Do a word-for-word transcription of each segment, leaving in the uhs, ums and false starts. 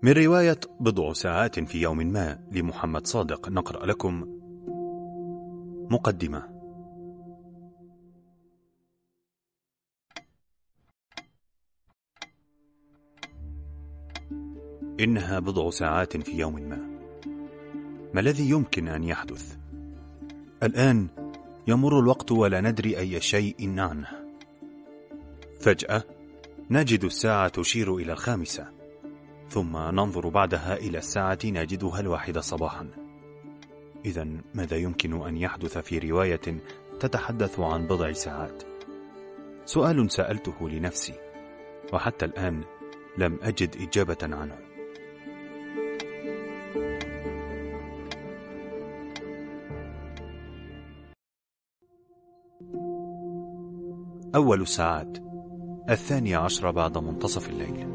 من رواية بضع ساعات في يوم ما لمحمد صادق نقرأ لكم مقدمة. إنها بضع ساعات في يوم ما. ما الذي يمكن أن يحدث؟ الآن يمر الوقت ولا ندري أي شيء عنه. فجأة نجد الساعة تشير إلى الخامسة، ثم ننظر بعدها إلى الساعة نجدها الواحدة صباحا. إذن ماذا يمكن أن يحدث في رواية تتحدث عن بضع ساعات؟ سؤال سألته لنفسي وحتى الآن لم أجد إجابة عنه. أول الساعات الثانية عشر بعد منتصف الليل.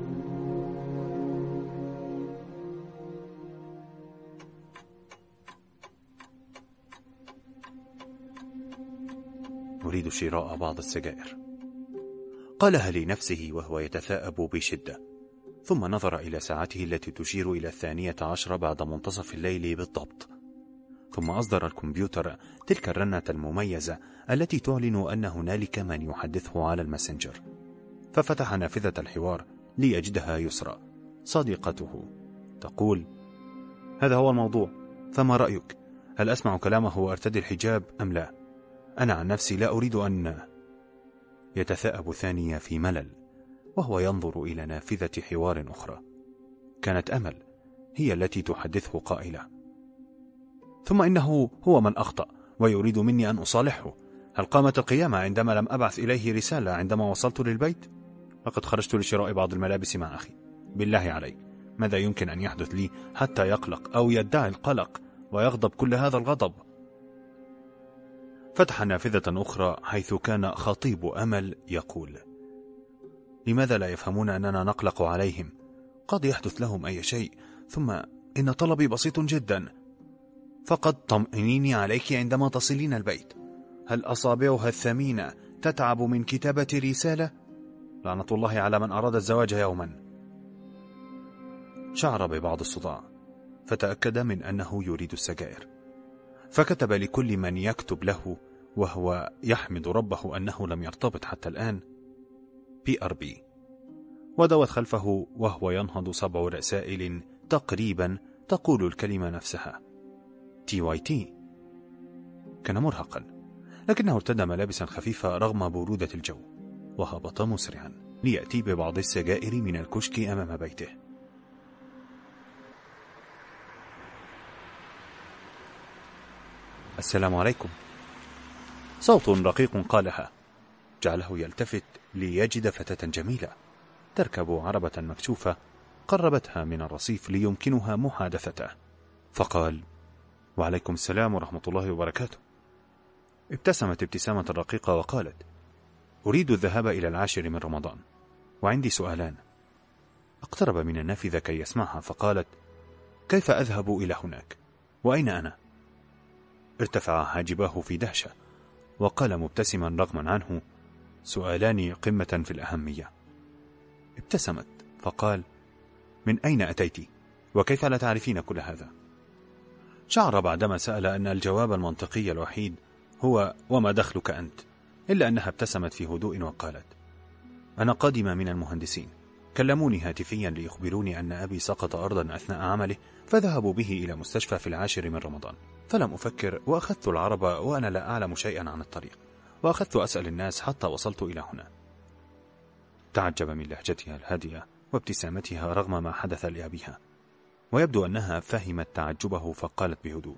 أريد شراء بعض السجائر، قالها لنفسه وهو يتثاءب بشدة، ثم نظر إلى ساعته التي تشير إلى الثانية عشر بعد منتصف الليل بالضبط. ثم أصدر الكمبيوتر تلك الرنة المميزة التي تعلن أن هنالك من يحدثه على الماسنجر، ففتح نافذة الحوار ليجدها يسرى صديقته تقول: هذا هو الموضوع، فما رأيك؟ هل أسمع كلامه وأرتدي الحجاب أم لا؟ أنا عن نفسي لا أريد أن. يتثاءب ثانية في ملل وهو ينظر إلى نافذة حوار أخرى. كانت أمل هي التي تحدثه قائلة: ثم إنه هو من أخطأ ويريد مني أن أصالحه. هل قامت القيامة عندما لم أبعث إليه رسالة عندما وصلت للبيت؟ لقد خرجت لشراء بعض الملابس مع أخي. بالله عليك، ماذا يمكن أن يحدث لي حتى يقلق أو يدعي القلق ويغضب كل هذا الغضب؟ فتح نافذة أخرى حيث كان خطيب أمل يقول: لماذا لا يفهمون أننا نقلق عليهم؟ قد يحدث لهم أي شيء، ثم إن طلبي بسيط جدا، فقد طمئنيني عليك عندما تصلين البيت. هل أصابعها الثمينة تتعب من كتابة رسالة؟ لعنة الله على من أراد الزواج يوما. شعر ببعض الصداع، فتأكد من أنه يريد السجائر، فكتب لكل من يكتب له وهو يحمد ربه أنه لم يرتبط حتى الآن: بي آر بي. ودوت خلفه وهو ينهض سبع رسائل تقريبا تقول الكلمة نفسها: تي واي تي. كان مرهقا، لكنه ارتدى ملابسا خفيفة رغم برودة الجو، وهبط مسرعا ليأتي ببعض السجائر من الكشك أمام بيته. السلام عليكم. صوت رقيق قالها، جعله يلتفت ليجد فتاة جميلة تركب عربة مكشوفة قربتها من الرصيف ليمكنها محادثته، فقال: وعليكم السلام ورحمة الله وبركاته. ابتسمت ابتسامة رقيقة وقالت: أريد الذهاب إلى العاشر من رمضان وعندي سؤالان. اقترب من النافذة كي يسمعها، فقالت: كيف أذهب إلى هناك؟ وأين أنا؟ ارتفع حاجباه في دهشة وقال مبتسما رغما عنه: سؤالان قمة في الأهمية. ابتسمت فقال: من أين أتيت؟ وكيف لا تعرفين كل هذا؟ شعر بعدما سأل أن الجواب المنطقي الوحيد هو: وما دخلك أنت؟ إلا أنها ابتسمت في هدوء وقالت: أنا قادمة من المهندسين، كلموني هاتفيا ليخبروني أن أبي سقط أرضا أثناء عمله، فذهبوا به إلى مستشفى في العاشر من رمضان. فلم أفكر وأخذت العربة وأنا لا أعلم شيئا عن الطريق، وأخذت أسأل الناس حتى وصلت إلى هنا. تعجب من لهجتها الهادئة وابتسامتها رغم ما حدث لأبيها، ويبدو أنها فهمت تعجبه، فقالت بهدوء: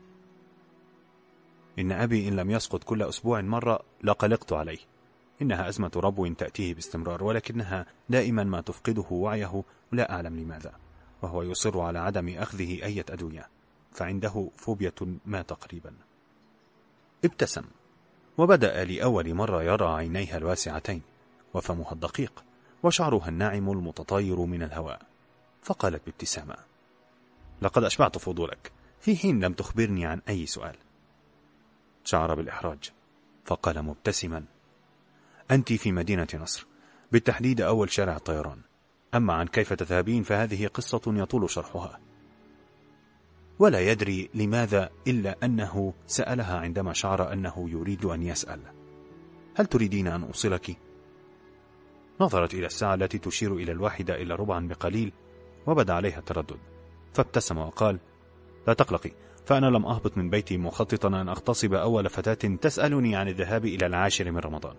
إن أبي إن لم يسقط كل أسبوع مرة لقلقت عليه. إنها أزمة ربو تأتيه باستمرار، ولكنها دائما ما تفقده وعيه، لا أعلم لماذا، وهو يصر على عدم أخذه أي أدوية، فعنده فوبيا ما تقريبا. ابتسم، وبدأ لأول مرة يرى عينيها الواسعتين وفمها الدقيق وشعرها الناعم المتطاير من الهواء، فقالت بابتسامة: لقد أشبعت فضولك في حين لم تخبرني عن أي سؤال. شعر بالإحراج فقال مبتسما: أنت في مدينة نصر، بالتحديد أول شارع الطيران. أما عن كيف تذهبين فهذه قصة يطول شرحها. ولا يدري لماذا إلا أنه سألها عندما شعر أنه يريد أن يسأل: هل تريدين أن أوصلك؟ نظرت إلى الساعة التي تشير إلى الواحدة إلى ربعا بقليل، وبدا عليها التردد، فابتسم وقال: لا تقلقي، فأنا لم أهبط من بيتي مخططا أن أغتصب أول فتاة تسألني عن الذهاب إلى العاشر من رمضان.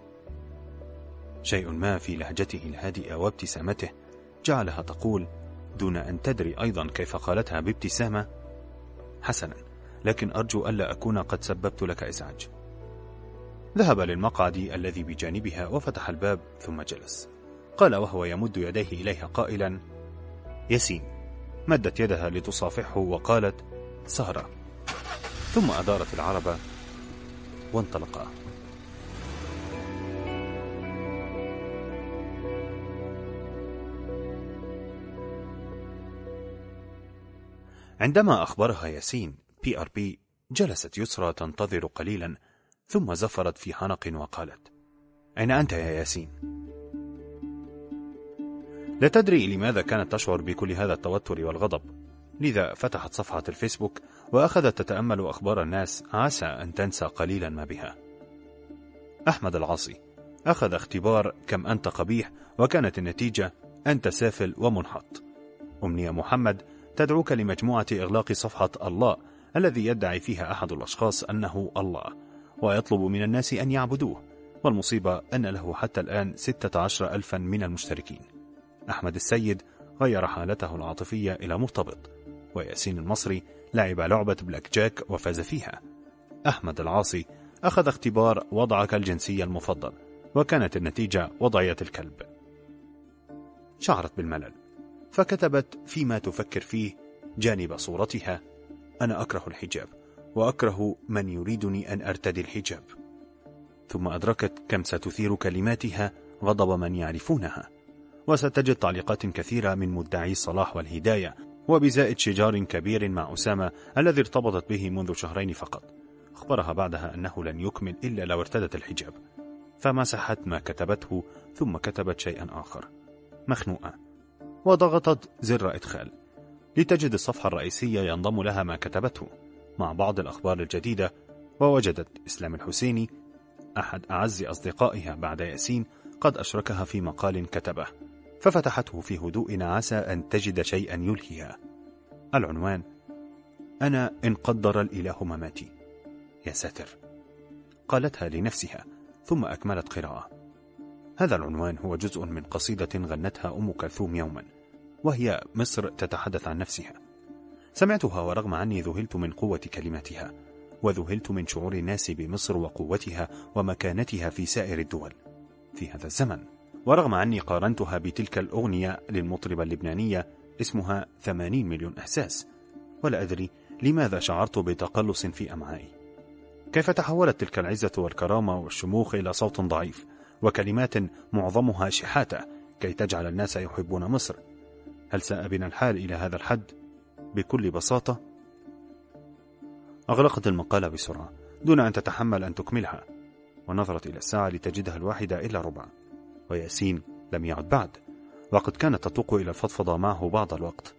شيء ما في لهجته الهادئة وابتسامته جعلها تقول دون أن تدري أيضا كيف قالتها بابتسامة: حسنا، لكن أرجو ألا أكون قد سببت لك إزعاج. ذهب للمقعد الذي بجانبها وفتح الباب ثم جلس. قال وهو يمد يديه إليها قائلا: ياسين. مدت يدها لتصافحه وقالت: سارة. ثم أدارت العربة وانطلقا. عندما أخبرها ياسين بي آر بي، جلست يسرى تنتظر قليلا، ثم زفرت في حنق وقالت: أين أنت يا ياسين؟ لا تدري لماذا كانت تشعر بكل هذا التوتر والغضب، لذا فتحت صفحة الفيسبوك وأخذت تتأمل أخبار الناس عسى أن تنسى قليلا ما بها. أحمد العاصي أخذ اختبار كم أنت قبيح، وكانت النتيجة أنت سافل ومنحط. أمنية محمد تدعوك لمجموعة إغلاق صفحة الله الذي يدعي فيها أحد الأشخاص أنه الله، ويطلب من الناس أن يعبدوه، والمصيبة أن له حتى الآن ستة عشر ألفا من المشتركين. أحمد السيد غير حالته العاطفية إلى مرتبط، وياسين المصري لعب لعبة بلاك جاك وفاز فيها. أحمد العاصي أخذ اختبار وضعك الجنسي المفضل، وكانت النتيجة وضعية الكلب. شعرت بالملل، فكتبت فيما تفكر فيه جانب صورتها: أنا أكره الحجاب، وأكره من يريدني أن أرتدي الحجاب. ثم أدركت كم ستثير كلماتها غضب من يعرفونها، وستجد تعليقات كثيرة من مدعي الصلاح والهداية، وبزائد شجار كبير مع أسامة الذي ارتبطت به منذ شهرين فقط. أخبرها بعدها أنه لن يكمل إلا لو ارتدت الحجاب، فمسحت ما كتبته ثم كتبت شيئا آخر. مخنوقة، وضغطت زر إدخال لتجد الصفحة الرئيسية ينضم لها ما كتبته مع بعض الأخبار الجديدة، ووجدت إسلام الحسيني أحد أعز أصدقائها بعد ياسين قد أشركها في مقال كتبه، ففتحته في هدوء عسى أن تجد شيئا يلهيها. العنوان: أنا إن قدر الإله مماتي. يا ساتر، قالتها لنفسها ثم أكملت قراءة. هذا العنوان هو جزء من قصيدة غنتها أم كلثوم يوما وهي مصر تتحدث عن نفسها. سمعتها ورغم عني ذهلت من قوة كلماتها، وذهلت من شعور الناس بمصر وقوتها ومكانتها في سائر الدول في هذا الزمن. ورغم عني قارنتها بتلك الأغنية للمطربة اللبنانية اسمها ثمانين مليون إحساس، ولا أدري لماذا شعرت بتقلص في أمعائي. كيف تحولت تلك العزة والكرامة والشموخ إلى صوت ضعيف وكلمات معظمها شحاتة كي تجعل الناس يحبون مصر؟ هل ساء بنا الحال إلى هذا الحد؟ بكل بساطة. أغلقت المقالة بسرعة دون أن تتحمل أن تكملها، ونظرت إلى الساعة لتجدها الواحدة إلا ربع، وياسين لم يعد بعد، وقد كانت تطوق إلى الفضفضة معه بعض الوقت.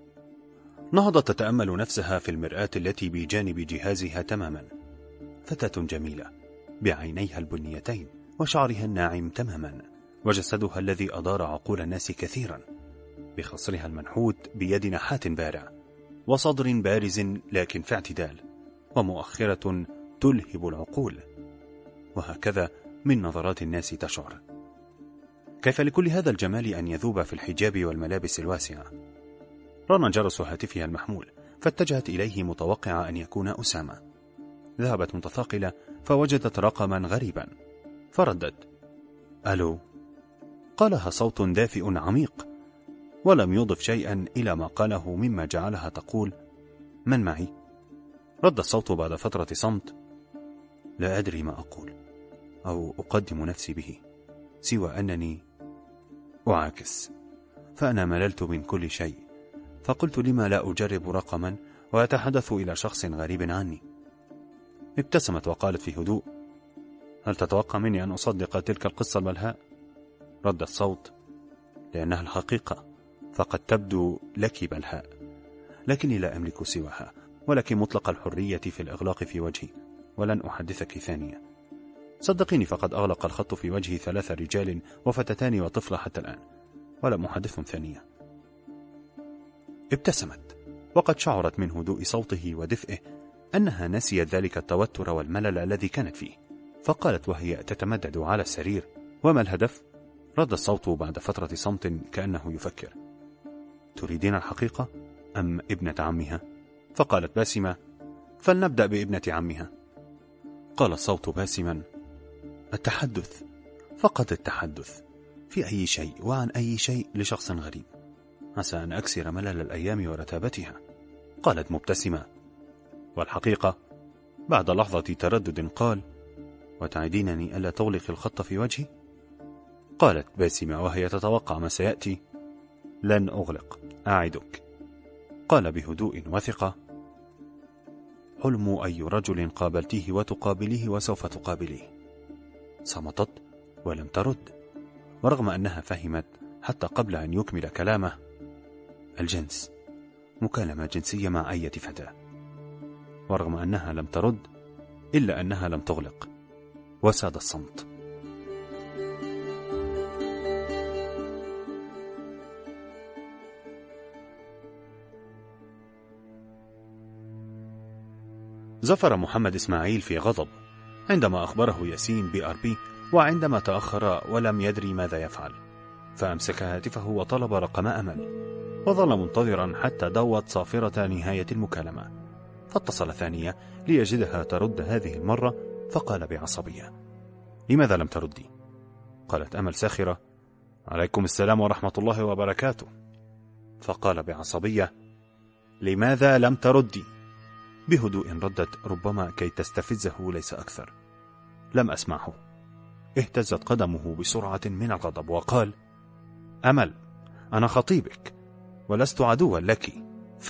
نهضت تتأمل نفسها في المرآة التي بجانب جهازها تماما. فتاة جميلة بعينيها البنيتين وشعرها الناعم تماما، وجسدها الذي أدار عقول الناس كثيرا، بخصرها المنحوت بيد نحات بارع، وصدر بارز لكن في اعتدال، ومؤخرة تلهب العقول. وهكذا من نظرات الناس تشعر. كيف لكل هذا الجمال أن يذوب في الحجاب والملابس الواسعة؟ رن جرس هاتفها المحمول، فاتجهت إليه متوقعة أن يكون أسامة. ذهبت متثاقلة فوجدت رقما غريبا، فردت: ألو. قالها صوت دافئ عميق، ولم يضف شيئا إلى ما قاله مما جعلها تقول: من معي؟ رد الصوت بعد فترة صمت: لا أدري ما أقول أو أقدم نفسي به، سوى أنني أعاكس، فأنا مللت من كل شيء، فقلت لما لا أجرب رقما وأتحدث إلى شخص غريب عني. ابتسمت وقالت في هدوء: هل تتوقع مني أن أصدق تلك القصة الملهاء؟ رد الصوت: لأنها الحقيقة، فقد تبدو لك بلهاء، لكني لا أملك سواها، ولك مطلق الحرية في الإغلاق في وجهي، ولن أحدثك ثانية. صدقيني، فقد أغلق الخط في وجهي ثلاث رجال وفتتان وطفلة حتى الآن، ولم أحدثهم ثانية. ابتسمت، وقد شعرت من هدوء صوته ودفئه أنها نسيت ذلك التوتر والملل الذي كانت فيه، فقالت وهي تتمدد على السرير: وما الهدف؟ رد الصوت بعد فترة صمت كأنه يفكر: تريدين الحقيقة أم ابنة عمها؟ فقالت باسمة: فلنبدأ بابنة عمها. قال الصوت باسما: التحدث، فقط التحدث في أي شيء وعن أي شيء لشخص غريب، عسى أن أكسر ملل الأيام ورتابتها. قالت مبتسمة: والحقيقة؟ بعد لحظة تردد قال: وتعدينني ألا تغلق الخط في وجهي؟ قالت باسمة وهي تتوقع ما سيأتي: لن أغلق، أعدك. قال بهدوء وثقة: حلم أي رجل قابلتيه وتقابليه وسوف تقابليه. صمتت ولم ترد، ورغم أنها فهمت حتى قبل أن يكمل كلامه: الجنس، مكالمة جنسية مع أي فتاة. ورغم أنها لم ترد إلا أنها لم تغلق، وساد الصمت. زفر محمد إسماعيل في غضب عندما أخبره ياسين بآر بي، وعندما تأخر ولم يدري ماذا يفعل، فأمسك هاتفه وطلب رقم أمل، وظل منتظرا حتى دوت صافرة نهاية المكالمة، فاتصل ثانية ليجدها ترد هذه المرة، فقال بعصبية: لماذا لم تردي؟ قالت أمل ساخرة: عليكم السلام ورحمة الله وبركاته. فقال بعصبية: لماذا لم تردي؟ بهدوء ردت: ربما كي تستفزه ليس أكثر. لم أسمعه. اهتزت قدمه بسرعة من الغضب وقال: أمل، أنا خطيبك ولست عدوا لك. ف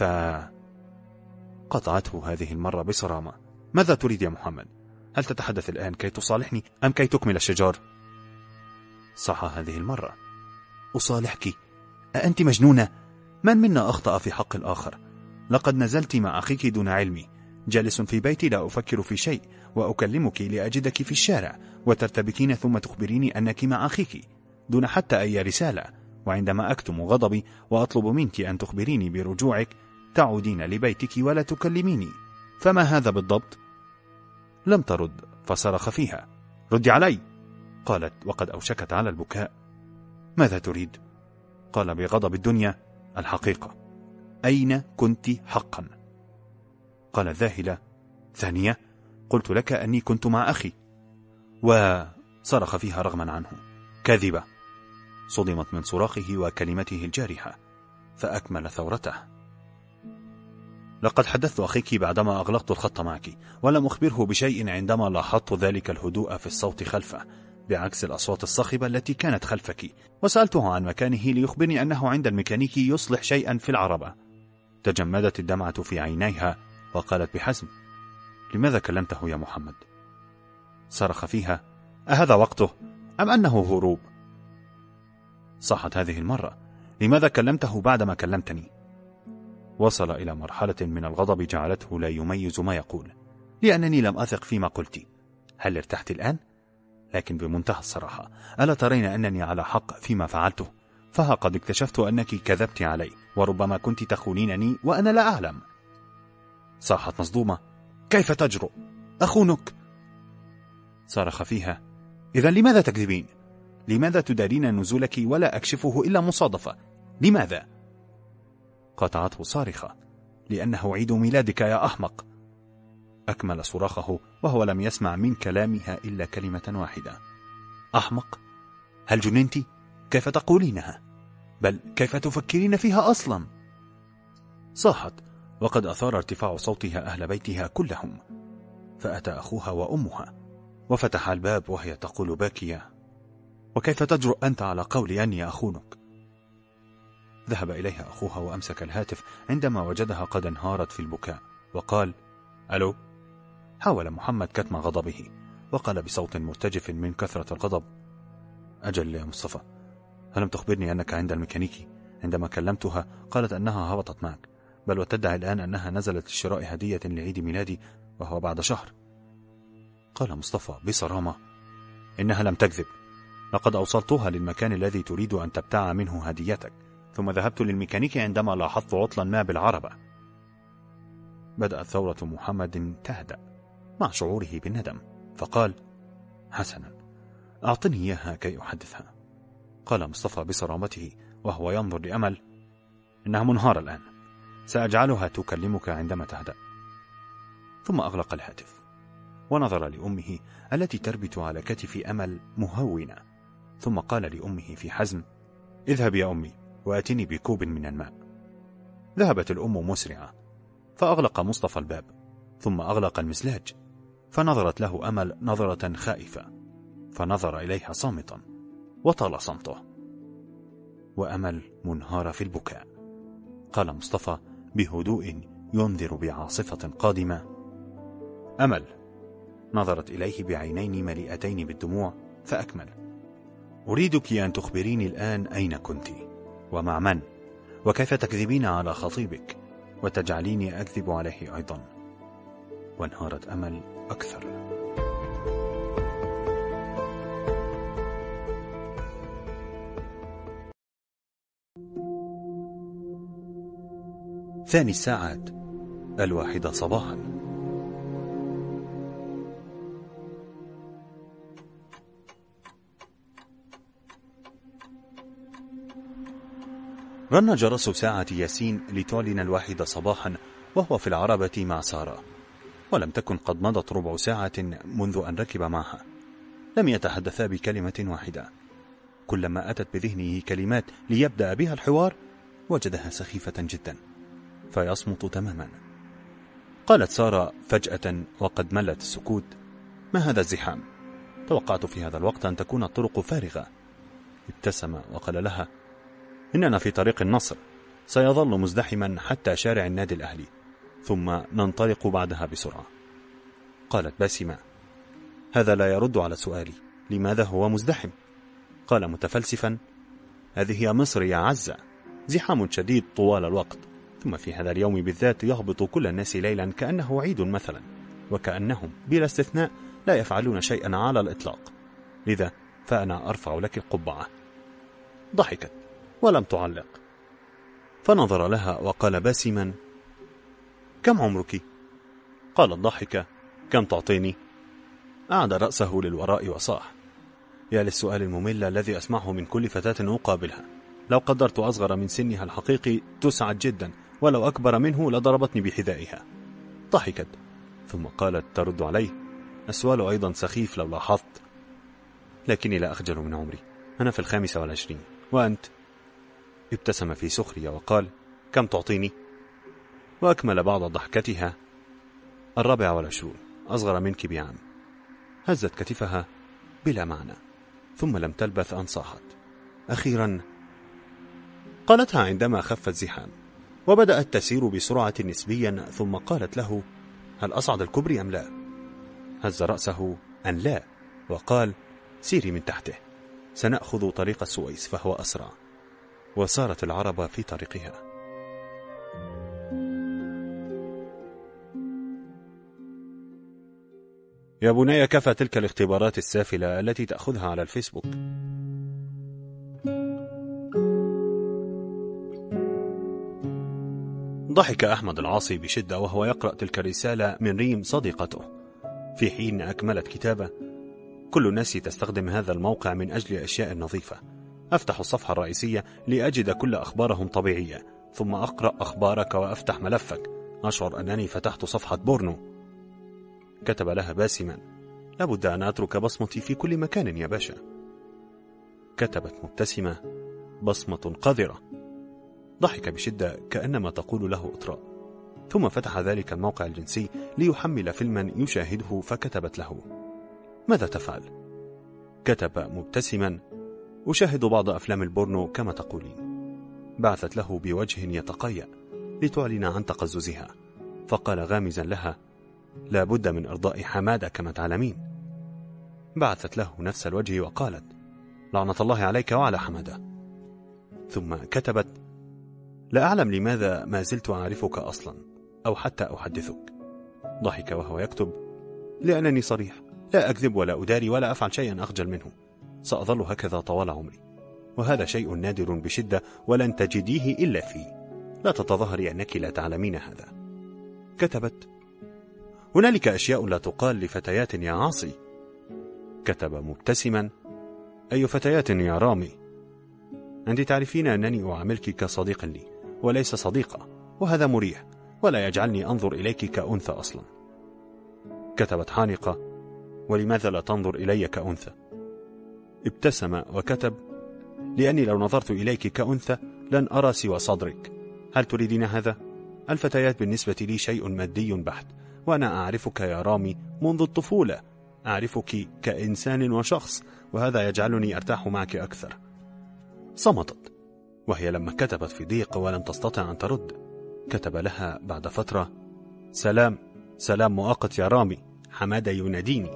قطعته هذه المرة بصرامة: ماذا تريد يا محمد؟ هل تتحدث الآن كي تصالحني أم كي تكمل الشجار؟ صح هذه المرة: أصالحك؟ أأنت مجنونة؟ من منا أخطأ في حق الآخر؟ لقد نزلت مع أخيك دون علمي، جالس في بيتي لا أفكر في شيء، وأكلمك لأجدك في الشارع وترتبكين ثم تخبريني أنك مع أخيك دون حتى أي رسالة، وعندما أكتم غضبي وأطلب منك أن تخبريني برجوعك تعودين لبيتك ولا تكلميني. فما هذا بالضبط؟ لم ترد، فصرخ فيها: ردي علي. قالت وقد أوشكت على البكاء: ماذا تريد؟ قال بغضب الدنيا: الحقيقة، أين كنت حقا؟ قالت ذاهلة: ثانية، قلت لك أني كنت مع أخي. وصرخ فيها رغما عنه: كاذبة. صدمت من صراخه وكلمته الجارحة، فأكمل ثورته: لقد حدثت أخيك بعدما أغلقت الخط معك، ولم أخبره بشيء عندما لاحظت ذلك الهدوء في الصوت خلفه بعكس الأصوات الصاخبة التي كانت خلفك، وسألته عن مكانه ليخبرني أنه عند الميكانيكي يصلح شيئا في العربة. تجمدت الدمعة في عينيها وقالت بحزم: لماذا كلمته يا محمد؟ صرخ فيها: أهذا وقته أم أنه هروب؟ صحت هذه المرة: لماذا كلمته بعدما كلمتني؟ وصل إلى مرحلة من الغضب جعلته لا يميز ما يقول: لأنني لم أثق فيما قلت. هل ارتحت الآن؟ لكن بمنتهى الصراحة، ألا ترين أنني على حق فيما فعلته؟ فها قد اكتشفت أنك كذبت علي، وربما كنت تخونينني وأنا لا أعلم. صاحت مصدومة: كيف تجرؤ؟ أخونك. صرخ فيها: إذن لماذا تكذبين؟ لماذا تدارين نزولك ولا أكشفه إلا مصادفة؟ لماذا؟ قطعته صارخة: لأنه عيد ميلادك يا أحمق. أكمل صراخه وهو لم يسمع من كلامها إلا كلمة واحدة: أحمق؟ هل جننت؟ كيف تقولينها؟ بل كيف تفكرين فيها أصلا؟ صاحت، وقد أثار ارتفاع صوتها أهل بيتها كلهم، فأتى أخوها وأمها وفتح الباب وهي تقول باكية: وكيف تجرؤ أنت على قولي أني أخونك؟ ذهب إليها أخوها وأمسك الهاتف عندما وجدها قد انهارت في البكاء، وقال: ألو؟ حاول محمد كتم غضبه وقال بصوت مرتجف من كثرة الغضب: أجل يا مصطفى، ألم تخبرني أنك عند الميكانيكي؟ عندما كلمتها قالت أنها هبطت معك، بل وتدعي الآن أنها نزلت لشراء هدية لعيد ميلادي وهو بعد شهر. قال مصطفى بصرامة: إنها لم تكذب، لقد أوصلتها للمكان الذي تريد أن تبتاع منه هديتك، ثم ذهبت للميكانيكي عندما لاحظت عطلا ما بالعربة. بدأت ثورة محمد تهدأ مع شعوره بالندم، فقال: حسنا، أعطني إياها كي أحدثها. قال مصطفى بصرامته وهو ينظر لأمل: إنها منهارة الآن، سأجعلها تكلمك عندما تهدأ. ثم أغلق الهاتف ونظر لأمه التي تربت على كتف أمل مهونة، ثم قال لأمه في حزم: اذهب يا أمي وأتني بكوب من الماء. ذهبت الأم مسرعة، فأغلق مصطفى الباب، ثم أغلق المزلاج، فنظرت له أمل نظرة خائفة، فنظر إليها صامتا وطال صمته، وأمل منهارة في البكاء. قال مصطفى بهدوء ينذر بعاصفة قادمة: أمل. نظرت إليه بعينين مليئتين بالدموع فأكمل: أريدك أن تخبريني الآن أين كنت ومع من، وكيف تكذبين على خطيبك وتجعليني أكذب عليه أيضا. وانهارت أمل أكثر. ثاني الساعات، الواحدة صباحا. رن جرس ساعة ياسين لتعلن الواحدة صباحا وهو في العربة مع سارة، ولم تكن قد مضت ربع ساعة منذ أن ركب معها. لم يتحدثا بكلمة واحدة. كلما أتت بذهنه كلمات ليبدأ بها الحوار وجدها سخيفة جدا، فيصمت تماما. قالت سارة فجأة وقد ملت السكوت: ما هذا الزحام؟ توقعت في هذا الوقت أن تكون الطرق فارغة. ابتسم وقال لها: إننا في طريق النصر، سيظل مزدحما حتى شارع النادي الأهلي، ثم ننطلق بعدها بسرعة. قالت باسمة: هذا لا يرد على سؤالي، لماذا هو مزدحم؟ قال متفلسفا: هذه هي مصر يا عزة، زحام شديد طوال الوقت، ثم في هذا اليوم بالذات يهبط كل الناس ليلا كأنه عيد مثلا، وكأنهم بلا استثناء لا يفعلون شيئا على الإطلاق، لذا فأنا أرفع لك القبعة. ضحكت ولم تعلق، فنظر لها وقال باسما: كم عمرك؟ قالت ضحكة: كم تعطيني؟ أعاد رأسه للوراء وصاح: يا للسؤال الممل الذي أسمعه من كل فتاة أقابلها، لو قدرت أصغر من سنها الحقيقي تسعد جدا، ولو أكبر منه لضربتني بحذائها. ضحكت ثم قالت ترد عليه: السؤال أيضا سخيف لو لاحظت، لكني لا أخجل من عمري، أنا في الخامسة والعشرين، وأنت؟ ابتسم في سخرية وقال: كم تعطيني؟ وأكمل بعض ضحكتها: الرابع والعشرون، أصغر منك بعام. هزت كتفها بلا معنى، ثم لم تلبث أن صاحت: أخيرا. قالتها عندما خف الزحام وبدأت تسير بسرعة نسبيا، ثم قالت له: هل أصعد الكوبري أم لا؟ هز رأسه أن لا، وقال: سيري من تحته، سنأخذ طريق السويس فهو أسرع. وسارت العربة في طريقها. يا بني، كفى تلك الاختبارات السافلة التي تأخذها على الفيسبوك. ضحك أحمد العاصي بشدة وهو يقرأ تلك الرسالة من ريم صديقته، في حين أكملت كتابة: كل الناس تستخدم هذا الموقع من أجل أشياء نظيفة. أفتح الصفحة الرئيسية لأجد كل أخبارهم طبيعية، ثم أقرأ أخبارك وأفتح ملفك، أشعر أنني فتحت صفحة بورنو. كتب لها باسما: لابد أن أترك بصمتي في كل مكان يا باشا. كتبت مبتسمة: بصمة قذرة. ضحك بشدة كأنما تقول له اطرأ، ثم فتح ذلك الموقع الجنسي ليحمل فيلما يشاهده، فكتبت له: ماذا تفعل؟ كتب مبتسما: أشاهد بعض أفلام البورنو كما تقولين. بعثت له بوجه يتقيأ لتعلن عن تقززها، فقال غامزا لها: لا بد من إرضاء حمادة كما تعلمين. بعثت له نفس الوجه وقالت: لعنة الله عليك وعلى حمادة. ثم كتبت: لا أعلم لماذا ما زلت أعرفك أصلا أو حتى أحدثك. ضحك وهو يكتب: لأنني صريح، لا أكذب ولا أداري ولا أفعل شيئا أخجل منه. سأظل هكذا طوال عمري، وهذا شيء نادر بشدة ولن تجديه إلا فيه. لا تتظاهري أنك لا تعلمين هذا. كتبت: هنالك أشياء لا تقال لفتيات يا عاصي. كتب مبتسما: أي فتيات يا رامي؟ أنت تعرفين أنني أعاملك كصديق لي وليس صديقة، وهذا مريح ولا يجعلني أنظر إليك كأنثى أصلا. كتبت حانقة: ولماذا لا تنظر إلي كأنثى؟ ابتسم وكتب: لأني لو نظرت إليك كأنثى لن أرى سوى صدرك. هل تريدين هذا؟ الفتيات بالنسبة لي شيء مادي بحت، وأنا أعرفك يا رامي منذ الطفولة، أعرفك كإنسان وشخص، وهذا يجعلني أرتاح معك أكثر. صمتت، وهي لما كتبت في ضيق ولم تستطع أن ترد. كتب لها بعد فترة: سلام سلام مؤقت يا رامي، حمادة يناديني.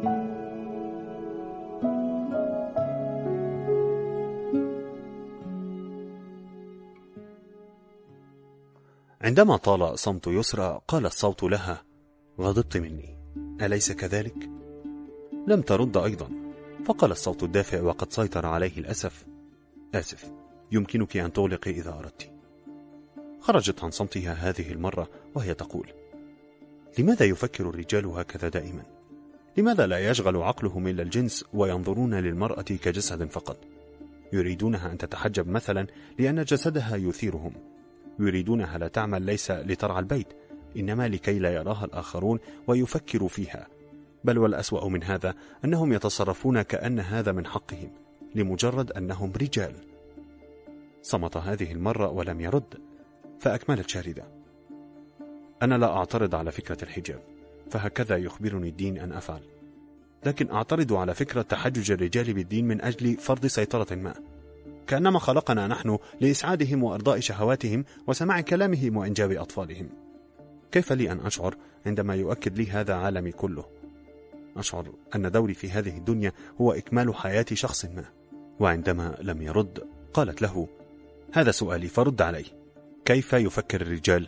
عندما طال صمت يسرى قال الصوت لها: غضبت مني، أليس كذلك؟ لم ترد أيضا، فقال الصوت الدافئ وقد سيطر عليه الأسف: آسف، يمكنك أن تغلقي إذا أردت. خرجت عن صمتها هذه المرة وهي تقول: لماذا يفكر الرجال هكذا دائما؟ لماذا لا يشغل عقلهم إلا الجنس وينظرون للمرأة كجسد فقط؟ يريدونها أن تتحجب مثلا لأن جسدها يثيرهم، يريدونها لا تعمل ليس لترعى البيت، إنما لكي لا يراها الآخرون ويفكروا فيها. بل والأسوأ من هذا أنهم يتصرفون كأن هذا من حقهم لمجرد أنهم رجال. صمت هذه المرة ولم يرد، فأكملت شاردة: أنا لا أعترض على فكرة الحجاب، فهكذا يخبرني الدين أن أفعل، لكن أعترض على فكرة تحجج الرجال بالدين من أجل فرض سيطرة ما، كأنما خلقنا نحن لإسعادهم وإرضاء شهواتهم وسماع كلامهم وإنجاب أطفالهم. كيف لي أن أشعر عندما يؤكد لي هذا عالمي كله؟ أشعر أن دوري في هذه الدنيا هو إكمال حياة شخص ما. وعندما لم يرد قالت له: هذا سؤالي فرد عليه، كيف يفكر الرجال؟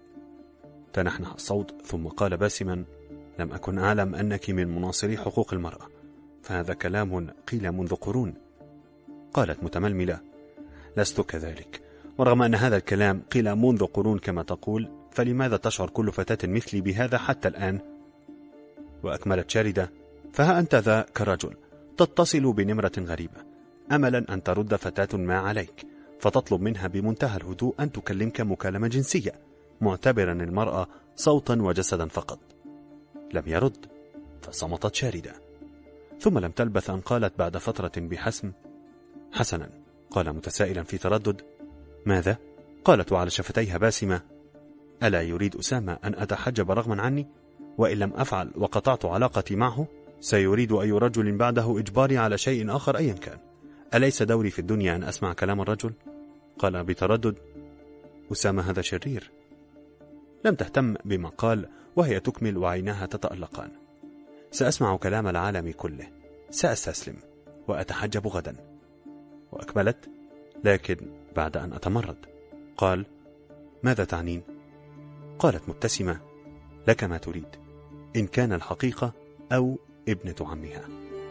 تنحنح الصوت ثم قال باسما: لم أكن أعلم أنك من مناصري حقوق المرأة، فهذا كلام قيل منذ قرون. قالت متململة: لست كذلك، ورغم أن هذا الكلام قيل منذ قرون كما تقول، فلماذا تشعر كل فتاة مثلي بهذا حتى الآن؟ وأكملت شاردة: فها أنت ذا كرجل تتصل بنمرة غريبة أملا أن ترد فتاة ما عليك، فتطلب منها بمنتهى الهدوء أن تكلمك مكالمة جنسية، معتبرا المرأة صوتا وجسدا فقط. لم يرد، فصمتت شاردة. ثم لم تلبث أن قالت بعد فترة بحسم: حسنا. قال متسائلا في تردد: ماذا؟ قالت وعلى شفتيها باسمة: ألا يريد أسامة أن أتحجب رغما عني؟ وإن لم أفعل وقطعت علاقتي معه سيريد أي رجل بعده إجباري على شيء آخر أيا كان. أليس دوري في الدنيا أن أسمع كلام الرجل؟ قال بتردد: أسامة هذا شرير. لم تهتم بما قال وهي تكمل وعيناها تتألقان: سأسمع كلام العالم كله، سأستسلم وأتحجب غدا. وأكملت: لكن بعد أن أتمرد. قال: ماذا تعنين؟ قالت مبتسمة: لك ما تريد، إن كان الحقيقة أو ابنة عمها.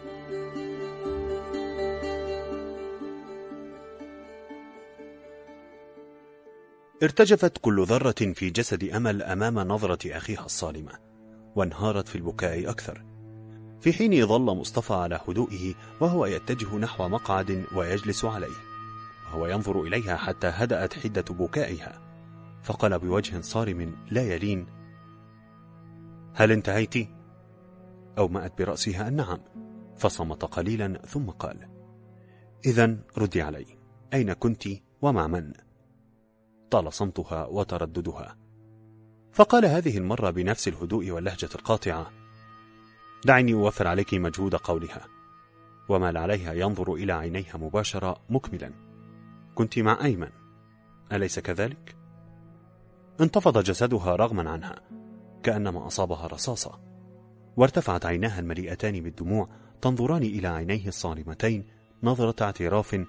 ارتجفت كل ذرة في جسد أمل أمام نظرة أخيها الصارمة، وانهارت في البكاء أكثر، في حين ظل مصطفى على هدوئه وهو يتجه نحو مقعد ويجلس عليه، وهو ينظر إليها حتى هدأت حدة بكائها، فقال بوجه صارم لا يلين: هل انتهيت؟ أومأت برأسها النعم، فصمت قليلا ثم قال: إذن ردي علي، أين كنت ومع من؟ طال صمتها وترددها، فقال هذه المرة بنفس الهدوء واللهجة القاطعة: دعني أوفر عليك مجهود قولها. ومال عليها ينظر إلى عينيها مباشرة مكملا: كنت مع أيمن، أليس كذلك؟ انتفض جسدها رغما عنها كأنما أصابها رصاصة، وارتفعت عيناها المليئتان بالدموع تنظران إلى عينيه الصارمتين نظرة اعتراف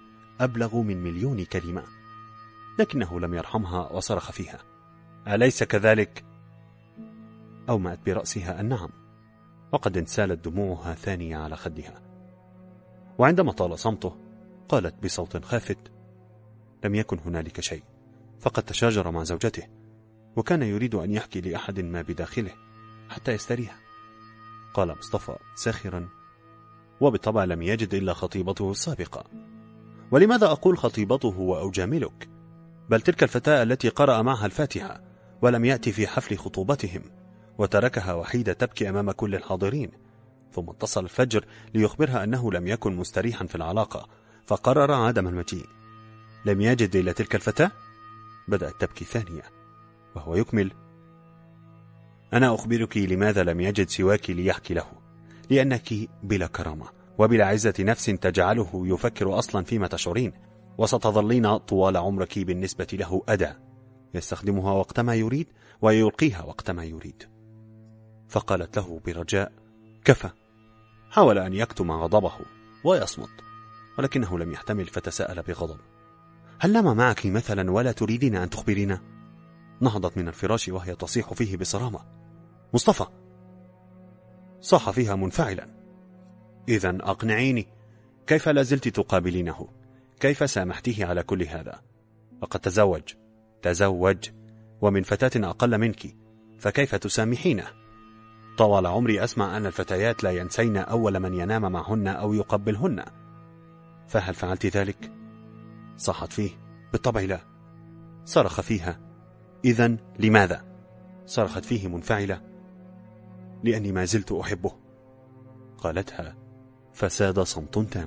أبلغ من مليون كلمة، لكنه لم يرحمها وصرخ فيها: أليس كذلك؟ أومأت برأسها النعم، وقد انسالت دموعها ثانية على خدها. وعندما طال صمته قالت بصوت خافت: لم يكن هنالك شيء، فقد تشاجر مع زوجته، وكان يريد أن يحكي لأحد ما بداخله حتى يستريح. قال مصطفى ساخرا: وبالطبع لم يجد إلا خطيبته السابقة. ولماذا أقول خطيبته وأجاملك؟ بل تلك الفتاة التي قرأ معها الفاتحة ولم يأتي في حفل خطوبتهم، وتركها وحيدة تبكي أمام كل الحاضرين، ثم اتصل الفجر ليخبرها أنه لم يكن مستريحا في العلاقة، فقرر عدم المجيء. لم يجد إلا تلك الفتاة؟ بدأت تبكي ثانية، وهو يكمل: أنا أخبرك لماذا لم يجد سواك ليحكي له، لأنك بلا كرامة وبلا عزة نفس تجعله يفكر أصلا فيما تشعرين، وستظلين طوال عمرك بالنسبة له أداة يستخدمها وقتما يريد ويلقيها وقتما يريد. فقالت له برجاء: كفى. حاول أن يكتم غضبه ويصمت، ولكنه لم يحتمل، فتساءل بغضب: هل نام معك مثلا ولا تريدين أن تخبرينا؟ نهضت من الفراش وهي تصيح فيه بصرامة: مصطفى! صاح فيها منفعلا: إذن أقنعيني، كيف لازلت تقابلينه؟ كيف سامحتيه على كل هذا؟ لقد تزوج تزوج ومن فتاة أقل منك، فكيف تسامحينه؟ طوال عمري أسمع أن الفتيات لا ينسين أول من ينام معهن أو يقبلهن، فهل فعلت ذلك؟ صاحت فيه: بالطبع لا. صرخ فيها: إذن لماذا؟ صرخت فيه منفعلة: لأني ما زلت أحبه. قالتها، فساد صمت تام.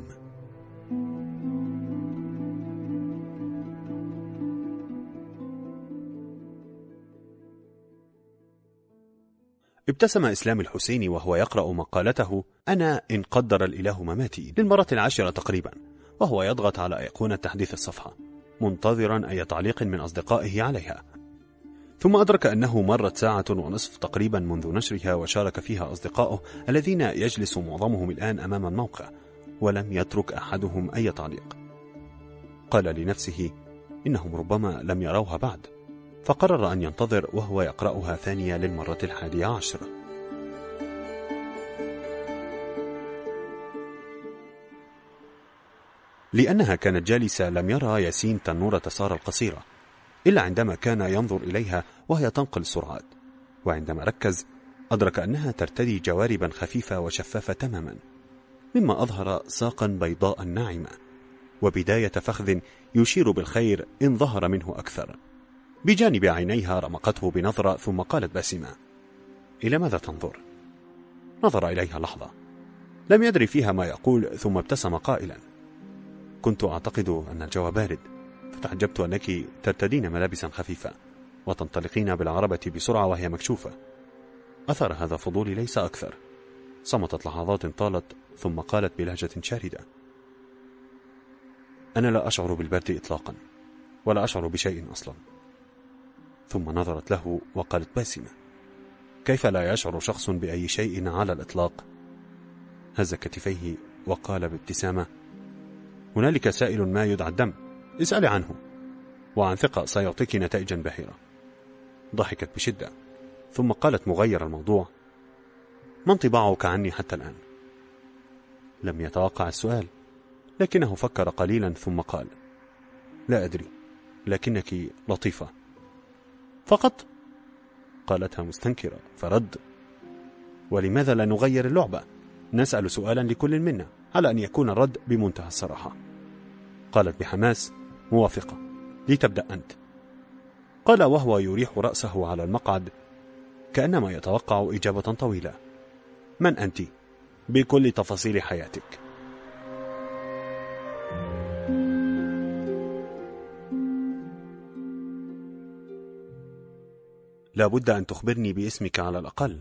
ابتسم إسلام الحسيني وهو يقرأ مقالته أنا إن قدر الإله مماتي للمرة العاشرة تقريبا، وهو يضغط على أيقونة تحديث الصفحة منتظرا أي تعليق من أصدقائه عليها، ثم أدرك أنه مرت ساعة ونصف تقريبا منذ نشرها، وشارك فيها أصدقائه الذين يجلس معظمهم الآن أمام الموقع، ولم يترك أحدهم أي تعليق. قال لنفسه إنهم ربما لم يروها بعد، فقرر أن ينتظر وهو يقرأها ثانية للمرة الحادية عشرة. لأنها كانت جالسة لم يرى ياسين تنورة سارة القصيرة إلا عندما كان ينظر إليها وهي تنقل السرعات، وعندما ركز أدرك أنها ترتدي جواربا خفيفة وشفافة تماما، مما أظهر ساقا بيضاء ناعمة وبداية فخذ يشير بالخير إن ظهر منه أكثر. بجانب عينيها رمقته بنظرة، ثم قالت باسمة: إلى ماذا تنظر؟ نظر إليها لحظة، لم يدري فيها ما يقول، ثم ابتسم قائلا: كنت أعتقد أن الجو بارد، فتعجبت أنك ترتدين ملابسا خفيفة وتنطلقين بالعربة بسرعة وهي مكشوفة. أثر هذا فضولي ليس أكثر. صمتت لحظات طالت، ثم قالت بلهجة شاردة: أنا لا أشعر بالبرد إطلاقا، ولا أشعر بشيء أصلا. ثم نظرت له وقالت باسمة: كيف لا يشعر شخص بأي شيء على الإطلاق؟ هز كتفيه وقال بابتسامة: هنالك سائل ما يدعى الدم، اسألي عنه، وعن ثقة سيعطيك نتائجا باهرة. ضحكت بشدة، ثم قالت مغير الموضوع: ما انطباعك عني حتى الآن؟ لم يتوقع السؤال، لكنه فكر قليلا ثم قال: لا أدري، لكنك لطيفة. فقط؟ قالتها مستنكرة، فرد: ولماذا لا نغير اللعبة؟ نسأل سؤالا لكل منا على أن يكون الرد بمنتهى الصراحة. قالت بحماس: موافقة، لتبدأ أنت. قال وهو يريح رأسه على المقعد كأنما يتوقع إجابة طويلة: من أنت؟ بكل تفاصيل حياتك. لا بد أن تخبرني باسمك على الأقل.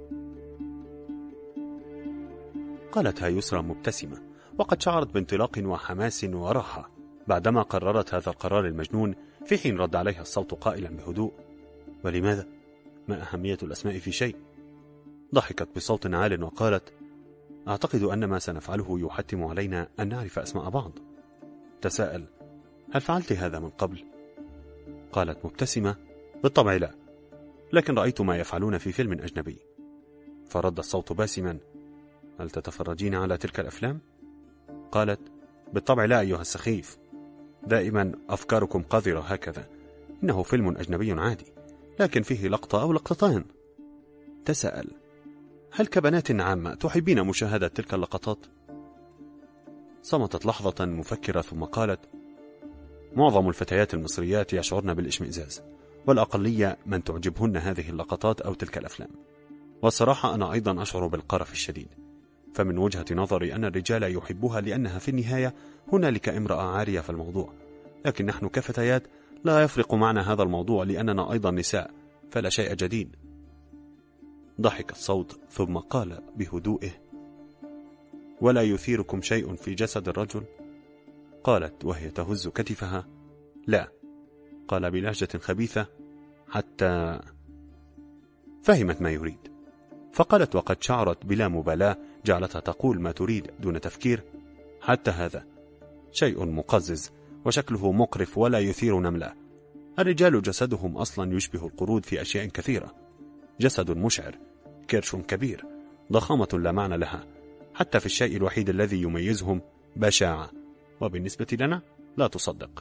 قالتها يسرى مبتسمة، وقد شعرت بانطلاق وحماس وراحة بعدما قررت هذا القرار المجنون، في حين رد عليها الصوت قائلا بهدوء: ولماذا؟ ما أهمية الأسماء في شيء؟ ضحكت بصوت عال وقالت: أعتقد أن ما سنفعله يحتم علينا أن نعرف أسماء بعض. تساءل: هل فعلت هذا من قبل؟ قالت مبتسمة: بالطبع لا، لكن رأيت ما يفعلون في فيلم أجنبي. فرد الصوت باسما: هل تتفرجين على تلك الأفلام؟ قالت: بالطبع لا أيها السخيف، دائما أفكاركم قذرة هكذا، إنه فيلم أجنبي عادي لكن فيه لقطة أو لقطتان. تساءل: هل كبنات عامة تحبين مشاهدة تلك اللقطات؟ صمتت لحظة مفكرة ثم قالت: معظم الفتيات المصريات يشعرن بالاشمئزاز، والأقلية من تعجبهن هذه اللقطات أو تلك الأفلام، والصراحة أنا أيضا أشعر بالقرف الشديد، فمن وجهة نظري أن الرجال يحبوها لأنها في النهاية هنالك امرأة عارية في الموضوع، لكن نحن كفتيات لا يفرق معنا هذا الموضوع لأننا أيضا نساء، فلا شيء جديد. ضحك الصوت ثم قال بهدوئه: ولا يثيركم شيء في جسد الرجل؟ قالت وهي تهز كتفها: لا. قال بلهجة خبيثة: حتى. فهمت ما يريد، فقالت وقد شعرت بلا مبالاة جعلتها تقول ما تريد دون تفكير: حتى هذا شيء مقزز وشكله مقرف ولا يثير نملة. الرجال جسدهم أصلا يشبه القرود في أشياء كثيرة، جسد مشعر، كرش كبير، ضخامة لا معنى لها، حتى في الشيء الوحيد الذي يميزهم بشاعة، وبالنسبة لنا لا تصدق.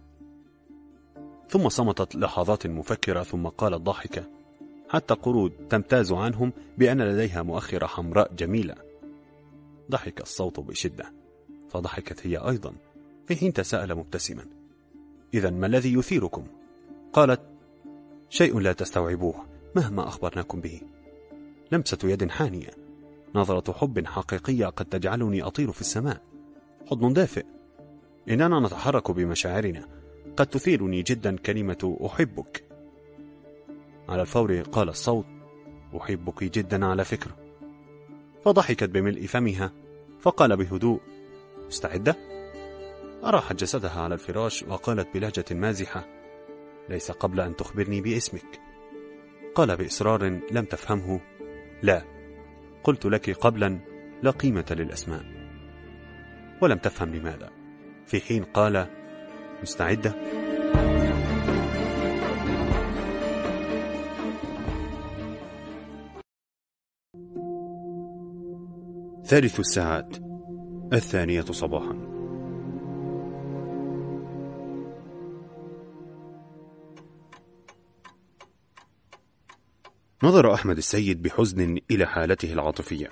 ثم صمتت لحظات مفكرة ثم قالت ضاحكة: حتى قرود تمتاز عنهم بأن لديها مؤخرة حمراء جميلة. ضحك الصوت بشدة، فضحكت هي أيضا، في حين تساءل مبتسما: إذن ما الذي يثيركم؟ قالت: شيء لا تستوعبوه مهما أخبرناكم به، لمسة يد حانية، نظرة حب حقيقية قد تجعلني أطير في السماء، حضن دافئ، إننا نتحرك بمشاعرنا، قد تثيرني جدا كلمة أحبك. على الفور قال الصوت: أحبك جدا على فكرة. فضحكت بملء فمها، فقال بهدوء: مستعدة؟ أراحت جسدها على الفراش وقالت بلهجة مازحة: ليس قبل أن تخبرني باسمك. قال بإصرار لم تفهمه: لا، قلت لك قبلا لا قيمة للأسماء. ولم تفهم لماذا، في حين قال: مستعدة؟ ثالث الساعات الثانية صباحا. نظر أحمد السيد بحزن إلى حالته العاطفية،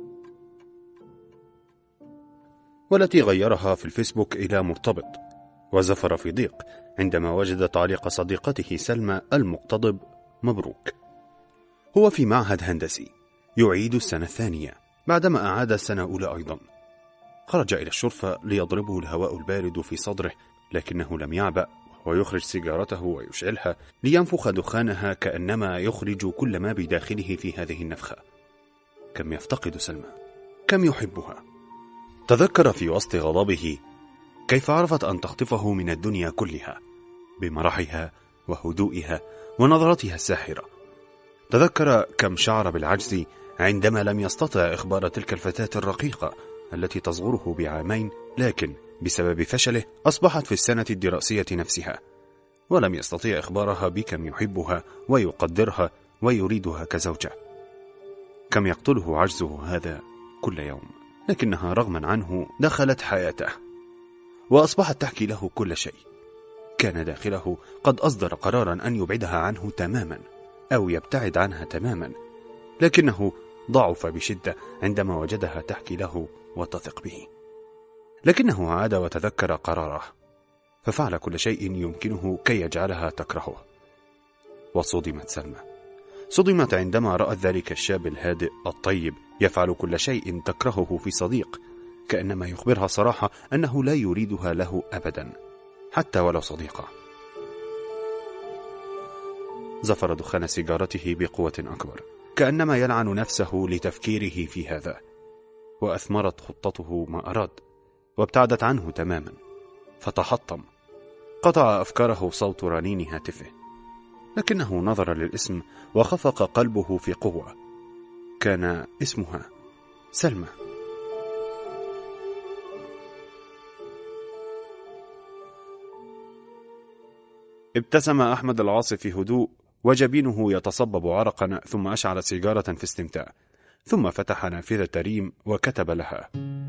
والتي غيرها في الفيسبوك إلى مرتبط، وزفر في ضيق عندما وجد تعليق صديقته سلمى المقتضب: مبروك. هو في معهد هندسي يعيد السنة الثانية بعدما أعاد السنة الأولى أيضا. خرج إلى الشرفة ليضربه الهواء البارد في صدره، لكنه لم يعبأ، ويخرج سيجارته ويشعلها لينفخ دخانها كأنما يخرج كل ما بداخله في هذه النفخة. كم يفتقد سلمى، كم يحبها. تذكر في وسط غضبه كيف عرفت أن تخطفه من الدنيا كلها بمرحها وهدوئها ونظرتها الساحرة. تذكر كم شعر بالعجز عندما لم يستطع إخبار تلك الفتاة الرقيقة التي تصغره بعامين، لكن بسبب فشله أصبحت في السنة الدراسية نفسها، ولم يستطيع إخبارها بكم يحبها ويقدرها ويريدها كزوجة. كم يقتله عجزه هذا كل يوم، لكنها رغما عنه دخلت حياته وأصبحت تحكي له كل شيء. كان داخله قد أصدر قرارا أن يبعدها عنه تماما أو يبتعد عنها تماما، لكنه ضعف بشدة عندما وجدها تحكي له وتثق به. لكنه عاد وتذكر قراره، ففعل كل شيء يمكنه كي يجعلها تكرهه. وصدمت سلمى، صدمت عندما رأت ذلك الشاب الهادئ الطيب يفعل كل شيء تكرهه في صديق، كأنما يخبرها صراحة أنه لا يريدها له أبدا حتى ولو صديقة. زفر دخان سيجارته بقوة أكبر، كأنما يلعن نفسه لتفكيره في هذا، وأثمرت خطته ما أراد، وابتعدت عنه تماما. فتحطم، قطع أفكاره صوت رنين هاتفه، لكنه نظر للاسم وخفق قلبه في قوة. كان اسمها سلمى. ابتسم أحمد العاصي في هدوء وجبينه يتصبب عرقا، ثم أشعل سيجارة في استمتاع، ثم فتح نافذة ريم وكتب لها.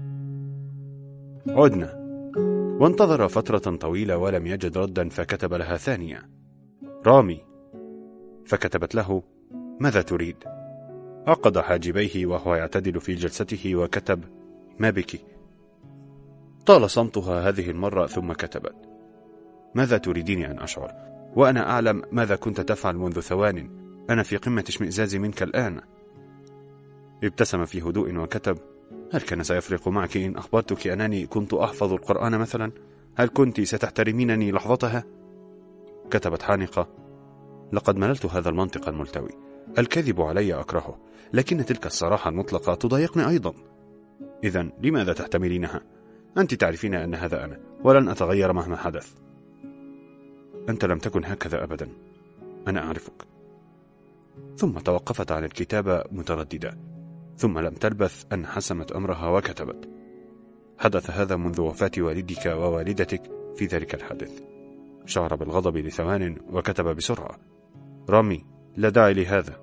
عدنا. وانتظر فترة طويلة ولم يجد ردا، فكتب لها ثانية. رامي. فكتبت له: ماذا تريد؟ عقد حاجبيه وهو يعتدل في جلسته وكتب: ما بك؟ طال صمتها هذه المرة، ثم كتبت: ماذا تريدين أن أشعر؟ وأنا أعلم ماذا كنت تفعل منذ ثوان. أنا في قمة اشمئزازي منك الآن. ابتسم في هدوء وكتب: هل كان سيفرق معك إن أخبرتك أنني كنت أحفظ القرآن مثلا؟ هل كنت ستحترمينني لحظتها؟ كتبت حانقة: لقد مللت هذا المنطق الملتوي. الكذب علي أكرهه، لكن تلك الصراحة المطلقة تضايقني أيضا. إذن لماذا تحتملينها؟ أنت تعرفين أن هذا أنا، ولن أتغير مهما حدث. أنت لم تكن هكذا أبدا، أنا أعرفك. ثم توقفت عن الكتابة مترددة، ثم لم تلبث أن حسمت أمرها وكتبت: حدث هذا منذ وفاة والدك ووالدتك في ذلك الحادث. شعر بالغضب لثوان وكتب بسرعة: رامي، لا داعي لهذا.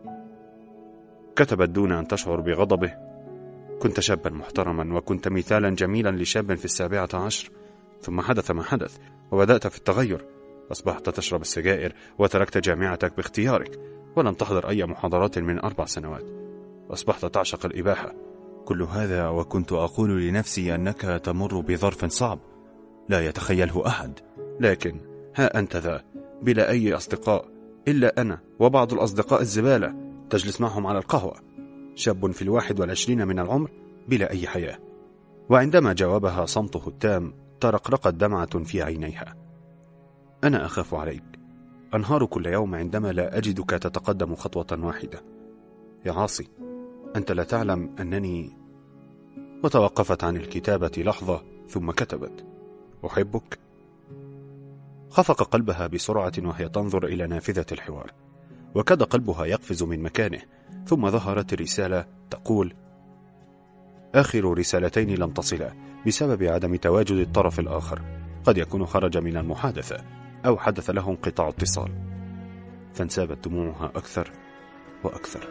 كتبت دون أن تشعر بغضبه: كنت شابا محترما، وكنت مثالا جميلا لشاب في السابعة عشر، ثم حدث ما حدث وبدأت في التغير. أصبحت تشرب السجائر وتركت جامعتك باختيارك، ولم تحضر أي محاضرات من أربع سنوات. أصبحت تعشق الإباحة. كل هذا وكنت أقول لنفسي أنك تمر بظرف صعب لا يتخيله أحد، لكن ها أنت ذا بلا أي أصدقاء إلا أنا وبعض الأصدقاء الزبالة تجلس معهم على القهوة. شاب في الواحد والعشرين من العمر بلا أي حياة. وعندما جاوبها صمته التام ترقرقت دمعة في عينيها. أنا أخاف عليك، أنهار كل يوم عندما لا أجدك تتقدم خطوة واحدة. يا عاصي، أنت لا تعلم أنني... وتوقفت عن الكتابة لحظة ثم كتبت: أحبك. خفق قلبها بسرعة وهي تنظر إلى نافذة الحوار، وكاد قلبها يقفز من مكانه. ثم ظهرت الرسالة تقول: آخر رسالتين لم تصلا بسبب عدم تواجد الطرف الآخر، قد يكون خرج من المحادثة أو حدث له انقطاع اتصال. فانسابت دموعها أكثر وأكثر.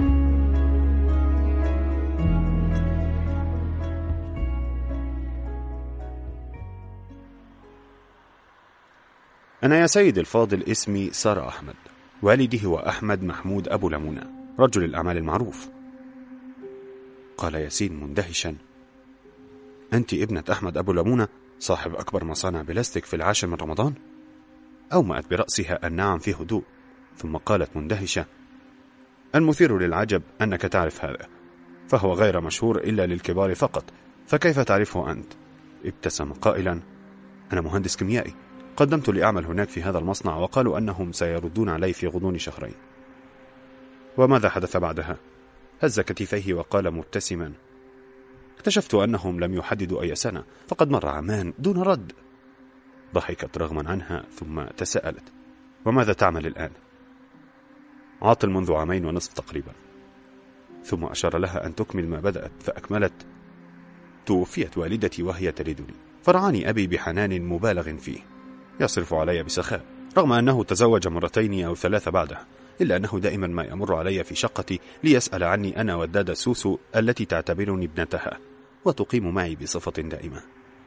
أنا يا سيد الفاضل اسمي سارة أحمد، والدي هو أحمد محمود أبو لمونة، رجل الأعمال المعروف. قال ياسين مندهشا: أنت ابنة أحمد أبو لمونة صاحب أكبر مصانع بلاستيك في العاشر من رمضان؟ أومأت برأسها النعم في هدوء، ثم قالت مندهشة: المثير للعجب أنك تعرف هذا، فهو غير مشهور إلا للكبار فقط، فكيف تعرفه أنت؟ ابتسم قائلا: أنا مهندس كيميائي، قدمت لأعمل هناك في هذا المصنع، وقالوا أنهم سيردون علي في غضون شهرين. وماذا حدث بعدها؟ هز كتفيه وقال مبتسما: اكتشفت أنهم لم يحددوا أي سنة، فقد مر عامان دون رد. ضحكت رغما عنها ثم تساءلت: وماذا تعمل الآن؟ عاطل منذ عامين ونصف تقريبا. ثم أشار لها أن تكمل ما بدأت فأكملت: توفيت والدتي وهي تلدني، فرعاني أبي بحنان مبالغ فيه، يصرف علي بسخاء، رغم أنه تزوج مرتين أو ثلاثة بعدها، إلا أنه دائما ما يمر علي في شقتي ليسأل عني أنا والدادة سوسو التي تعتبرني ابنتها وتقيم معي بصفة دائمة.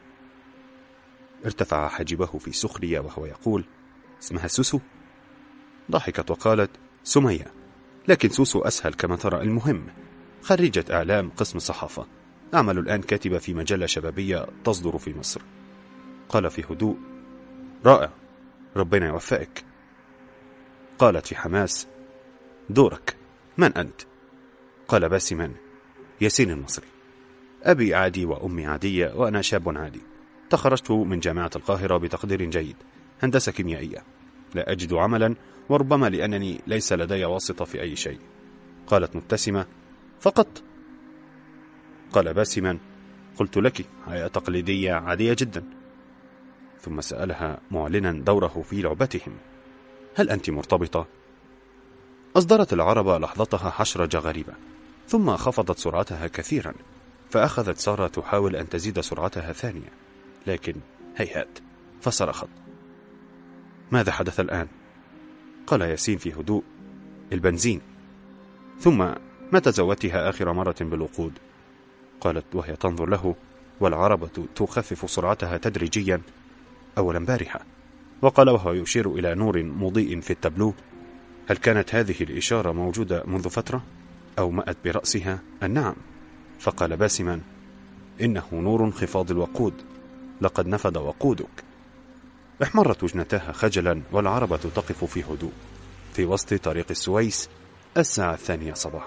ارتفع حاجبه في سخرية وهو يقول: اسمها سوسو؟ ضحكت وقالت: سمية، لكن سوسو أسهل كما ترى. المهم، خريجة إعلام قسم صحافة، أعمل الآن كاتبة في مجلة شبابية تصدر في مصر. قال في هدوء: رائع، ربنا يوفقك. قالت في حماس: دورك، من أنت؟ قال باسما: ياسين المصري، أبي عادي وأمي عادية وأنا شاب عادي، تخرجت من جامعة القاهرة بتقدير جيد، هندسة كيميائية، لا أجد عملا، وربما لأنني ليس لدي واسطة في أي شيء. قالت مبتسمة: فقط؟ قال باسما: قلت لك حياة تقليدية عادية جدا. ثم سألها معلنا دوره في لعبتهم: هل أنت مرتبطة؟ أصدرت العربة لحظتها حشرجة غريبة، ثم خفضت سرعتها كثيرا، فأخذت سارة تحاول أن تزيد سرعتها ثانية، لكن هيهات، فصرخت: ماذا حدث الآن؟ قال ياسين في هدوء: البنزين. ثم: متى زودتها آخر مرة بالوقود؟ قالت وهي تنظر له والعربة تخفف سرعتها تدريجيا: أول امبارحة. وقال وهو يشير إلى نور مضيء في التابلو: هل كانت هذه الإشارة موجودة منذ فترة؟ أو مأت برأسها النعم. فقال باسما: إنه نور انخفاض الوقود، لقد نفد وقودك. احمرت وجنتاها خجلا والعربة تقف في هدوء في وسط طريق السويس الساعة الثانية صباحا.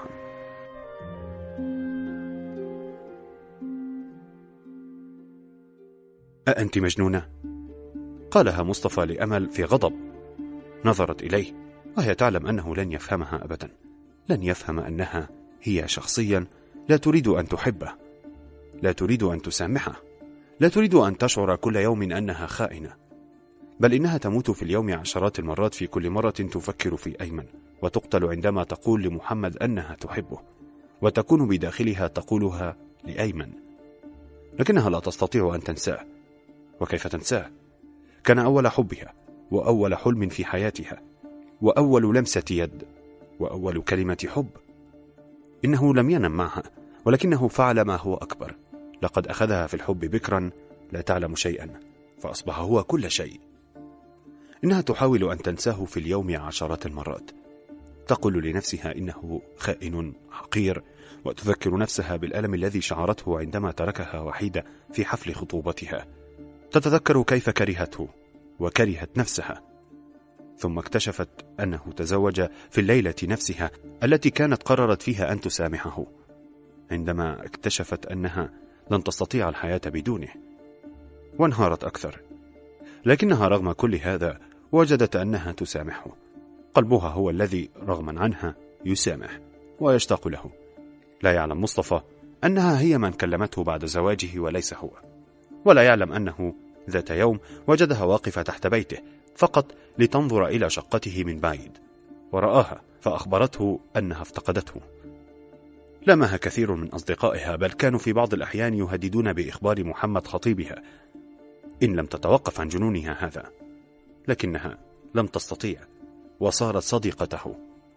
أأنت مجنونة؟ قالها مصطفى لأمل في غضب. نظرت إليه وهي تعلم أنه لن يفهمها أبدا، لن يفهم أنها هي شخصيا لا تريد أن تحبه، لا تريد أن تسامحه، لا تريد أن تشعر كل يوم أنها خائنة، بل إنها تموت في اليوم عشرات المرات في كل مرة تفكر في أيمن، وتقتل عندما تقول لمحمد أنها تحبه، وتكون بداخلها تقولها لأيمن، لكنها لا تستطيع أن تنساه. وكيف تنساه؟ كان أول حبها، وأول حلم في حياتها، وأول لمسة يد، وأول كلمة حب. إنه لم ينم معها، ولكنه فعل ما هو أكبر، لقد أخذها في الحب بكرا لا تعلم شيئا، فأصبح هو كل شيء. إنها تحاول أن تنساه في اليوم عشرات المرات، تقول لنفسها إنه خائن حقير، وتذكر نفسها بالألم الذي شعرته عندما تركها وحيدة في حفل خطوبتها. تتذكر كيف كرهته وكرهت نفسها، ثم اكتشفت أنه تزوج في الليلة نفسها التي كانت قررت فيها أن تسامحه، عندما اكتشفت أنها لن تستطيع الحياة بدونه، وانهارت أكثر. لكنها رغم كل هذا وجدت أنها تسامحه، قلبها هو الذي رغما عنها يسامح ويشتاق له. لا يعلم مصطفى أنها هي من كلمته بعد زواجه وليس هو، ولا يعلم أنه ذات يوم وجدها واقفة تحت بيته فقط لتنظر إلى شقته من بعيد، ورآها فأخبرته أنها افتقدته. لامها كثير من أصدقائها، بل كانوا في بعض الأحيان يهددون بإخبار محمد خطيبها إن لم تتوقف عن جنونها هذا، لكنها لم تستطيع وصارت صديقته.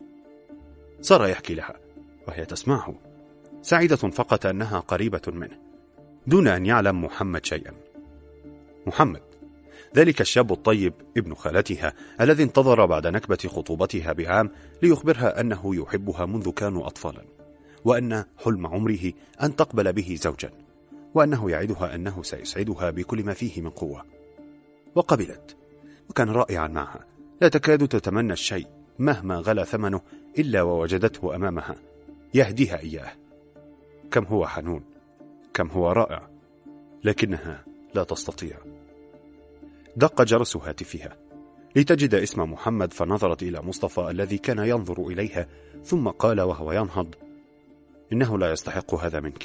صار يحكي لها وهي تسمعه، سعيدة فقط أنها قريبة منه دون أن يعلم محمد شيئا. محمد، ذلك الشاب الطيب ابن خالتها الذي انتظر بعد نكبة خطوبتها بعام ليخبرها أنه يحبها منذ كانوا أطفالا، وأن حلم عمره أن تقبل به زوجا، وأنه يعدها أنه سيسعدها بكل ما فيه من قوة. وقبلت، وكان رائعا معها، لا تكاد تتمنى الشيء مهما غلا ثمنه إلا ووجدته أمامها يهديها إياه. كم هو حنون، كم هو رائع، لكنها لا تستطيع. دق جرس هاتفها لتجد اسم محمد، فنظرت إلى مصطفى الذي كان ينظر إليها، ثم قال وهو ينهض: إنه لا يستحق هذا منك.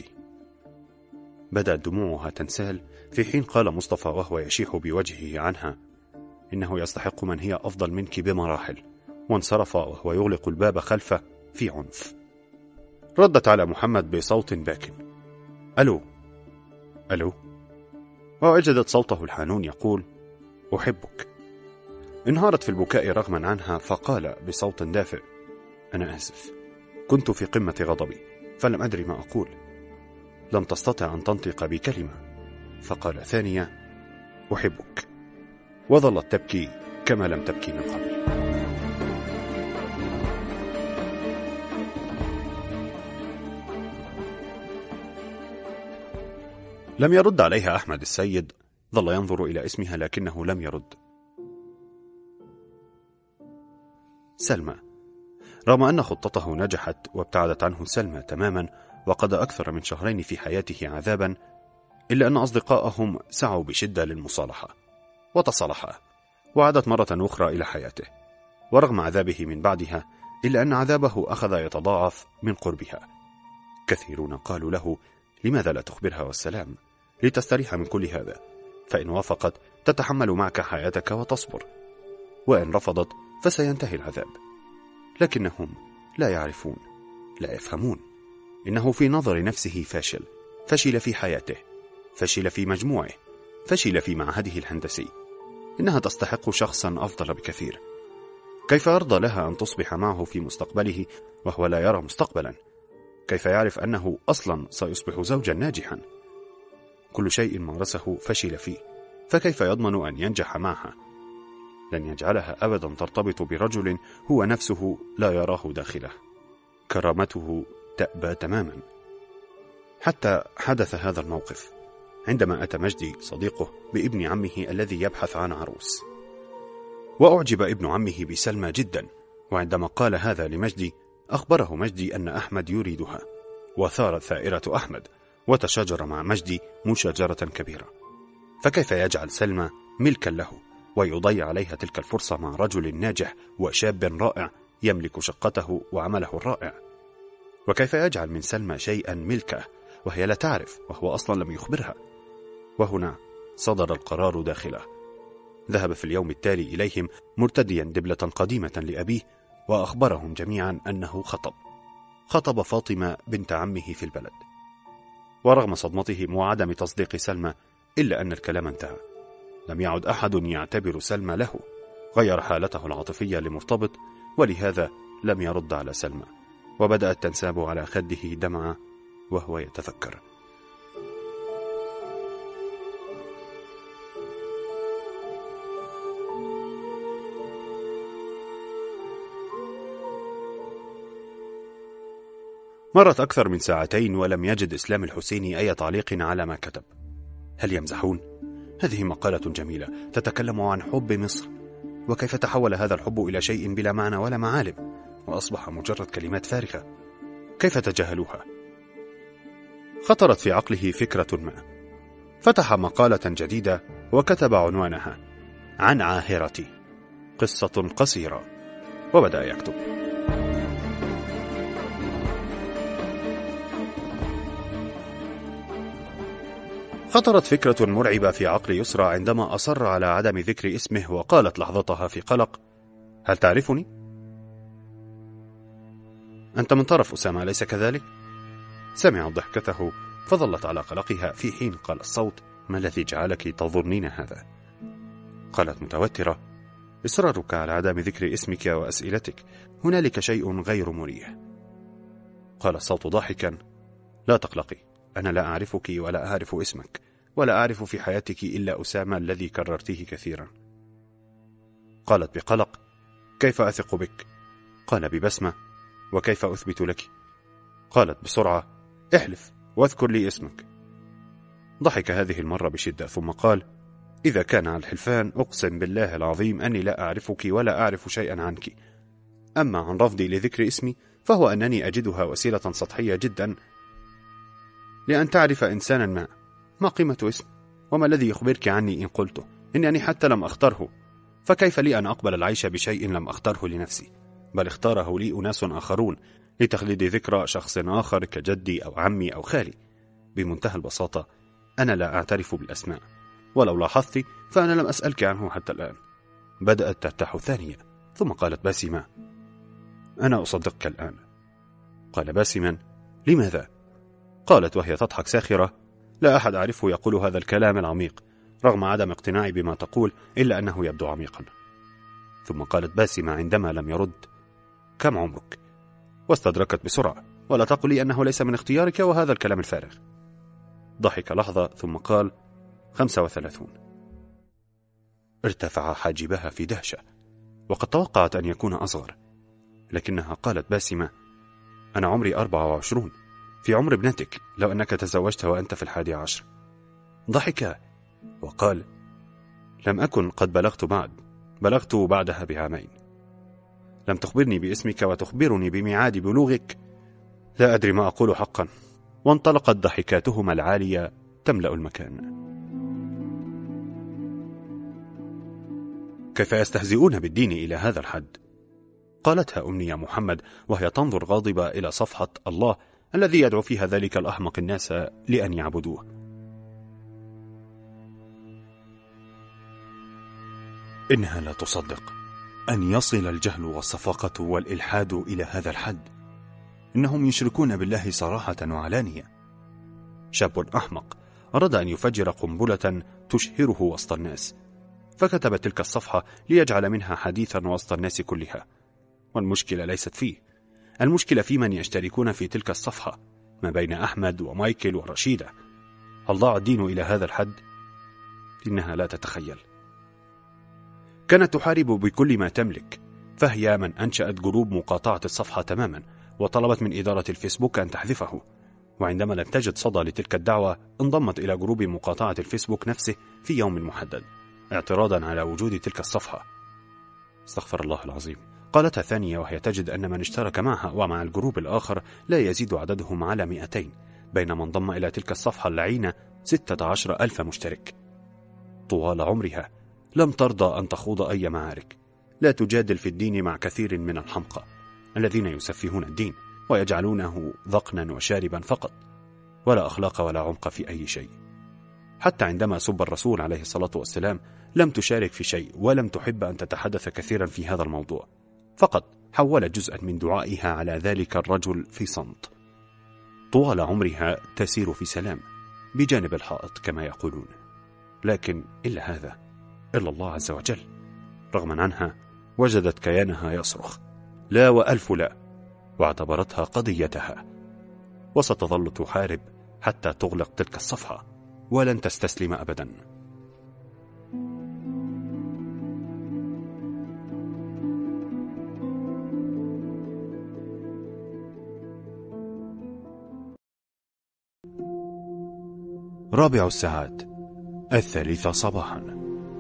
بدأت دموعها تنسال، في حين قال مصطفى وهو يشيح بوجهه عنها: إنه يستحق من هي أفضل منك بمراحل. وانصرف وهو يغلق الباب خلفه في عنف. ردت على محمد بصوت باكٍ: ألو ألو. ووجدت صوته الحانون يقول: أحبك. انهارت في البكاء رغما عنها، فقال بصوت دافئ: أنا آسف، كنت في قمة غضبي فلم أدري ما أقول. لم تستطع أن تنطق بكلمة، فقال ثانية: أحبك. وظلت تبكي كما لم تبكي من قبل. لم يرد عليها أحمد السيد، ظل ينظر إلى اسمها لكنه لم يرد. سلمى. رغم أن خطته نجحت وابتعدت عنه سلمى تماما وقضى أكثر من شهرين في حياته عذابا، إلا أن أصدقائهم سعوا بشدة للمصالحة وتصالحا، وعادت مرة أخرى إلى حياته. ورغم عذابه من بعدها، إلا أن عذابه أخذ يتضاعف من قربها. كثيرون قالوا له: لماذا لا تخبرها والسلام لتستريح من كل هذا؟ فإن وافقت تتحمل معك حياتك وتصبر، وإن رفضت فسينتهي العذاب. لكنهم لا يعرفون، لا يفهمون. إنه في نظر نفسه فاشل، فشل في حياته، فشل في مجموعه، فشل في معهده الهندسي. إنها تستحق شخصا أفضل بكثير. كيف يرضى لها أن تصبح معه في مستقبله وهو لا يرى مستقبلا؟ كيف يعرف أنه أصلا سيصبح زوجا ناجحا؟ كل شيء مارسه فشل فيه، فكيف يضمن أن ينجح معها؟ لن يجعلها أبدا ترتبط برجل هو نفسه لا يراه داخله. كرامته تأبى تماما. حتى حدث هذا الموقف عندما أتى مجدي صديقه بابن عمه الذي يبحث عن عروس، وأعجب ابن عمه بسلمى جدا، وعندما قال هذا لمجدي أخبره مجدي أن أحمد يريدها، وثارت ثائرة أحمد وتشاجر مع مجدي مشاجرة كبيرة. فكيف يجعل سلمى ملكا له ويضيع عليها تلك الفرصة مع رجل ناجح وشاب رائع يملك شقته وعمله الرائع؟ وكيف يجعل من سلمى شيئا ملكه وهي لا تعرف وهو أصلا لم يخبرها؟ وهنا صدر القرار داخله. ذهب في اليوم التالي إليهم مرتديا دبلة قديمة لأبيه، وأخبرهم جميعا أنه خطب خطب فاطمة بنت عمه في البلد. ورغم صدمتهم وعدم تصديق سلمى إلا أن الكلام انتهى. لم يعد أحد يعتبر سلمى له. غير حالته العاطفية لمرتبط، ولهذا لم يرد على سلمى، وبدأت تنساب على خده دمعة وهو يتفكر. مرت أكثر من ساعتين ولم يجد إسلام الحسيني أي تعليق على ما كتب. هل يمزحون؟ هذه مقالة جميلة تتكلم عن حب مصر، وكيف تحول هذا الحب إلى شيء بلا معنى ولا معالم، وأصبح مجرد كلمات فارغة. كيف تجاهلوها؟ خطرت في عقله فكرة ما، فتح مقالة جديدة وكتب عنوانها عن عاهرتي، قصة قصيرة، وبدأ يكتب. خطرت فكرة مرعبة في عقل يسرى عندما أصر على عدم ذكر اسمه، وقالت لحظتها في قلق: هل تعرفني؟ أنت من طرف أسامة، أليس كذلك؟ سمعت ضحكته فظلت على قلقها، في حين قال الصوت: ما الذي جعلك تظنين هذا؟ قالت متوترة: إصرارك على عدم ذكر اسمك وأسئلتك، هنالك شيء غير مريح. قال الصوت ضاحكا: لا تقلقي، أنا لا أعرفك ولا أعرف اسمك، ولا أعرف في حياتك إلا أسامة الذي كررته كثيرا. قالت بقلق: كيف أثق بك؟ قال ببسمة: وكيف أثبت لك؟ قالت بسرعة: احلف واذكر لي اسمك. ضحك هذه المرة بشدة، ثم قال: إذا كان عن الحلفان أقسم بالله العظيم أني لا أعرفك ولا أعرف شيئا عنك. أما عن رفضي لذكر اسمي فهو أنني أجدها وسيلة سطحية جدا لأن تعرف إنسانا ما ما قيمة اسم، وما الذي يخبرك عني إن قلته إنني حتى لم أختره، فكيف لي أن أقبل العيش بشيء لم أختره لنفسي، بل اختاره لي أناس آخرون لتخليد ذكرى شخص آخر كجدي أو عمي أو خالي. بمنتهى البساطة أنا لا أعترف بالأسماء، ولو لاحظت فأنا لم أسألك عنه حتى الآن. بدأت ترتاح ثانية، ثم قالت باسمة: أنا أصدقك الآن. قال باسما: لماذا؟ قالت وهي تضحك ساخرة: لا أحد أعرفه يقول هذا الكلام العميق، رغم عدم اقتناعي بما تقول إلا أنه يبدو عميقا. ثم قالت باسمة عندما لم يرد: كم عمرك؟ واستدركت بسرعة: ولا تقولي أنه ليس من اختيارك وهذا الكلام الفارغ. ضحك لحظة ثم قال: خمسة وثلاثون. ارتفع حاجبها في دهشة، وقد توقعت أن يكون أصغر، لكنها قالت باسمة: أنا عمري أربعة وعشرون، في عمر ابنتك لو أنك تزوجت وأنت في الحادي عشر. ضحك وقال: لم أكن قد بلغت بعد، بلغت بعدها بعامين. لم تخبرني باسمك وتخبرني بميعاد بلوغك، لا أدري ما أقول حقا. وانطلقت ضحكاتهما العالية تملأ المكان. كيف يستهزئون بالدين إلى هذا الحد؟ قالتها أمنية محمد وهي تنظر غاضبة إلى صفحة الله الذي يدعو فيها ذلك الأحمق الناس لأن يعبدوه. إنها لا تصدق أن يصل الجهل والصفاقة والإلحاد إلى هذا الحد. إنهم يشركون بالله صراحة وعلانية. شاب أحمق أراد أن يفجر قنبلة تشهره وسط الناس، فكتب تلك الصفحة ليجعل منها حديثا وسط الناس كلها. والمشكلة ليست فيه، المشكلة في من يشتركون في تلك الصفحة، ما بين أحمد ومايكل ورشيدة. هل ضاع الدين إلى هذا الحد؟ إنها لا تتخيل. كانت تحارب بكل ما تملك، فهي من أنشأت جروب مقاطعة الصفحة تماما، وطلبت من إدارة الفيسبوك أن تحذفه. وعندما لم تجد صدى لتلك الدعوة انضمت إلى جروب مقاطعة الفيسبوك نفسه في يوم محدد اعتراضا على وجود تلك الصفحة. استغفر الله العظيم. قالتها ثانية وهي تجد أن من اشترك معها ومع الجروب الآخر لا يزيد عددهم على مئتين، بينما انضم إلى تلك الصفحة اللعينة ستة عشر ألف مشترك. طوال عمرها لم ترضى أن تخوض أي معارك، لا تجادل في الدين مع كثير من الحمقى الذين يسفهون الدين ويجعلونه ذقنا وشاربا فقط، ولا أخلاق ولا عمق في أي شيء. حتى عندما سب الرسول عليه الصلاة والسلام لم تشارك في شيء، ولم تحب أن تتحدث كثيرا في هذا الموضوع، فقط حولت جزءا من دعائها على ذلك الرجل في صمت. طوال عمرها تسير في سلام بجانب الحائط كما يقولون، لكن إلا هذا، إلا الله عز وجل. رغما عنها وجدت كيانها يصرخ لا وألف لا، واعتبرتها قضيتها، وستظل تحارب حتى تغلق تلك الصفحة، ولن تستسلم أبدا. رابع الساعات الثالثة صباحا.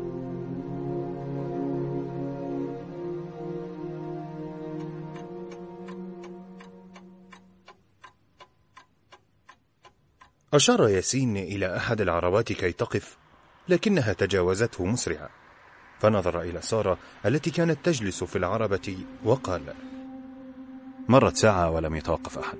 أشار ياسين إلى أحد العربات كي تقف، لكنها تجاوزته مسرعة، فنظر إلى سارة التي كانت تجلس في العربة وقال: مرت ساعة ولم يتوقف أحد.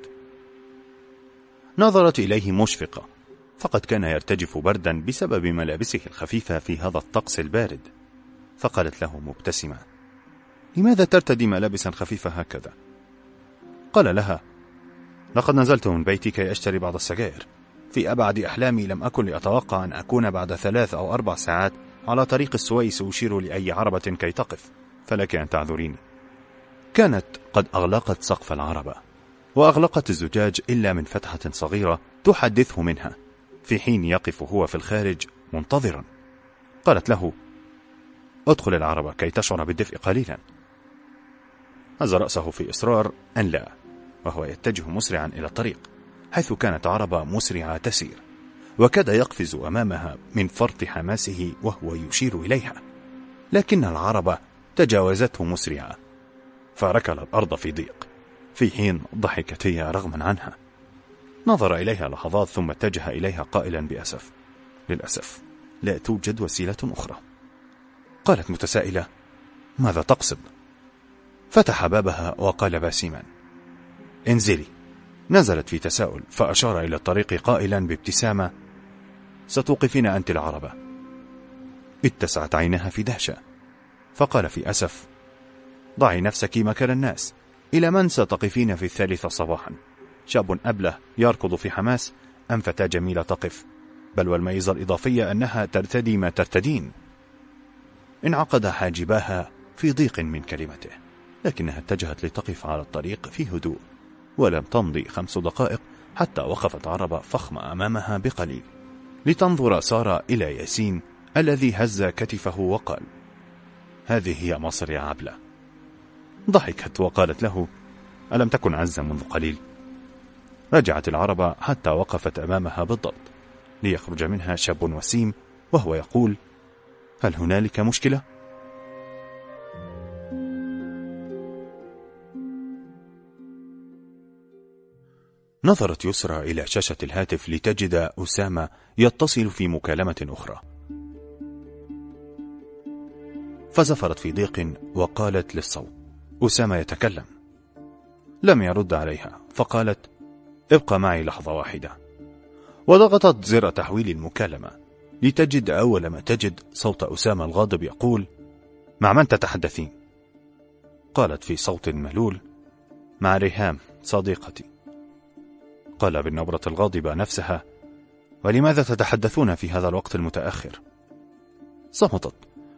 نظرت إليه مشفقة، فقد كان يرتجف بردا بسبب ملابسه الخفيفة في هذا الطقس البارد، فقالت له مبتسمة: لماذا ترتدي ملابسا خفيفة هكذا؟ قال لها: لقد نزلت من بيتي كي أشتري بعض السجائر، في أبعد أحلامي لم أكن لأتوقع أن أكون بعد ثلاث أو أربع ساعات على طريق السويس أشير لأي عربة كي تقف، فلك أن تعذريني. كانت قد أغلقت سقف العربة، وأغلقت الزجاج إلا من فتحة صغيرة تحدثه منها، في حين يقف هو في الخارج منتظرا. قالت له: ادخل العربة كي تشعر بالدفء قليلا. هز رأسه في إصرار أن لا، وهو يتجه مسرعا إلى الطريق، حيث كانت عربة مسرعة تسير، وكاد يقفز أمامها من فرط حماسه وهو يشير إليها، لكن العربة تجاوزته مسرعة، فركل الأرض في ضيق، في حين ضحكت هي رغما عنها. نظر إليها لحظات ثم اتجه إليها قائلا بأسف: للأسف لا توجد وسيلة أخرى. قالت متسائلة: ماذا تقصد؟ فتح بابها وقال باسما: انزلي. نزلت في تساؤل، فأشار إلى الطريق قائلا بابتسامة: ستوقفين أنت العربة. اتسعت عينها في دهشة، فقال في أسف: ضعي نفسك مكان الناس، إلى من ستقفين في الثالثة صباحا؟ شاب أبله يركض في حماس أم فتاة جميلة تقف؟ بل والميزة الإضافية أنها ترتدي ما ترتدين. انعقد حاجباها في ضيق من كلمته، لكنها اتجهت لتقف على الطريق في هدوء، ولم تمضي خمس دقائق حتى وقفت عربة فخمة أمامها بقليل، لتنظر سارة إلى ياسين الذي هز كتفه وقال: هذه هي مصر يا عبلة. ضحكت وقالت له: ألم تكن عزة منذ قليل؟ رجعت العربة حتى وقفت أمامها بالضبط، ليخرج منها شاب وسيم وهو يقول: هل هنالك مشكلة؟ نظرت يسرى إلى شاشة الهاتف لتجد أسامة يتصل في مكالمة أخرى، فزفرت في ضيق وقالت للصوت: أسامة يتكلم. لم يرد عليها، فقالت: ابقى معي لحظة واحدة، وضغطت زر تحويل المكالمة لتجد أول ما تجد صوت أسامة الغاضب يقول: مع من تتحدثين؟ قالت في صوت ملول: مع ريهام صديقتي. قال بالنبرة الغاضبة نفسها: ولماذا تتحدثون في هذا الوقت المتأخر؟ صمتت،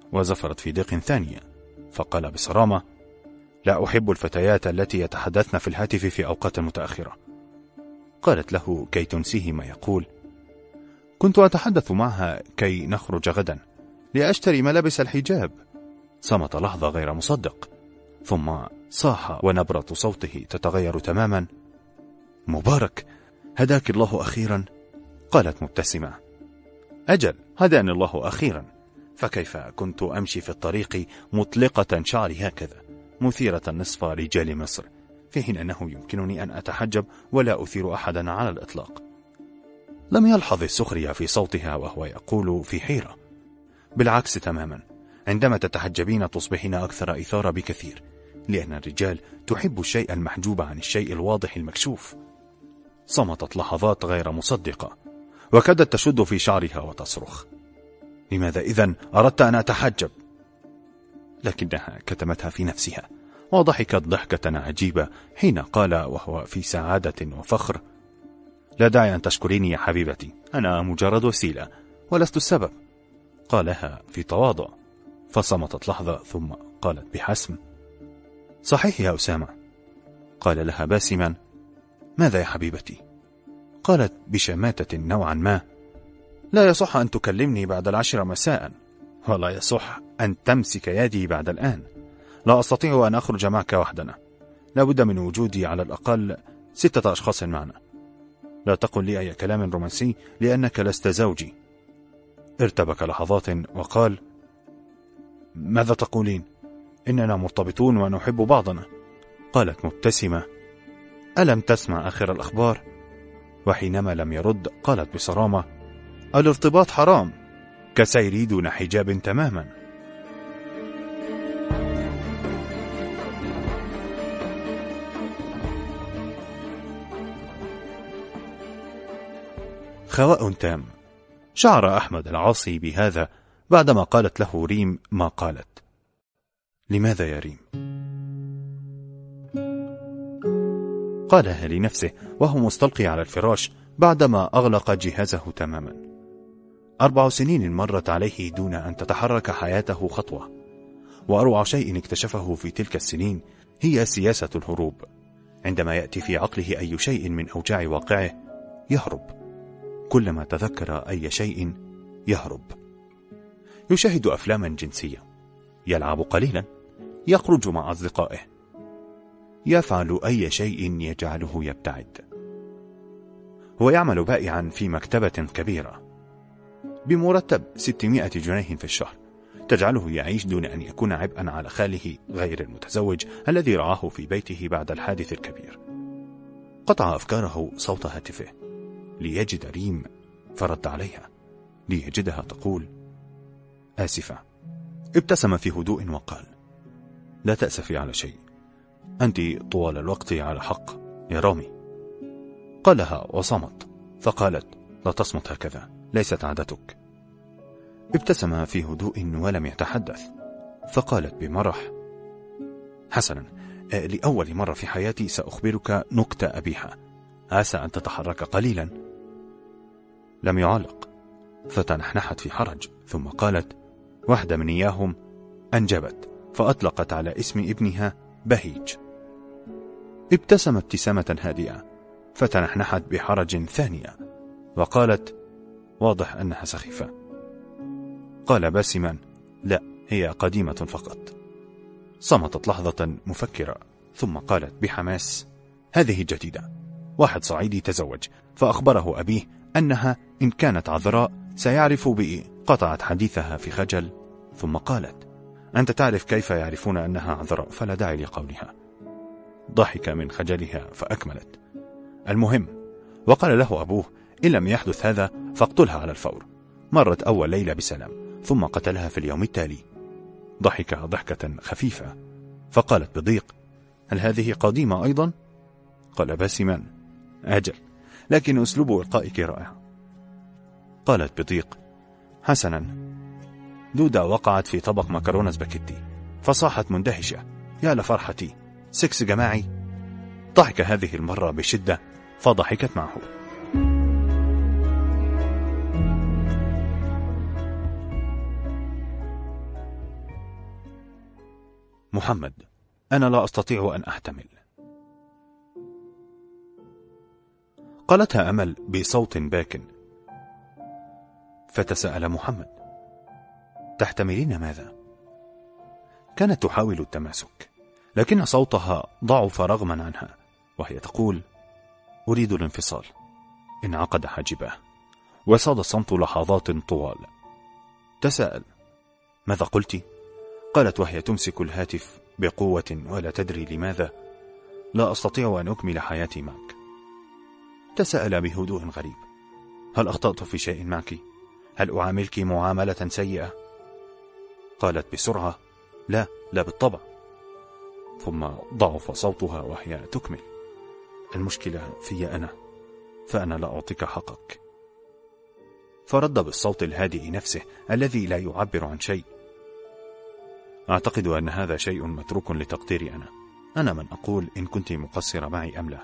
وزفرت في ضيق ثانية، فقال بصرامة: لا أحب الفتيات التي يتحدثن في الهاتف في أوقات متأخرة. قالت له كي تنسيه ما يقول: كنت أتحدث معها كي نخرج غدا لأشتري ملابس الحجاب. صمت لحظة غير مصدق، ثم صاح ونبرة صوته تتغير تماما: مبارك، هداك الله أخيرا. قالت مبتسمة: أجل، هداني الله أخيرا، فكيف كنت أمشي في الطريق مطلقة شعري هكذا مثيرة نصف رجال مصر، في حين أنه يمكنني أن أتحجب ولا أثير أحدا على الإطلاق. لم يلحظ السخرية في صوتها وهو يقول في حيرة: بالعكس تماما، عندما تتحجبين تصبحين أكثر إثارة بكثير، لأن الرجال تحب الشيء المحجوب عن الشيء الواضح المكشوف. صمتت لحظات غير مصدقة، وكادت تشد في شعرها وتصرخ: لماذا إذن أردت أن أتحجب؟ لكنها كتمتها في نفسها، وضحكت ضحكة عجيبة حين قال وهو في سعادة وفخر: لا داعي أن تشكريني يا حبيبتي، أنا مجرد وسيلة ولست السبب. قالها في تواضع، فصمتت لحظة ثم قالت بحسم: صحيح يا أسامة. قال لها باسما: ماذا يا حبيبتي؟ قالت بشماتة نوعا ما: لا يصح أن تكلمني بعد العشر مساء، ولا يصح أن تمسك يدي بعد الآن. لا أستطيع أن أخرج معك وحدنا، لا بد من وجودي على الأقل ستة أشخاص معنا. لا تقل لي أي كلام رومانسي لأنك لست زوجي. ارتبك لحظات وقال: ماذا تقولين؟ إننا مرتبطون ونحب بعضنا. قالت مبتسمة: ألم تسمع آخر الأخبار؟ وحينما لم يرد قالت بصرامة: الارتباط حرام، كسيري دون حجاب تماما. خواء تام. شعر أحمد العاصي بهذا بعدما قالت له ريم ما قالت. لماذا يا ريم؟ قالها لنفسه وهو مستلقي على الفراش بعدما أغلق جهازه تماما. أربع سنين مرت عليه دون أن تتحرك حياته خطوة، وأروع شيء اكتشفه في تلك السنين هي سياسة الهروب. عندما يأتي في عقله أي شيء من أوجاع واقعه يهرب، كلما تذكر أي شيء يهرب. يشاهد أفلاما جنسية، يلعب قليلا، يخرج مع أصدقائه، يفعل أي شيء يجعله يبتعد. هو يعمل بائعا في مكتبة كبيرة بمرتب ستمائة جنيه في الشهر، تجعله يعيش دون أن يكون عبئا على خاله غير المتزوج الذي رعاه في بيته بعد الحادث الكبير. قطع أفكاره صوت هاتفه ليجد ريم، فرد عليها ليجدها تقول: آسفة. ابتسم في هدوء وقال: لا تأسفي على شيء، أنت طوال الوقت على حق يا رامي. قالها وصمت، فقالت: لا تصمت هكذا، ليست عادتك. ابتسم في هدوء ولم يتحدث، فقالت بمرح: حسنا، لأول مرة في حياتي سأخبرك نكتة أبيحة، عسى أن تتحرك قليلا. لم يعلق، فتنحنحت في حرج، ثم قالت: واحدة من إياهم أنجبت، فأطلقت على اسم ابنها بهيج. ابتسم ابتسامة هادئة، فتنحنحت بحرج ثانية، وقالت: واضح أنها سخيفة. قال باسما: لا، هي قديمة فقط. صمتت لحظة مفكرة، ثم قالت بحماس: هذه جديدة، واحد صعيدي تزوج، فأخبره أبيه أنها إن كانت عذراء سيعرف بإيه. قطعت حديثها في خجل، ثم قالت: أنت تعرف كيف يعرفون أنها عذراء، فلا داعي لقولها. ضحك من خجلها فأكملت: المهم، وقال له أبوه: إن لم يحدث هذا فاقتلها على الفور. مرت أول ليلة بسلام، ثم قتلها في اليوم التالي. ضحك ضحكة خفيفة، فقالت بضيق: هل هذه قديمة أيضا؟ قال باسما: أجل، لكن أسلوب إلقائك رائع. قالت بضيق: حسنا. دودة وقعت في طبق مكرونة سباكيتي، فصاحت مندهشة: يا لفرحتي، سكس جماعي. ضحك هذه المرة بشدة، فضحكت معه. محمد: أنا لا أستطيع أن أحتمل. قالتها أمل بصوت باكٍ. فتساءل محمد: تحتملين ماذا؟ كانت تحاول التماسك، لكن صوتها ضعف رغما عنها، وهي تقول: أريد الانفصال. انعقد حاجبه، وصاد الصمت لحظات طوال. تساءل: ماذا قلت؟ قالت وهي تمسك الهاتف بقوة ولا تدري لماذا: لا أستطيع أن أكمل حياتي معك. تساءل بهدوء غريب: هل أخطأت في شيء معك؟ هل أعاملك معاملة سيئة؟ قالت بسرعة: لا لا بالطبع. ثم ضعف صوتها وهي تكمل: المشكلة في أنا، فأنا لا أعطيك حقك. فرد بالصوت الهادئ نفسه الذي لا يعبر عن شيء: أعتقد أن هذا شيء متروك لتقديري أنا. أنا من أقول إن كنت مقصرة معي أم لا.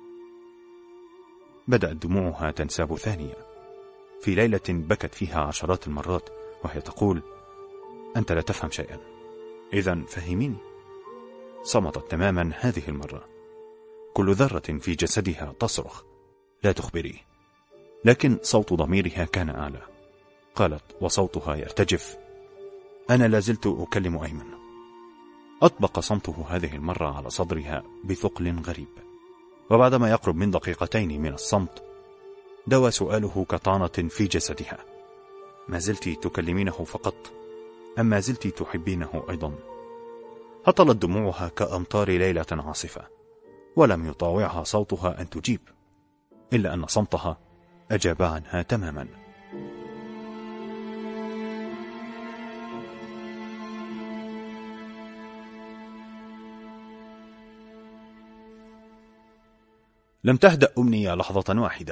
بدأت دموعها تنساب ثانية، في ليلة بكت فيها عشرات المرات، وهي تقول: أنت لا تفهم شيئا، إذن فهميني. صمتت تماما هذه المرة، كل ذرة في جسدها تصرخ: لا تخبري. لكن صوت ضميرها كان أعلى. قالت وصوتها يرتجف: أنا لازلت أكلم أيمن. أطبق صمته هذه المرة على صدرها بثقل غريب، وبعدما يقرب من دقيقتين من الصمت دوى سؤاله كطعنة في جسدها: ما زلت تكلمينه فقط أم ما زلت تحبينه أيضا؟ هطلت دموعها كأمطار ليلة عاصفة، ولم يطاوعها صوتها أن تجيب، إلا أن صمتها أجاب عنها تماما. لم تهدأ أمنية لحظة واحدة.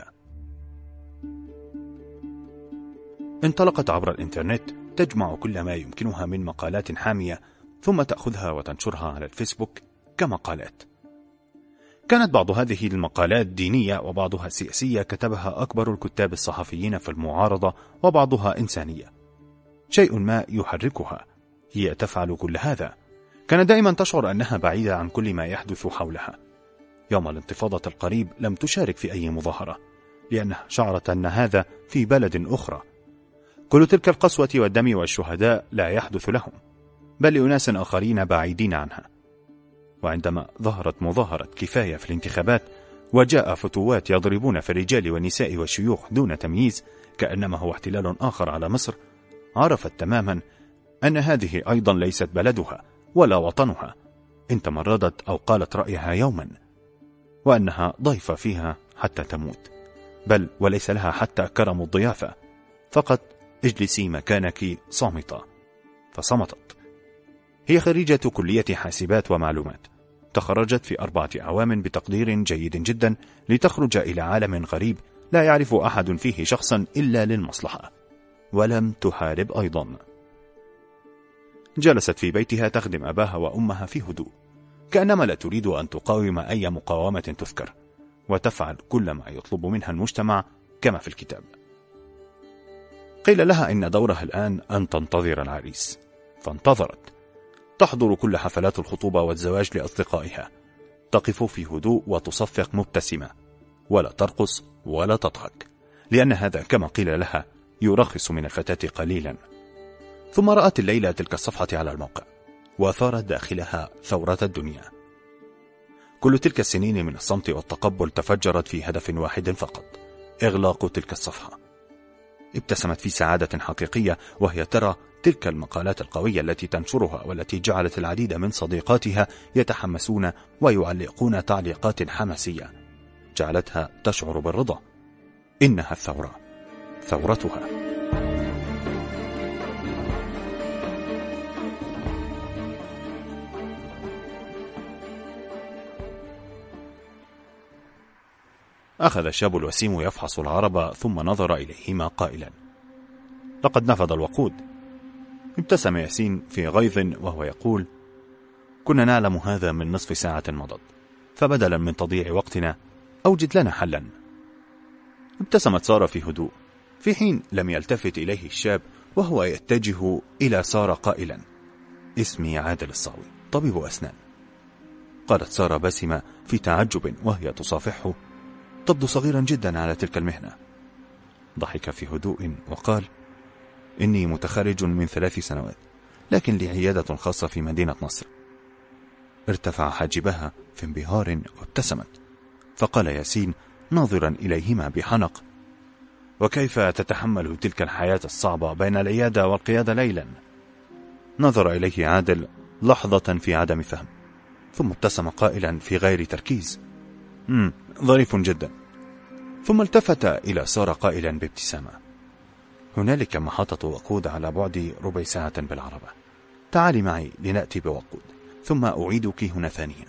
انطلقت عبر الإنترنت تجمع كل ما يمكنها من مقالات حامية، ثم تأخذها وتنشرها على الفيسبوك كمقالات. كانت بعض هذه المقالات دينية، وبعضها سياسية كتبها أكبر الكتاب الصحفيين في المعارضة، وبعضها إنسانية. شيء ما يحركها، هي تفعل كل هذا. كانت دائما تشعر أنها بعيدة عن كل ما يحدث حولها. يوم الانتفاضة القريب لم تشارك في أي مظاهرة، لأنها شعرت أن هذا في بلد أخرى. كل تلك القسوة والدم والشهداء لا يحدث لهم، بل لأناس آخرين بعيدين عنها. وعندما ظهرت مظاهرة كفاية في الانتخابات، وجاء فتوات يضربون في الرجال والنساء والشيوخ دون تمييز كأنما هو احتلال آخر على مصر، عرفت تماما أن هذه أيضا ليست بلدها ولا وطنها إن تمردت أو قالت رأيها يوما، وأنها ضيفة فيها حتى تموت، بل وليس لها حتى كرم الضيافة، فقط اجلسي مكانك صامتة. فصمتت. هي خريجة كلية حاسبات ومعلومات، تخرجت في أربعة أعوام بتقدير جيد جدا لتخرج إلى عالم غريب لا يعرف أحد فيه شخصا إلا للمصلحة، ولم تحارب أيضا. جلست في بيتها تخدم أباها وأمها في هدوء، كأنما لا تريد أن تقاوم أي مقاومة تذكر، وتفعل كل ما يطلب منها المجتمع كما في الكتاب. قيل لها إن دورها الآن أن تنتظر العريس، فانتظرت. تحضر كل حفلات الخطوبة والزواج لأصدقائها، تقف في هدوء وتصفق مبتسمة، ولا ترقص ولا تضحك، لأن هذا كما قيل لها يرخص من الفتاة قليلا. ثم رأت الليلة تلك الصفحة على الموقع، وأثارت داخلها ثورة الدنيا. كل تلك السنين من الصمت والتقبل تفجرت في هدف واحد فقط: إغلاق تلك الصفحة. ابتسمت في سعادة حقيقية وهي ترى تلك المقالات القوية التي تنشرها، والتي جعلت العديد من صديقاتها يتحمسون ويعلقون تعليقات حماسية، جعلتها تشعر بالرضا. إنها الثورة، ثورتها. أخذ الشاب الوسيم يفحص العرب، ثم نظر إليهما قائلا: لقد نفذ الوقود. ابتسم ياسين في غيظ وهو يقول: كنا نعلم هذا من نصف ساعة مضت، فبدلا من تضييع وقتنا أوجد لنا حلا. ابتسمت سارة في هدوء، في حين لم يلتفت إليه الشاب وهو يتجه إلى سارة قائلا: اسمي عادل الصاوي. طبيب أسنان. قالت سارة باسمة في تعجب وهي تصافحه: تبدو صغيرا جدا على تلك المهنة. ضحك في هدوء وقال: إني متخرج من ثلاث سنوات، لكن لي عيادة خاصة في مدينة نصر. ارتفع حاجبها في انبهار وابتسمت، فقال ياسين ناظرا إليهما بحنق: وكيف تتحمل تلك الحياة الصعبة بين العيادة والقيادة ليلا؟ نظر إليه عادل لحظة في عدم فهم، ثم ابتسم قائلا في غير تركيز: امم ظريف جدا. ثم التفت إلى سارة قائلا بابتسامة: هنالك محطة وقود على بعد ربع ساعة بالعربة، تعالي معي لنأتي بوقود، ثم أعيدك هنا ثانية.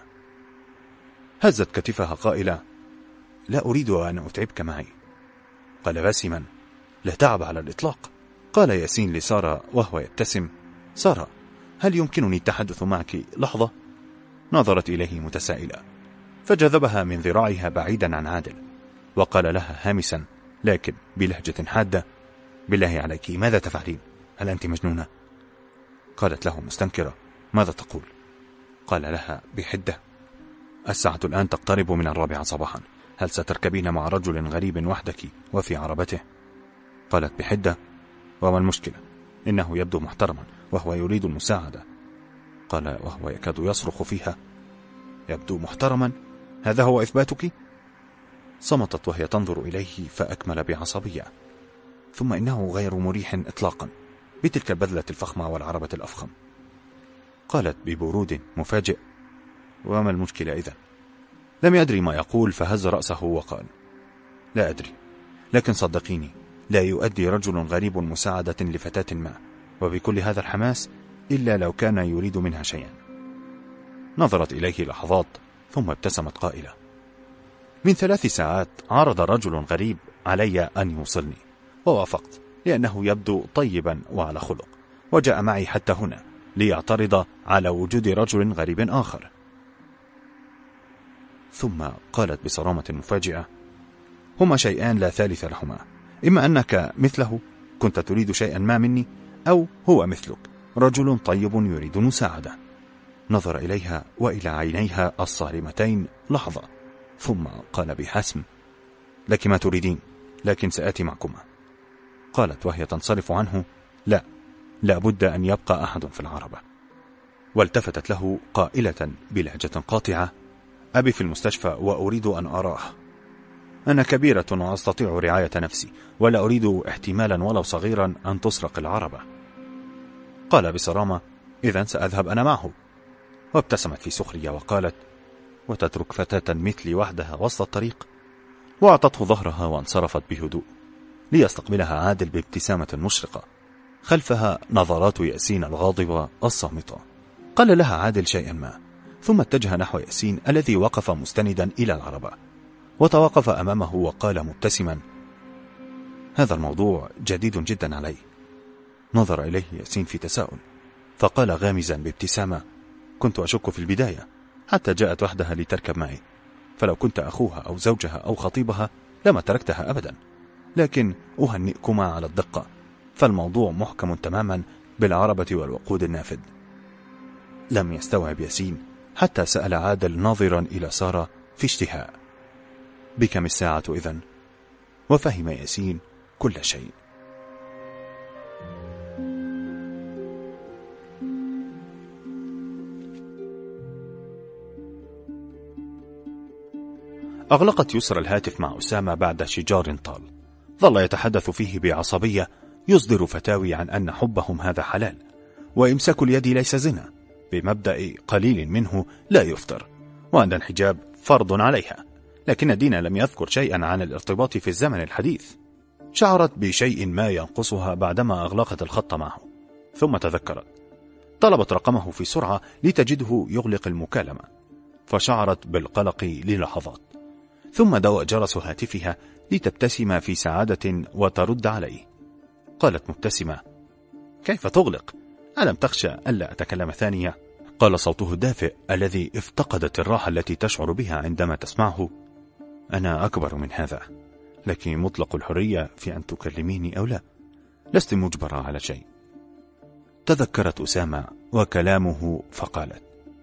هزت كتفها قائلة: لا أريد أن أتعبك معي. قال باسما: لا تعب على الإطلاق. قال ياسين لسارة وهو يبتسم: سارة، هل يمكنني التحدث معك لحظة؟ نظرت إليه متسائلة، فجذبها من ذراعها بعيدا عن عادل، وقال لها هامسا لكن بلهجة حادة: بالله عليك ماذا تفعلين؟ هل أنت مجنونة؟ قالت له مستنكرة: ماذا تقول؟ قال لها بحدة: الساعة الآن تقترب من الرابعة صباحا، هل ستركبين مع رجل غريب وحدك وفي عربته؟ قالت بحدة: وما المشكلة؟ إنه يبدو محترما وهو يريد المساعدة. قال وهو يكاد يصرخ فيها: يبدو محترما؟ هذا هو إثباتك؟ صمتت وهي تنظر إليه، فأكمل بعصبية: ثم إنه غير مريح إطلاقا بتلك البذلة الفخمة والعربة الأفخم. قالت ببرود مفاجئ: وما المشكلة إذن؟ لم يدري ما يقول، فهز رأسه وقال: لا أدري، لكن صدقيني لا يؤدي رجل غريب مساعدة لفتاة ما وبكل هذا الحماس إلا لو كان يريد منها شيئا. نظرت إليه لحظات ثم ابتسمت قائلة: من ثلاث ساعات عرض رجل غريب علي أن يوصلني، ووافقت لأنه يبدو طيبا وعلى خلق، وجاء معي حتى هنا ليعترض على وجود رجل غريب آخر. ثم قالت بصرامة مفاجئة: هما شيئان لا ثالث لهما، إما أنك مثله كنت تريد شيئا ما مني، أو هو مثلك رجل طيب يريد المساعدة. نظر إليها وإلى عينيها الصارمتين لحظة، ثم قال بحسم: لك ما تريدين، لكن سآتي معكما. قالت وهي تنصرف عنه: لا، لا بد أن يبقى أحد في العربة. والتفتت له قائلة بلهجة قاطعة: أبي في المستشفى وأريد أن أراه. أنا كبيرة وأستطيع رعاية نفسي، ولا أريد احتمالا ولو صغيرا أن تسرق العربة. قال بصرامة: إذن سأذهب أنا معه. وابتسمت في سخرية وقالت: وتترك فتاة مثلي وحدها وسط الطريق؟ وأعطته ظهرها وانصرفت بهدوء، ليستقبلها عادل بابتسامة مشرقة، خلفها نظرات ياسين الغاضبة الصامتة. قال لها عادل شيئا ما، ثم اتجه نحو ياسين الذي وقف مستندا إلى العربة، وتوقف أمامه وقال مبتسما: هذا الموضوع جديد جدا علي. نظر إليه ياسين في تساؤل، فقال غامزا بابتسامة: كنت أشك في البداية حتى جاءت وحدها لتركب معي، فلو كنت أخوها أو زوجها أو خطيبها لما تركتها أبدا، لكن أهنئكما على الدقة، فالموضوع محكم تماما بالعربة والوقود النافذ. لم يستوعب ياسين حتى سأل عادل ناظرا إلى سارة في اشتهاء: بكم الساعة إذن؟ وفهم ياسين كل شيء. أغلقت يسرى الهاتف مع أسامة بعد شجار طال، ظل يتحدث فيه بعصبية، يصدر فتاوي عن أن حبهم هذا حلال، وإمساك اليد ليس زنا، بمبدأ قليل منه لا يفطر، وأن الحجاب فرض عليها، لكن الدين لم يذكر شيئا عن الارتباط في الزمن الحديث. شعرت بشيء ما ينقصها بعدما أغلقت الخط معه، ثم تذكرت. طلبت رقمه في سرعة لتجده يغلق المكالمة، فشعرت بالقلق للحظات، ثم دوى جرس هاتفها لتبتسم في سعادة وترد عليه. قالت مبتسمة: كيف تغلق؟ ألم تخشى ألا أتكلم ثانية؟ قال صوته الدافئ الذي افتقدت الراحة التي تشعر بها عندما تسمعه: أنا أكبر من هذا، لك مطلق الحرية في أن تكلميني أو لا، لست مجبرة على شيء. تذكرت أسامة وكلامه فقالت: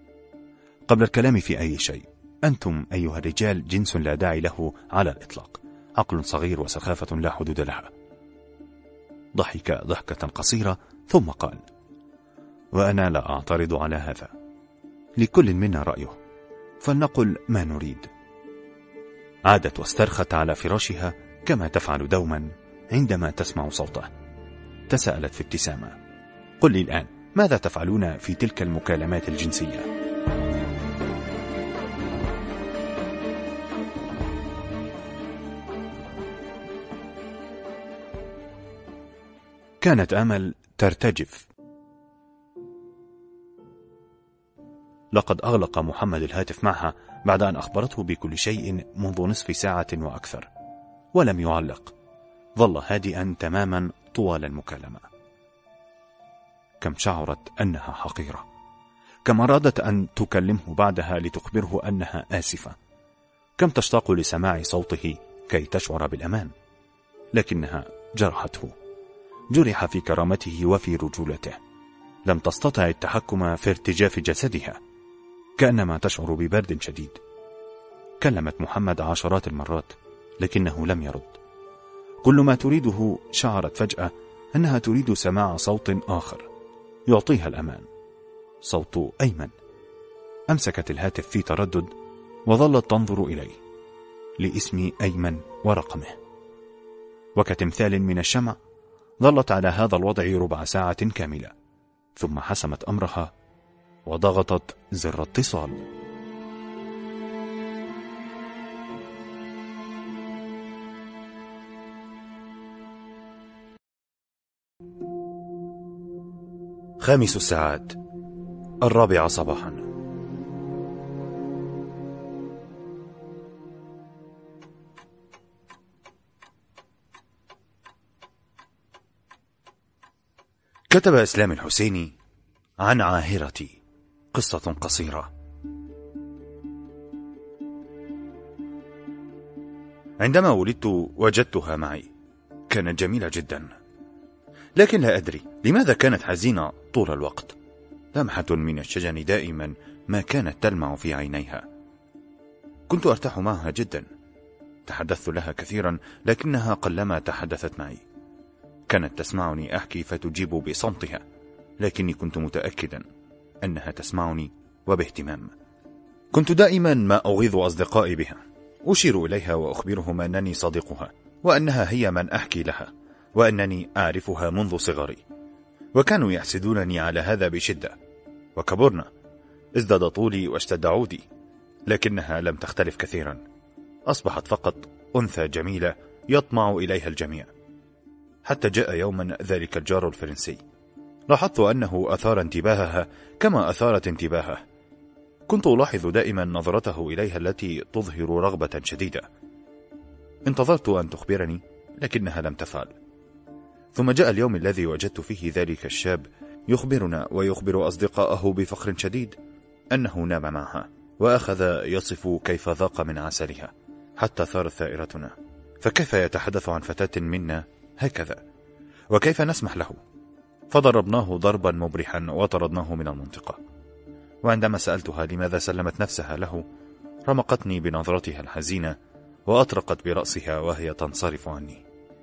قبل الكلام في أي شيء، أنتم أيها الرجال جنس لا داعي له على الإطلاق، عقل صغير وسخافة لا حدود لها. ضحك ضحكة قصيرة ثم قال: وأنا لا أعترض على هذا، لكل منا رأيه، فلنقل ما نريد. عادت واسترخت على فراشها كما تفعل دوما عندما تسمع صوته. تساءلت في ابتسامة: قل لي الآن، ماذا تفعلون في تلك المكالمات الجنسية؟ كانت آمل ترتجف. لقد أغلق محمد الهاتف معها بعد أن أخبرته بكل شيء منذ نصف ساعة وأكثر، ولم يعلق. ظل هادئا تماما طوال المكالمة. كم شعرت أنها حقيرة، كم أرادت أن تكلمه بعدها لتخبره أنها آسفة، كم تشتاق لسماع صوته كي تشعر بالأمان، لكنها جرحته. جرح في كرامته وفي رجولته. لم تستطع التحكم في ارتجاف جسدها، كأنما تشعر ببرد شديد. كلمت محمد عشرات المرات لكنه لم يرد. كل ما تريده، شعرت فجأة أنها تريد سماع صوت آخر يعطيها الأمان. صوت أيمن. أمسكت الهاتف في تردد وظلت تنظر إليه، لاسم أيمن ورقمه. وكتمثال من الشمع ظلت على هذا الوضع ربع ساعة كاملة، ثم حسمت أمرها وضغطت زر اتصال. خامس الساعات، الرابعة صباحا. كتب إسلام الحسيني عن عاهرتي قصة قصيرة. عندما ولدت وجدتها معي، كانت جميلة جدا، لكن لا أدري لماذا كانت حزينة طول الوقت. لمحة من الشجن دائما ما كانت تلمع في عينيها. كنت أرتاح معها جدا، تحدثت لها كثيرا لكنها قلما تحدثت معي. كانت تسمعني أحكي فتجيب بصمتها، لكني كنت متأكدا أنها تسمعني وباهتمام. كنت دائما ما أغيظ أصدقائي بها، أشير إليها وأخبرهم أنني صديقها، وأنها هي من أحكي لها، وأنني أعرفها منذ صغري. وكانوا يحسدونني على هذا بشدة. وكبرنا، ازداد طولي واشتد عودي، لكنها لم تختلف كثيرا. أصبحت فقط أنثى جميلة يطمع إليها الجميع. حتى جاء يوما ذلك الجار الفرنسي. لاحظت أنه أثار انتباهها كما أثارت انتباهه. كنت ألاحظ دائما نظرته إليها التي تظهر رغبة شديدة. انتظرت أن تخبرني لكنها لم تفعل. ثم جاء اليوم الذي وجدت فيه ذلك الشاب يخبرنا ويخبر أصدقائه بفخر شديد أنه نام معها، وأخذ يصف كيف ذاق من عسلها حتى ثارت ثائرتنا. فكيف يتحدث عن فتاة منا هكذا؟ وكيف نسمح له؟ فضربناه ضربا مبرحا وطردناه من المنطقة. وعندما سألتها لماذا سلمت نفسها له، رمقتني بنظرتها الحزينة وأطرقت برأسها وهي تنصرف عني.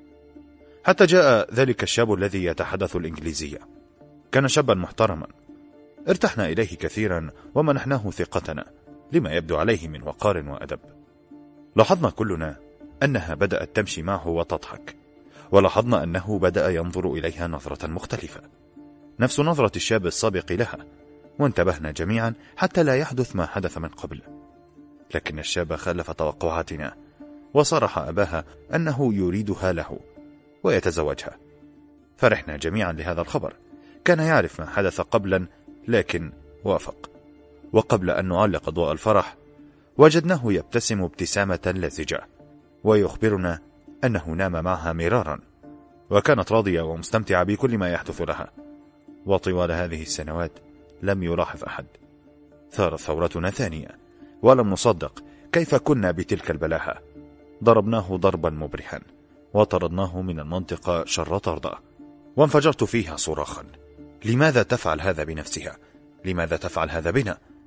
حتى جاء ذلك الشاب الذي يتحدث الإنجليزية. كان شابا محترما، ارتحنا إليه كثيرا ومنحناه ثقتنا لما يبدو عليه من وقار وأدب. لاحظنا كلنا أنها بدأت تمشي معه وتضحك، ولاحظنا أنه بدأ ينظر إليها نظرة مختلفة، نفس نظرة الشاب السابق لها. وانتبهنا جميعا حتى لا يحدث ما حدث من قبل. لكن الشاب خالف توقعاتنا، وصرح أباها أنه يريدها له ويتزوجها. فرحنا جميعا لهذا الخبر. كان يعرف ما حدث قبلا لكن وافق. وقبل أن نعلق ضوء الفرح وجدناه يبتسم ابتسامة لزجة ويخبرنا أنه نام معها مرارا، وكانت راضية ومستمتعة بكل ما يحدث لها. وطوال هذه السنوات لم يلاحظ أحد. ثارت ثورتنا ثانية، ولم نصدق كيف كنا بتلك البلاهة. ضربناه ضربا مبرحا وطردناه من المنطقة شر طردة. وانفجرت فيها صراخا: لماذا تفعل هذا بنفسها؟ لماذا تفعل هذا بنا؟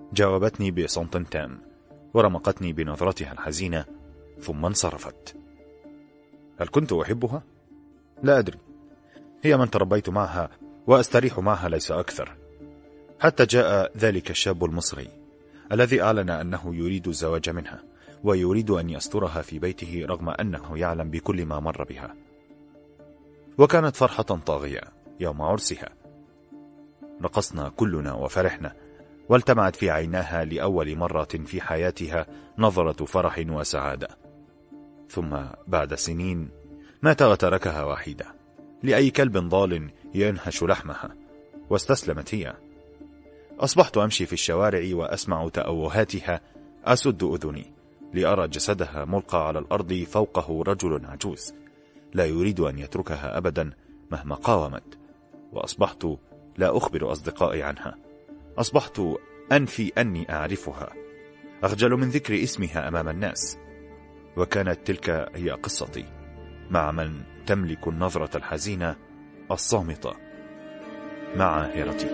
جاوبتني بصمت تام ورمقتني بنظرتها الحزينة ثم انصرفت. هل كنت أحبها؟ لا أدري، هي من تربيت معها وأستريح معها ليس أكثر. حتى جاء ذلك الشاب المصري الذي أعلن أنه يريد الزواج منها ويريد أن يسترها في بيته رغم أنه يعلم بكل ما مر بها. وكانت فرحة طاغية يوم عرسها، رقصنا كلنا وفرحنا، والتمعت في عيناها لأول مرة في حياتها نظرة فرح وسعادة. ثم بعد سنين مات وتركها وحيدة لأي كلب ضال ينهش لحمها، واستسلمت هي. أصبحت أمشي في الشوارع وأسمع تأوهاتها، أسد أذني لأرى جسدها ملقى على الأرض فوقه رجل عجوز لا يريد أن يتركها أبدا مهما قاومت. وأصبحت لا أخبر أصدقائي عنها، أصبحت أنفي أني أعرفها، أخجل من ذكر اسمها أمام الناس. وكانت تلك هي قصتي مع من تملك النظرة الحزينة الصامتة مع عاهرتي.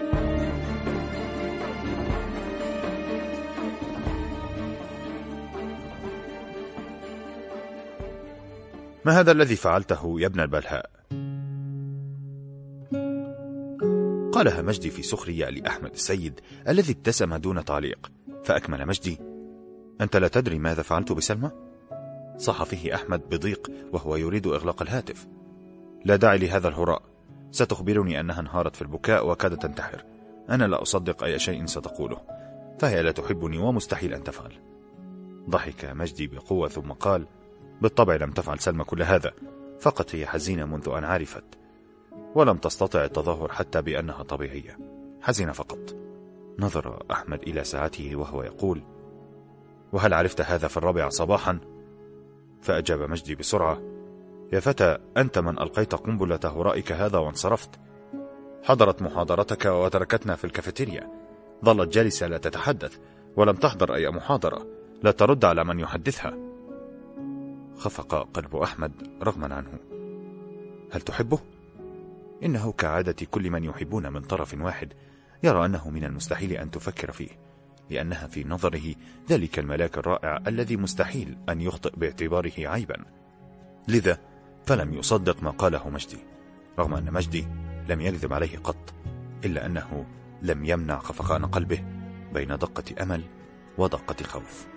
ما هذا الذي فعلته يا ابن البلهاء؟ قالها مجدي في سخرية لأحمد السيد الذي ابتسم دون تعليق. فأكمل مجدي: أنت لا تدري ماذا فعلت بسلمى؟ صح فيه أحمد بضيق وهو يريد إغلاق الهاتف. لا داعي لهذا الهراء، ستخبرني أنها انهارت في البكاء وكادت تنتحر. أنا لا أصدق أي شيء ستقوله، فهي لا تحبني ومستحيل أن تفعل. ضحك مجدي بقوة ثم قال: بالطبع لم تفعل سلمى كل هذا، فقط هي حزينة منذ أن عرفت، ولم تستطع التظاهر حتى بأنها طبيعية، حزينة فقط. نظر أحمد إلى ساعته وهو يقول: وهل عرفت هذا في الرابعة صباحا؟ فأجاب مجدي بسرعة: يا فتى، أنت من ألقيت قنبلة هرائك هذا وانصرفت. حضرت محاضرتك وتركتنا في الكافيتيريا، ظلت جالسة لا تتحدث ولم تحضر أي محاضرة، لا ترد على من يحدثها. خفق قلب أحمد رغما عنه. هل تحبه؟ إنه كعادة كل من يحبون من طرف واحد يرى أنه من المستحيل أن تفكر فيه، لأنها في نظره ذلك الملاك الرائع الذي مستحيل أن يخطئ باعتباره عيبا. لذا فلم يصدق ما قاله مجدي، رغم أن مجدي لم يكذب عليه قط، إلا أنه لم يمنع خفقان قلبه بين دقة أمل ودقة خوف.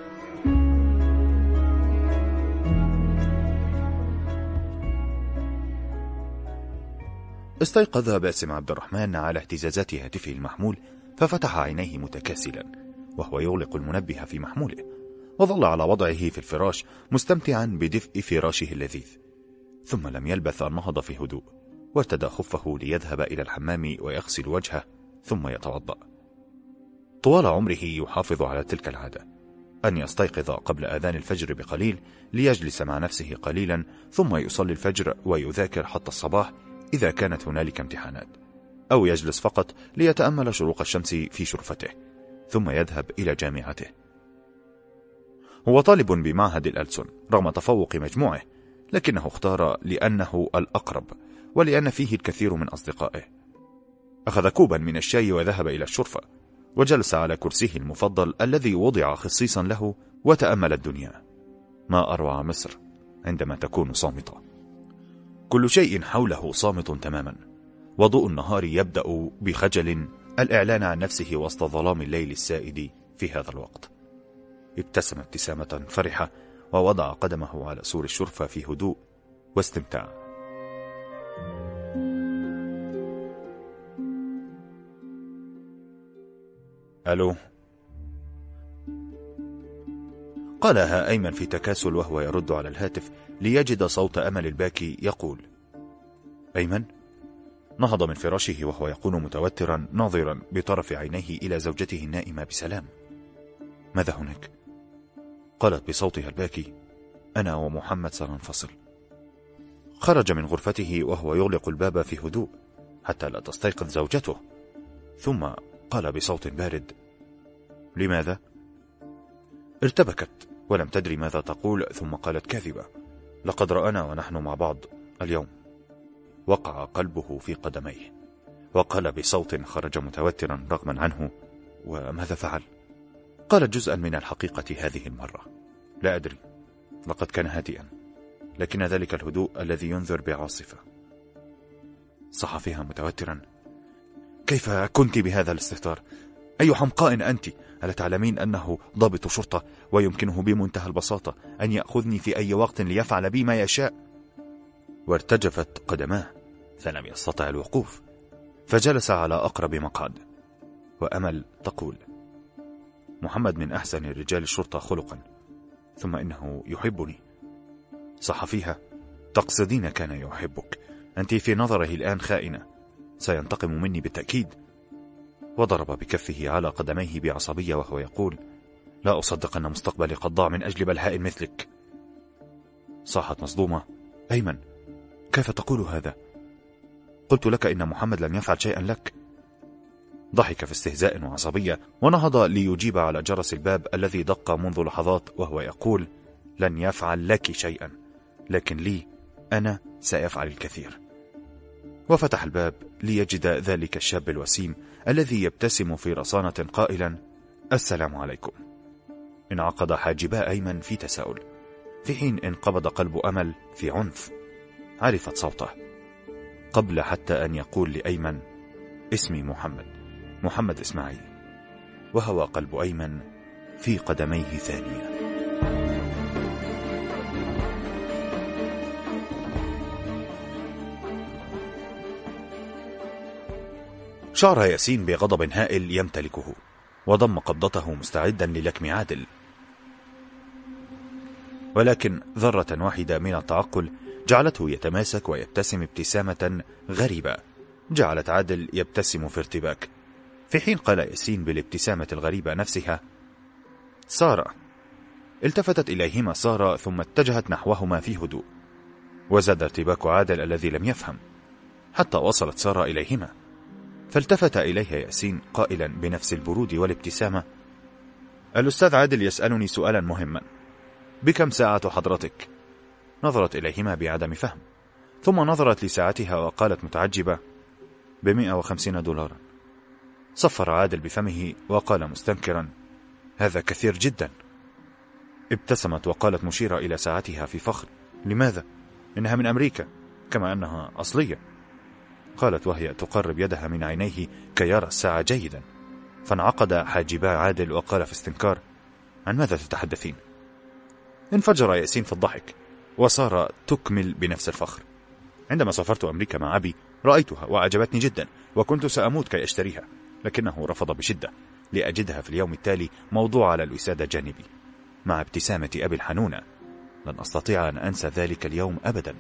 استيقظ باسم عبد الرحمن على اهتزازات هاتفه المحمول، ففتح عينيه متكاسلا وهو يغلق المنبه في محموله، وظل على وضعه في الفراش مستمتعا بدفء فراشه اللذيذ. ثم لم يلبث أن نهض في هدوء وارتدى خفه ليذهب إلى الحمام ويغسل وجهه ثم يتوضأ. طوال عمره يحافظ على تلك العادة، أن يستيقظ قبل آذان الفجر بقليل ليجلس مع نفسه قليلا ثم يصلي الفجر ويذاكر حتى الصباح إذا كانت هنالك امتحانات، أو يجلس فقط ليتأمل شروق الشمس في شرفته ثم يذهب إلى جامعته. هو طالب بمعهد الألسن رغم تفوق مجموعه، لكنه اختار لأنه الأقرب ولأن فيه الكثير من أصدقائه. أخذ كوبا من الشاي وذهب إلى الشرفة، وجلس على كرسيه المفضل الذي وضع خصيصا له وتأمل الدنيا. ما أروع مصر عندما تكون صامتة، كل شيء حوله صامت تماما، وضوء النهار يبدأ بخجل الإعلان عن نفسه وسط ظلام الليل السائد في هذا الوقت. ابتسم ابتسامة فرحة ووضع قدمه على سور الشرفة في هدوء واستمتاع. ألو، قالها أيمن في تكاسل وهو يرد على الهاتف ليجد صوت أمل الباكي يقول: أيمن؟ نهض من فراشه وهو يقول متوترا ناظرا بطرف عينيه إلى زوجته النائمة بسلام. ماذا هناك؟ قالت بصوتها الباكي: أنا ومحمد سننفصل. خرج من غرفته وهو يغلق الباب في هدوء حتى لا تستيقظ زوجته، ثم قال بصوت بارد: لماذا؟ ارتبكت ولم تدري ماذا تقول، ثم قالت كاذبة: لقد رأنا ونحن مع بعض اليوم. وقع قلبه في قدميه وقال بصوت خرج متوترا رغما عنه: وماذا فعل؟ قالت جزءا من الحقيقة هذه المرة. لا أدري، لقد كان هادئا، لكن ذلك الهدوء الذي ينذر بعاصفة. صح فيها متوترا: كيف كنت بهذا الاستهتار؟ أي حمقاء أنت! ألا تعلمين أنه ضابط شرطة ويمكنه بمنتهى البساطة أن يأخذني في أي وقت ليفعل بي ما يشاء؟ وارتجفت قدماه فلم يستطع الوقوف، فجلس على أقرب مقعد. وأمل تقول: محمد من أحسن رجال الشرطة خلقا، ثم إنه يحبني. صح فيها: تقصدين كان يحبك، أنت في نظره الآن خائنة، سينتقم مني بالتأكيد. وضرب بكفه على قدميه بعصبية وهو يقول: لا أصدق أن مستقبلي قد ضاع من أجل بلهاء مثلك. صاحت مصدومة: أيمن، كيف تقول هذا؟ قلت لك إن محمد لم يفعل شيئا لك. ضحك في استهزاء وعصبية ونهض ليجيب على جرس الباب الذي دق منذ لحظات وهو يقول: لن يفعل لك شيئا، لكن لي أنا سيفعل الكثير. وفتح الباب ليجد ذلك الشاب الوسيم الذي يبتسم في رصانة قائلا: السلام عليكم. انعقد حاجبا أيمن في تساؤل، في حين انقبض قلب أمل في عنف. عرفت صوته قبل حتى أن يقول لأيمن: اسمي محمد، محمد إسماعيل. وهوى قلب أيمن في قدميه ثانية. شعر ياسين بغضب هائل يمتلكه، وضم قبضته مستعدا للكم عادل، ولكن ذرة واحدة من التعقل جعلته يتماسك ويبتسم ابتسامة غريبة جعلت عادل يبتسم في ارتباك، في حين قال ياسين بالابتسامة الغريبة نفسها: سارة. التفتت إليهما سارة ثم اتجهت نحوهما في هدوء، وزاد ارتباك عادل الذي لم يفهم حتى وصلت سارة إليهما، فالتفت إليها ياسين قائلا بنفس البرود والابتسامة: الأستاذ عادل يسألني سؤالا مهما، بكم ساعة حضرتك؟ نظرت إليهما بعدم فهم، ثم نظرت لساعتها وقالت متعجبة: بمئة وخمسين دولارا. صفر عادل بفمه وقال مستنكرا: هذا كثير جدا. ابتسمت وقالت مشيرة إلى ساعتها في فخر: لماذا؟ إنها من أمريكا، كما أنها أصلية. قالت وهي تقرب يدها من عينيه كي يرى الساعة جيدا، فانعقد حاجبا عادل وقال في استنكار: عن ماذا تتحدثين؟ انفجر ياسين في الضحك، وصار تكمل بنفس الفخر: عندما سافرت أمريكا مع أبي رأيتها وأعجبتني جدا، وكنت سأموت كي أشتريها، لكنه رفض بشدة لأجدها في اليوم التالي موضوع على الوسادة جانبي مع ابتسامة أبي الحنونة. لن أستطيع أن أنسى ذلك اليوم أبدا.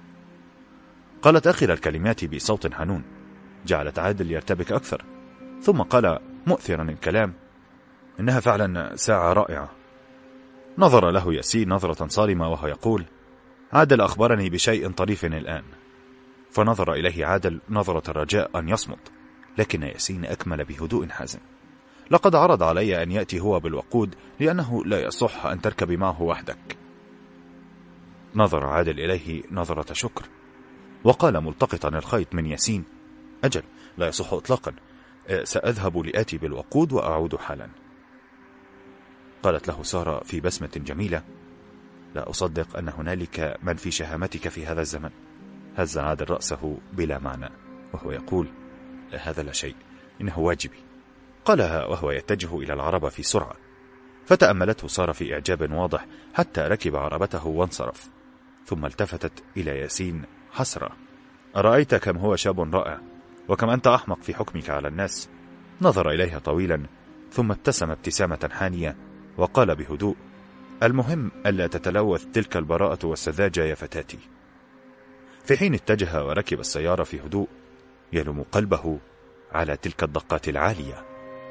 قالت آخر الكلمات بصوت حنون جعلت عادل يرتبك أكثر، ثم قال مؤثرا الكلام: إنها فعلا ساعة رائعة. نظر له ياسين نظرة صارمة وهو يقول: عادل أخبرني بشيء طريف الآن. فنظر إليه عادل نظرة الرجاء أن يصمت، لكن ياسين أكمل بهدوء حازم: لقد عرض علي أن يأتي هو بالوقود، لأنه لا يصح أن تركب معه وحدك. نظر عادل إليه نظرة شكر، وقال ملتقطا الخيط من ياسين: أجل، لا يصح إطلاقا، سأذهب لآتي بالوقود وأعود حالا. قالت له سارة في بسمة جميلة: لا أصدق أن هنالك من في شهامتك في هذا الزمن. هز عادل رأسه بلا معنى وهو يقول: هذا لا شيء، إنه واجبي. قالها وهو يتجه إلى العربة في سرعة، فتأملته سارة في إعجاب واضح حتى ركب عربته وانصرف، ثم التفتت إلى ياسين حسرة: أرأيت كم هو شاب رائع، وكم أنت أحمق في حكمك على الناس. نظر إليها طويلا ثم ابتسم ابتسامة حانية وقال بهدوء: المهم ألا تتلوث تلك البراءة والسذاجة يا فتاتي. في حين اتجه وركب السيارة في هدوء يلم قلبه على تلك الدقات العالية.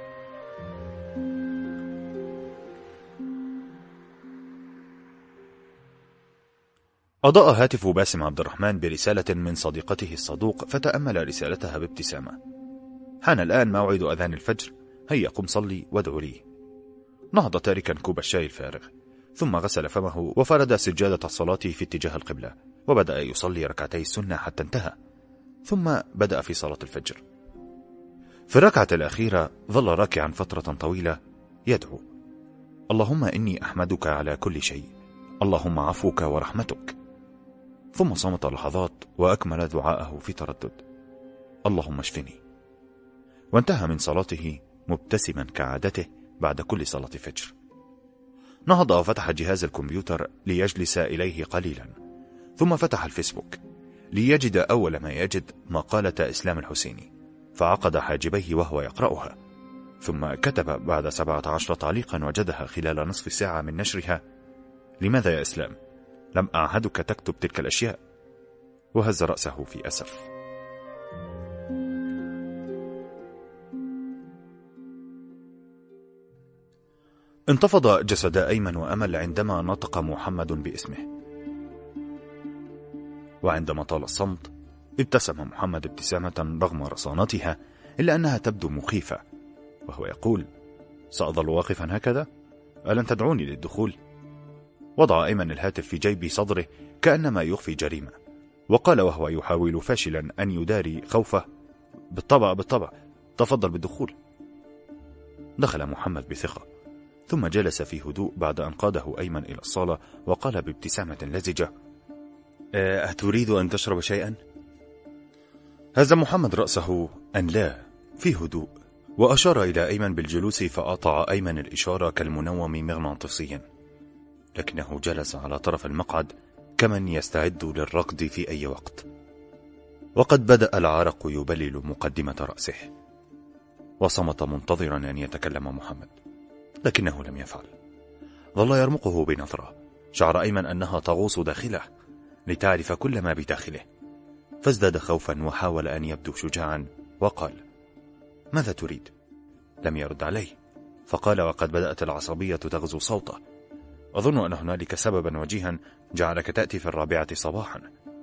أضاء هاتف باسم عبد الرحمن برسالة من صديقته الصدوق، فتأمل رسالتها بابتسامة: حان الآن موعد أذان الفجر، هيا قم صلي وادعو لي. نهض تاركا كوب الشاي الفارغ، ثم غسل فمه وفرد سجادة الصلاة في اتجاه القبلة، وبدأ يصلي ركعتي السنة حتى انتهى، ثم بدأ في صلاة الفجر. في الركعة الأخيرة ظل راكعا فترة طويلة يدعو، اللهم إني أحمدك على كل شيء، اللهم عفوك ورحمتك. ثم صمت لحظات وأكمل دعاءه في تردد: اللهم اشفني. وانتهى من صلاته مبتسما كعادته بعد كل صلاة فجر. نهض وفتح جهاز الكمبيوتر ليجلس إليه قليلا، ثم فتح الفيسبوك ليجد أول ما يجد مقالة إسلام الحسيني، فعقد حاجبيه وهو يقرأها، ثم كتب بعد سبعة عشر تعليقا وجدها خلال نصف ساعة من نشرها: لماذا يا إسلام؟ لم أعهدك تكتب تلك الأشياء. وهز رأسه في أسف. انتفض جسد أيمن وأمل عندما نطق محمد باسمه، وعندما طال الصمت ابتسم محمد ابتسامة رغم رصانتها إلا أنها تبدو مخيفة، وهو يقول: سأظل واقفا هكذا؟ ألن تدعوني للدخول؟ وضع أيمن الهاتف في جيب صدره كأنما يخفي جريمة، وقال وهو يحاول فاشلا أن يداري خوفه: بالطبع بالطبع، تفضل بالدخول. دخل محمد بثقة، ثم جلس في هدوء بعد أن قاده أيمن إلى الصالة وقال بابتسامة لزجة: أتريد أن تشرب شيئا؟ هز محمد رأسه أن لا في هدوء، وأشار إلى أيمن بالجلوس، فأطاع أيمن الإشارة كالمنوم مغناطيسيا، لكنه جلس على طرف المقعد كمن يستعد للركض في أي وقت. وقد بدأ العرق يبلل مقدمة رأسه، وصمت منتظرا أن يتكلم محمد، لكنه لم يفعل. ظل يرمقه بنظرة شعر أيمن أنها تغوص داخله لتعرف كل ما بداخله، فازداد خوفا وحاول أن يبدو شجاعا وقال: ماذا تريد؟ لم يرد عليه، فقال وقد بدأت العصبية تغزو صوته: أظن أن هنالك سببا وجيها جعلك تأتي في الرابعة صباحا.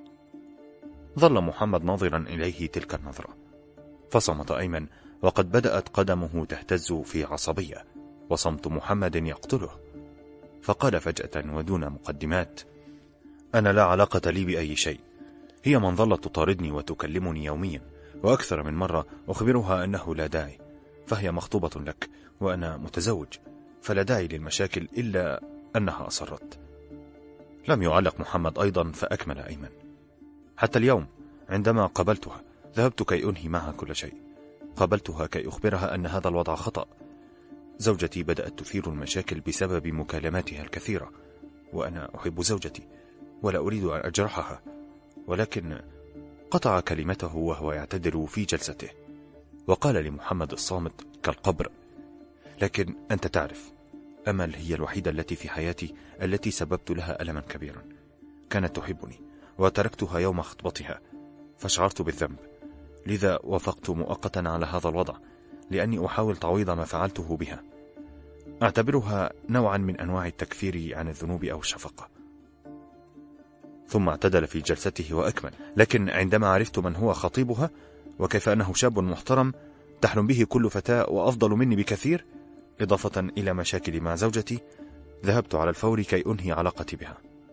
ظل محمد ناظرا إليه تلك النظرة، فصمت أيمن وقد بدأت قدمه تهتز في عصبية، وصمت محمد يقتله، فقال فجأة ودون مقدمات: أنا لا علاقة لي بأي شيء، هي من ظلت تطاردني وتكلمني يوميا، وأكثر من مرة أخبرها أنه لا داعي، فهي مخطوبة لك وأنا متزوج، فلا داعي للمشاكل، إلا أنها أصرت. لم يعلق محمد أيضا، فأكمل أيمن: حتى اليوم عندما قابلتها ذهبت كي أنهي معها كل شيء، قابلتها كي أخبرها أن هذا الوضع خطأ. زوجتي بدأت تثير المشاكل بسبب مكالماتها الكثيرة، وأنا أحب زوجتي ولا أريد أن أجرحها، ولكن قطع كلمته وهو يعتذر في جلسته، وقال لمحمد الصامت كالقبر: لكن أنت تعرف، أمل هي الوحيدة التي في حياتي التي سببت لها ألما كبيرا. كانت تحبني وتركتها يوم خطبتها، فشعرت بالذنب، لذا وافقت مؤقتا على هذا الوضع لأني أحاول تعويض ما فعلته بها. أعتبرها نوعا من أنواع التكفير عن الذنوب أو الشفقة. ثم اعتدل في جلسته وأكمل: لكن عندما عرفت من هو خطيبها وكيف أنه شاب محترم تحلم به كل فتاة وأفضل مني بكثير، إضافة إلى مشاكلي مع زوجتي، ذهبت على الفور كي أنهي علاقتي بها.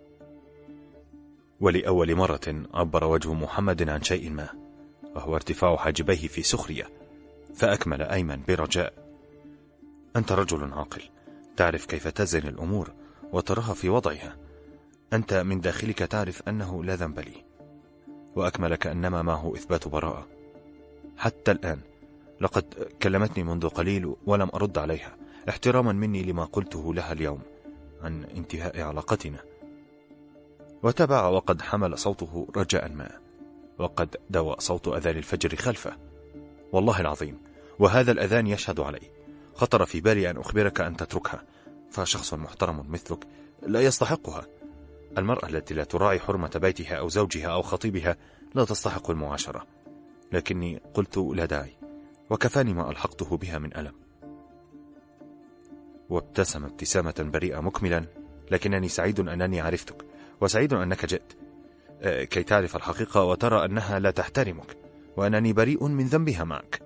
ولأول مرة عبر وجه محمد عن شيء ما، وهو ارتفاع حاجبيه في سخرية، فأكمل أيمن برجاء: أنت رجل عاقل، تعرف كيف تزن الأمور وتراها في وضعها، أنت من داخلك تعرف أنه لا ذنب لي. وأكمل كأنما معه إثبات براءة: حتى الآن لقد كلمتني منذ قليل ولم أرد عليها، احتراما مني لما قلته لها اليوم عن انتهاء علاقتنا. وتابع وقد حمل صوته رجاء ما، وقد دوى صوت أذان الفجر خلفه: والله العظيم، وهذا الأذان يشهد علي، خطر في بالي أن أخبرك أن تتركها، فشخص محترم مثلك لا يستحقها. المرأة التي لا تراعي حرمة بيتها أو زوجها أو خطيبها لا تستحق المعاشرة، لكني قلت لا داعي، وكفاني ما ألحقته بها من ألم. وابتسم ابتسامة بريئة مكملا: لكنني سعيد أنني عرفتك، وسعيد أنك جئت كي تعرف الحقيقة وترى أنها لا تحترمك، وأنني بريء من ذنبها معك.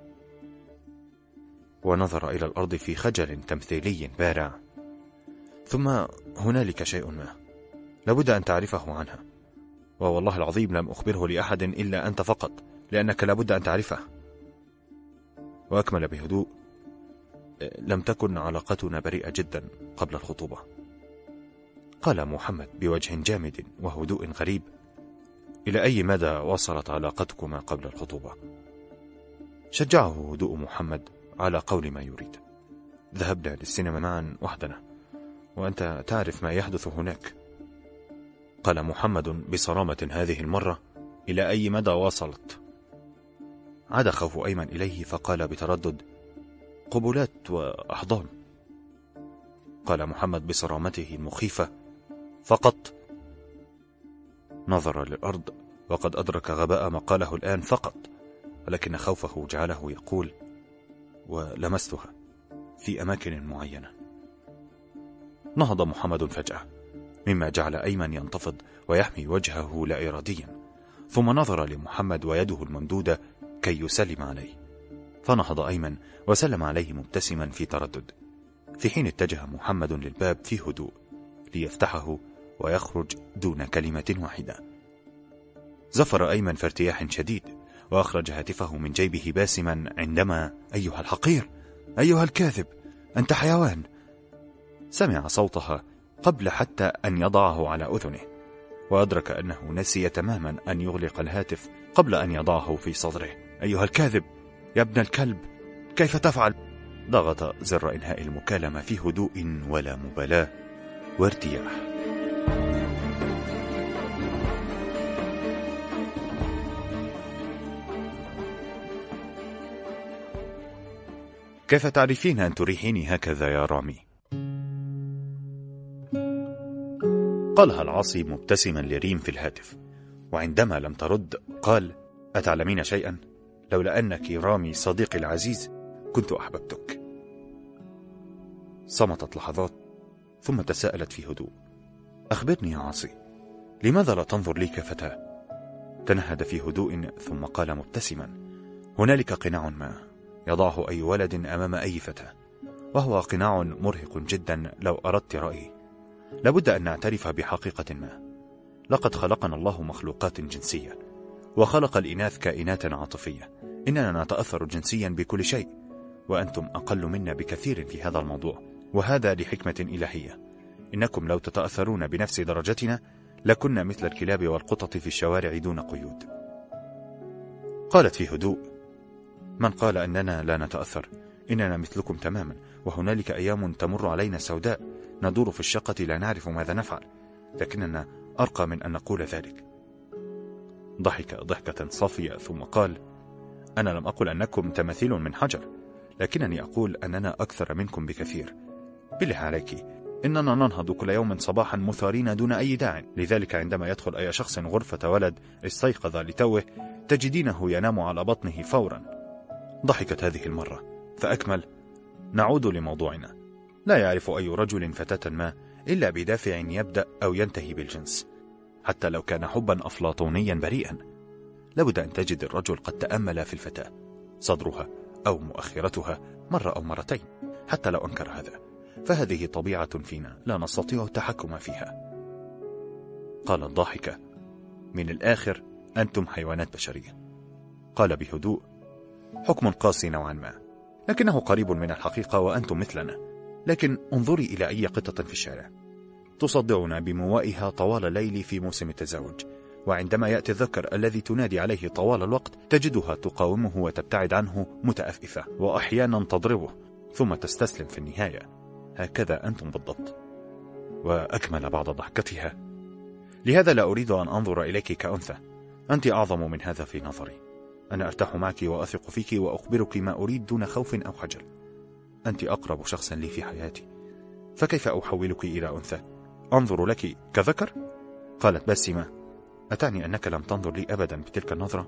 ونظر إلى الأرض في خجل تمثيلي بارع. ثم هنالك شيء ما لابد أن تعرفه عنها، ووالله العظيم لم أخبره لأحد إلا أنت فقط، لأنك لابد أن تعرفه. وأكمل بهدوء: لم تكن علاقتنا بريئة جدا قبل الخطوبة. قال محمد بوجه جامد وهدوء غريب: إلى أي مدى وصلت علاقتكما قبل الخطوبة؟ شجعه هدوء محمد على قول ما يريد. ذهبنا للسينما معا وحدنا، وأنت تعرف ما يحدث هناك. قال محمد بصرامة هذه المرة: إلى أي مدى وصلت؟ عاد خوف أيمن إليه فقال بتردد: قبلات وأحضان. قال محمد بصرامته المخيفة: فقط؟ نظر للأرض وقد أدرك غباء ما قاله الآن فقط، ولكن خوفه جعله يقول: ولمستها في أماكن معينة. نهض محمد فجأة، مما جعل أيمن ينتفض ويحمي وجهه لا إراديا، ثم نظر لمحمد ويده الممدودة كي يسلم عليه، فنهض أيمن وسلم عليه مبتسما في تردد، في حين اتجه محمد للباب في هدوء ليفتحه ويخرج دون كلمة واحدة. زفر أيمن في ارتياح شديد، وأخرج هاتفه من جيبه باسما عندما: أيها الحقير، أيها الكاذب، أنت حيوان. سمع صوتها قبل حتى أن يضعه على أذنه، وأدرك أنه نسي تماما أن يغلق الهاتف قبل أن يضعه في صدره. أيها الكاذب، يا ابن الكلب، كيف تفعل؟ ضغط زر إنهاء المكالمة في هدوء ولا مبالاة وارتياح. كيف تعرفين أن تريحيني هكذا يا رامي؟ قالها العاصي مبتسما لريم في الهاتف، وعندما لم ترد قال: أتعلمين شيئا؟ لولا أنك رامي صديقي العزيز كنت أحببتك. صمتت لحظات ثم تساءلت في هدوء: أخبرني يا عاصي، لماذا لا تنظر لي كفتاة؟ تنهد في هدوء ثم قال مبتسما: هنالك قناع ما يضعه أي ولد أمام أي فتاة، وهو قناع مرهق جدا. لو أردت رأيي، لابد أن نعترف بحقيقة ما: لقد خلقنا الله مخلوقات جنسية، وخلق الإناث كائنات عاطفية. إننا نتأثر جنسيا بكل شيء، وأنتم أقل منا بكثير في هذا الموضوع، وهذا لحكمة إلهية. إنكم لو تتأثرون بنفس درجتنا لكنا مثل الكلاب والقطط في الشوارع دون قيود. قالت في هدوء: من قال أننا لا نتأثر؟ إننا مثلكم تماما، وهنالك أيام تمر علينا سوداء ندور في الشقة لا نعرف ماذا نفعل، لكننا أرقى من أن نقول ذلك. ضحك ضحكة صافية ثم قال: أنا لم أقل أنكم تماثيل من حجر، لكنني أقول أننا أكثر منكم بكثير. بالله عليك، إننا ننهض كل يوم صباحا مثارين دون أي داع، لذلك عندما يدخل أي شخص غرفة ولد استيقظ لتوه تجدينه ينام على بطنه فورا. ضحكت هذه المرة فأكمل: نعود لموضوعنا. لا يعرف أي رجل فتاة ما إلا بدافع يبدأ أو ينتهي بالجنس، حتى لو كان حبا أفلاطونيا بريئا. لابد أن تجد الرجل قد تأمل في الفتاة، صدرها أو مؤخرتها مرة أو مرتين، حتى لو أنكر هذا، فهذه طبيعة فينا لا نستطيع التحكم فيها. قال الضاحكة: من الآخر أنتم حيوانات بشرية. قال بهدوء: حكم قاسي نوعا ما، لكنه قريب من الحقيقة، وأنتم مثلنا. لكن انظري إلى أي قطة في الشارع، تصدعنا بموائها طوال الليل في موسم التزاوج، وعندما يأتي الذكر الذي تنادي عليه طوال الوقت تجدها تقاومه وتبتعد عنه متأففة، وأحيانا تضربه، ثم تستسلم في النهاية. هكذا أنتم بالضبط. وأكمل بعد ضحكتها: لهذا لا أريد أن أنظر إليك كأنثى، أنت أعظم من هذا في نظري. أنا أرتاح معك وأثق فيك وأخبرك ما أريد دون خوف أو خجل. أنت أقرب شخص لي في حياتي، فكيف أحولك إلى أنثى؟ أنظر لك كذكر؟ قالت باسمة: أتعني أنك لم تنظر لي أبدا بتلك النظرة؟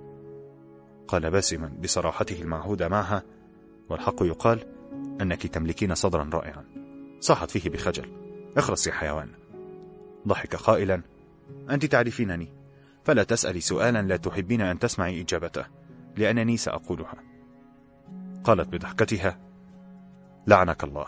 قال باسما بصراحته المعهودة معها: والحق يقال أنك تملكين صدرا رائعا. صاحت فيه بخجل: اخرس يا حيوان. ضحك قائلا: أنت تعرفينني، فلا تسألي سؤالا لا تحبين أن تسمعي إجابته، لأنني سأقولها. قالت بضحكتها: لعنك الله.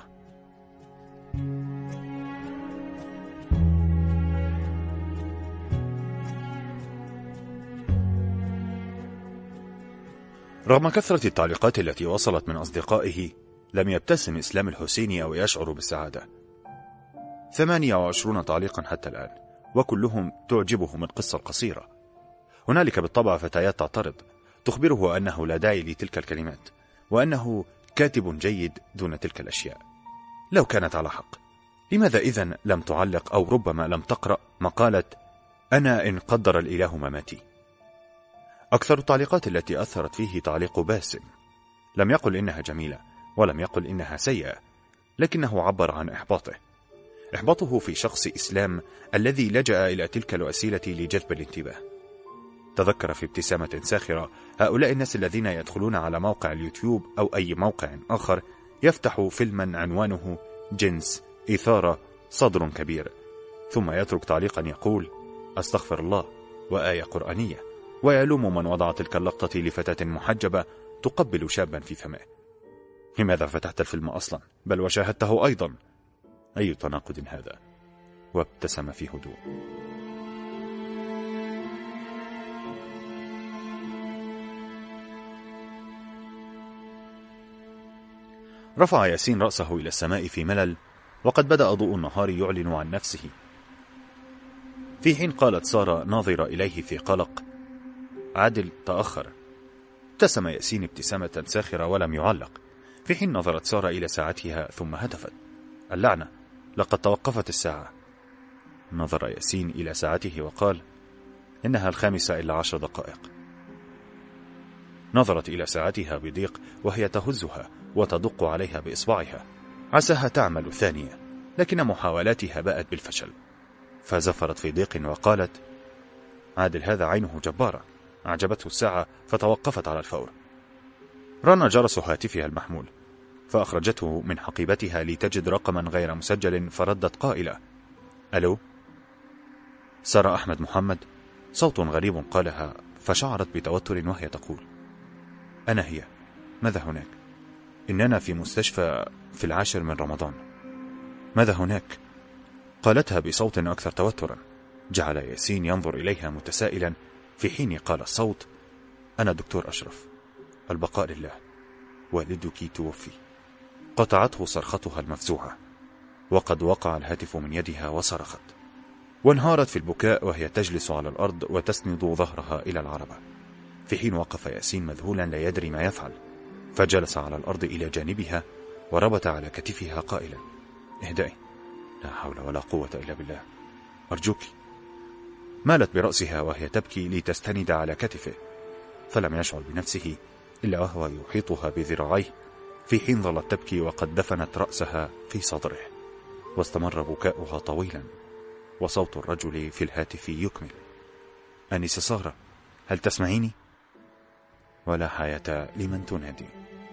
رغم كثرة التعليقات التي وصلت من أصدقائه، لم يبتسم إسلام الحسيني أو يشعر بالسعادة. ثمانية وعشرون تعليقا حتى الآن، وكلهم تعجبهم القصة القصيرة. هنالك بالطبع فتيات تعترض، تخبره أنه لا داعي لتلك الكلمات، وأنه كاتب جيد دون تلك الأشياء. لو كانت على حق، لماذا إذن لم تعلق أو ربما لم تقرأ مقالة أنا إن قدر الإله مماتي؟ أكثر التعليقات التي أثرت فيه تعليق باسم. لم يقل إنها جميلة، ولم يقل إنها سيئة، لكنه عبر عن إحباطه. إحباطه في شخص إسلام الذي لجأ إلى تلك الوسيلة لجلب الانتباه. تذكر في ابتسامة ساخرة هؤلاء الناس الذين يدخلون على موقع اليوتيوب أو أي موقع آخر، يفتح فيلما عنوانه جنس، إثارة، صدر كبير، ثم يترك تعليقا يقول أستغفر الله وآية قرآنية، ويلوم من وضع تلك اللقطة لفتاة محجبة تقبل شابا في فمه. لماذا فتحت الفيلم أصلا، بل وشاهدته أيضا؟ أي تناقض هذا؟ وابتسم في هدوء. رفع ياسين رأسه إلى السماء في ملل، وقد بدأ ضوء النهار يعلن عن نفسه، في حين قالت سارة ناظرة إليه في قلق عادل تأخر. ابتسم ياسين ابتسامة ساخرة ولم يعلق، في حين نظرت سارة إلى ساعتها ثم هتفت اللعنة، لقد توقفت الساعة. نظر ياسين إلى ساعته وقال إنها الخامسة إلا عشر دقائق. نظرت إلى ساعتها بضيق وهي تهزها وتدق عليها بإصبعها، عساها تعمل ثانية، لكن محاولاتها باءت بالفشل، فزفرت في ضيق وقالت عادل هذا عينه جبارة. أعجبته الساعة فتوقفت على الفور. رن جرس هاتفها المحمول، فأخرجته من حقيبتها لتجد رقما غير مسجل، فردت قائلة ألو؟ سارة أحمد محمد. صوت غريب قالها، فشعرت بتوتر وهي تقول أنا هي، ماذا هناك؟ إننا في مستشفى في العاشر من رمضان. ماذا هناك؟ قالتها بصوت أكثر توترا. جعل ياسين ينظر إليها متسائلا، في حين قال الصوت أنا دكتور أشرف، البقاء لله، والدك توفي. قطعته صرختها المفزوعة، وقد وقع الهاتف من يدها وصرخت، وانهارت في البكاء وهي تجلس على الأرض وتسند ظهرها إلى العربة، في حين وقف ياسين مذهولا لا يدري ما يفعل، فجلس على الأرض إلى جانبها وربط على كتفها قائلا اهدئي، لا حول ولا قوة إلا بالله، أرجوك. مالت برأسها وهي تبكي لتستند على كتفه، فلم يشعر بنفسه إلا وهو يحيطها بذراعيه، في حين ظلت تبكي وقد دفنت رأسها في صدره. واستمر بكاؤها طويلا، وصوت الرجل في الهاتف يكمل أنسة سارة، هل تسمعيني؟ ولا حياة لمن تنادي.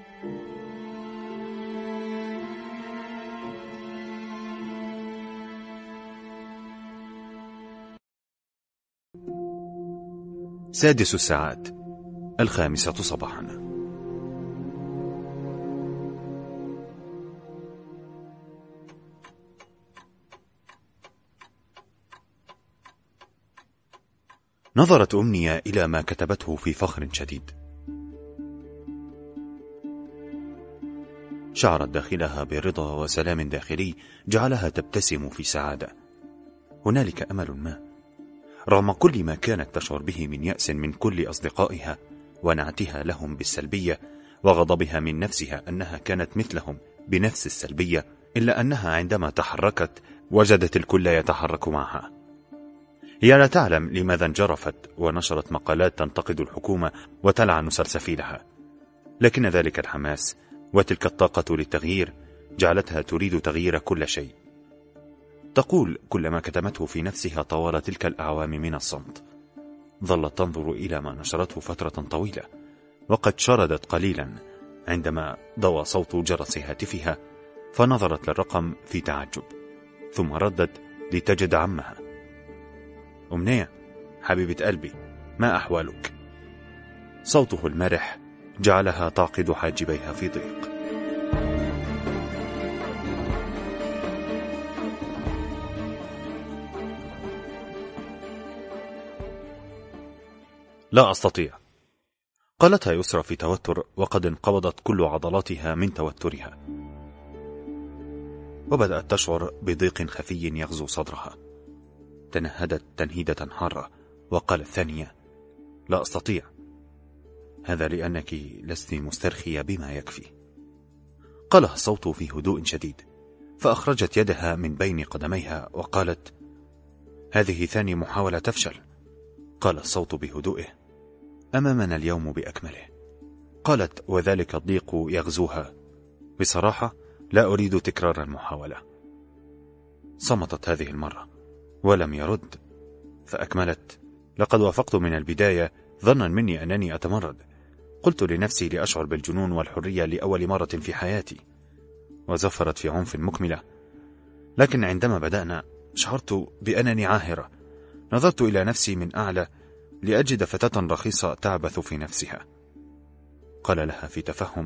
سادس الساعات، الخامسة صباحا. نظرت أمنية إلى ما كتبته في فخر شديد، شعرت داخلها برضا وسلام داخلي جعلها تبتسم في سعادة. هنالك أمل ما، رغم كل ما كانت تشعر به من يأس من كل أصدقائها ونعتها لهم بالسلبية، وغضبها من نفسها أنها كانت مثلهم بنفس السلبية، إلا أنها عندما تحركت وجدت الكل يتحرك معها. هي لا تعلم لماذا انجرفت ونشرت مقالات تنتقد الحكومة وتلعن سلسفيلها، لكن ذلك الحماس وتلك الطاقة للتغيير جعلتها تريد تغيير كل شيء. تقول كل ما كتمته في نفسها طوال تلك الأعوام من الصمت. ظلت تنظر إلى ما نشرته فترة طويلة، وقد شردت قليلا عندما ضوى صوت جرس هاتفها، فنظرت للرقم في تعجب، ثم ردت لتجد عمها. أمنية حبيبة قلبي، ما أحوالك؟ صوته المرح جعلها تعقد حاجبيها في ضيق. لا أستطيع، قالتها يسرى في توتر، وقد انقبضت كل عضلاتها من توترها. وبدأت تشعر بضيق خفي يغزو صدرها. تنهدت تنهيدة حارة وقالت ثانية: لا أستطيع، هذا لأنك لست مسترخية بما يكفي. قالها الصوت في هدوء شديد، فأخرجت يدها من بين قدميها وقالت: هذه ثاني محاولة تفشل. قال الصوت بهدوئه: أمامنا اليوم بأكمله. قالت وذلك الضيق يغزوها: بصراحة لا أريد تكرار المحاولة. صمتت هذه المرة ولم يرد، فأكملت: لقد وافقت من البداية ظنا مني أنني أتمرد. قلت لنفسي لأشعر بالجنون والحرية لأول مرة في حياتي. وزفرت في عنف مكملة: لكن عندما بدأنا شعرت بأنني عاهرة. نظرت إلى نفسي من أعلى لأجد فتاة رخيصة تعبث في نفسها. قال لها في تفهم: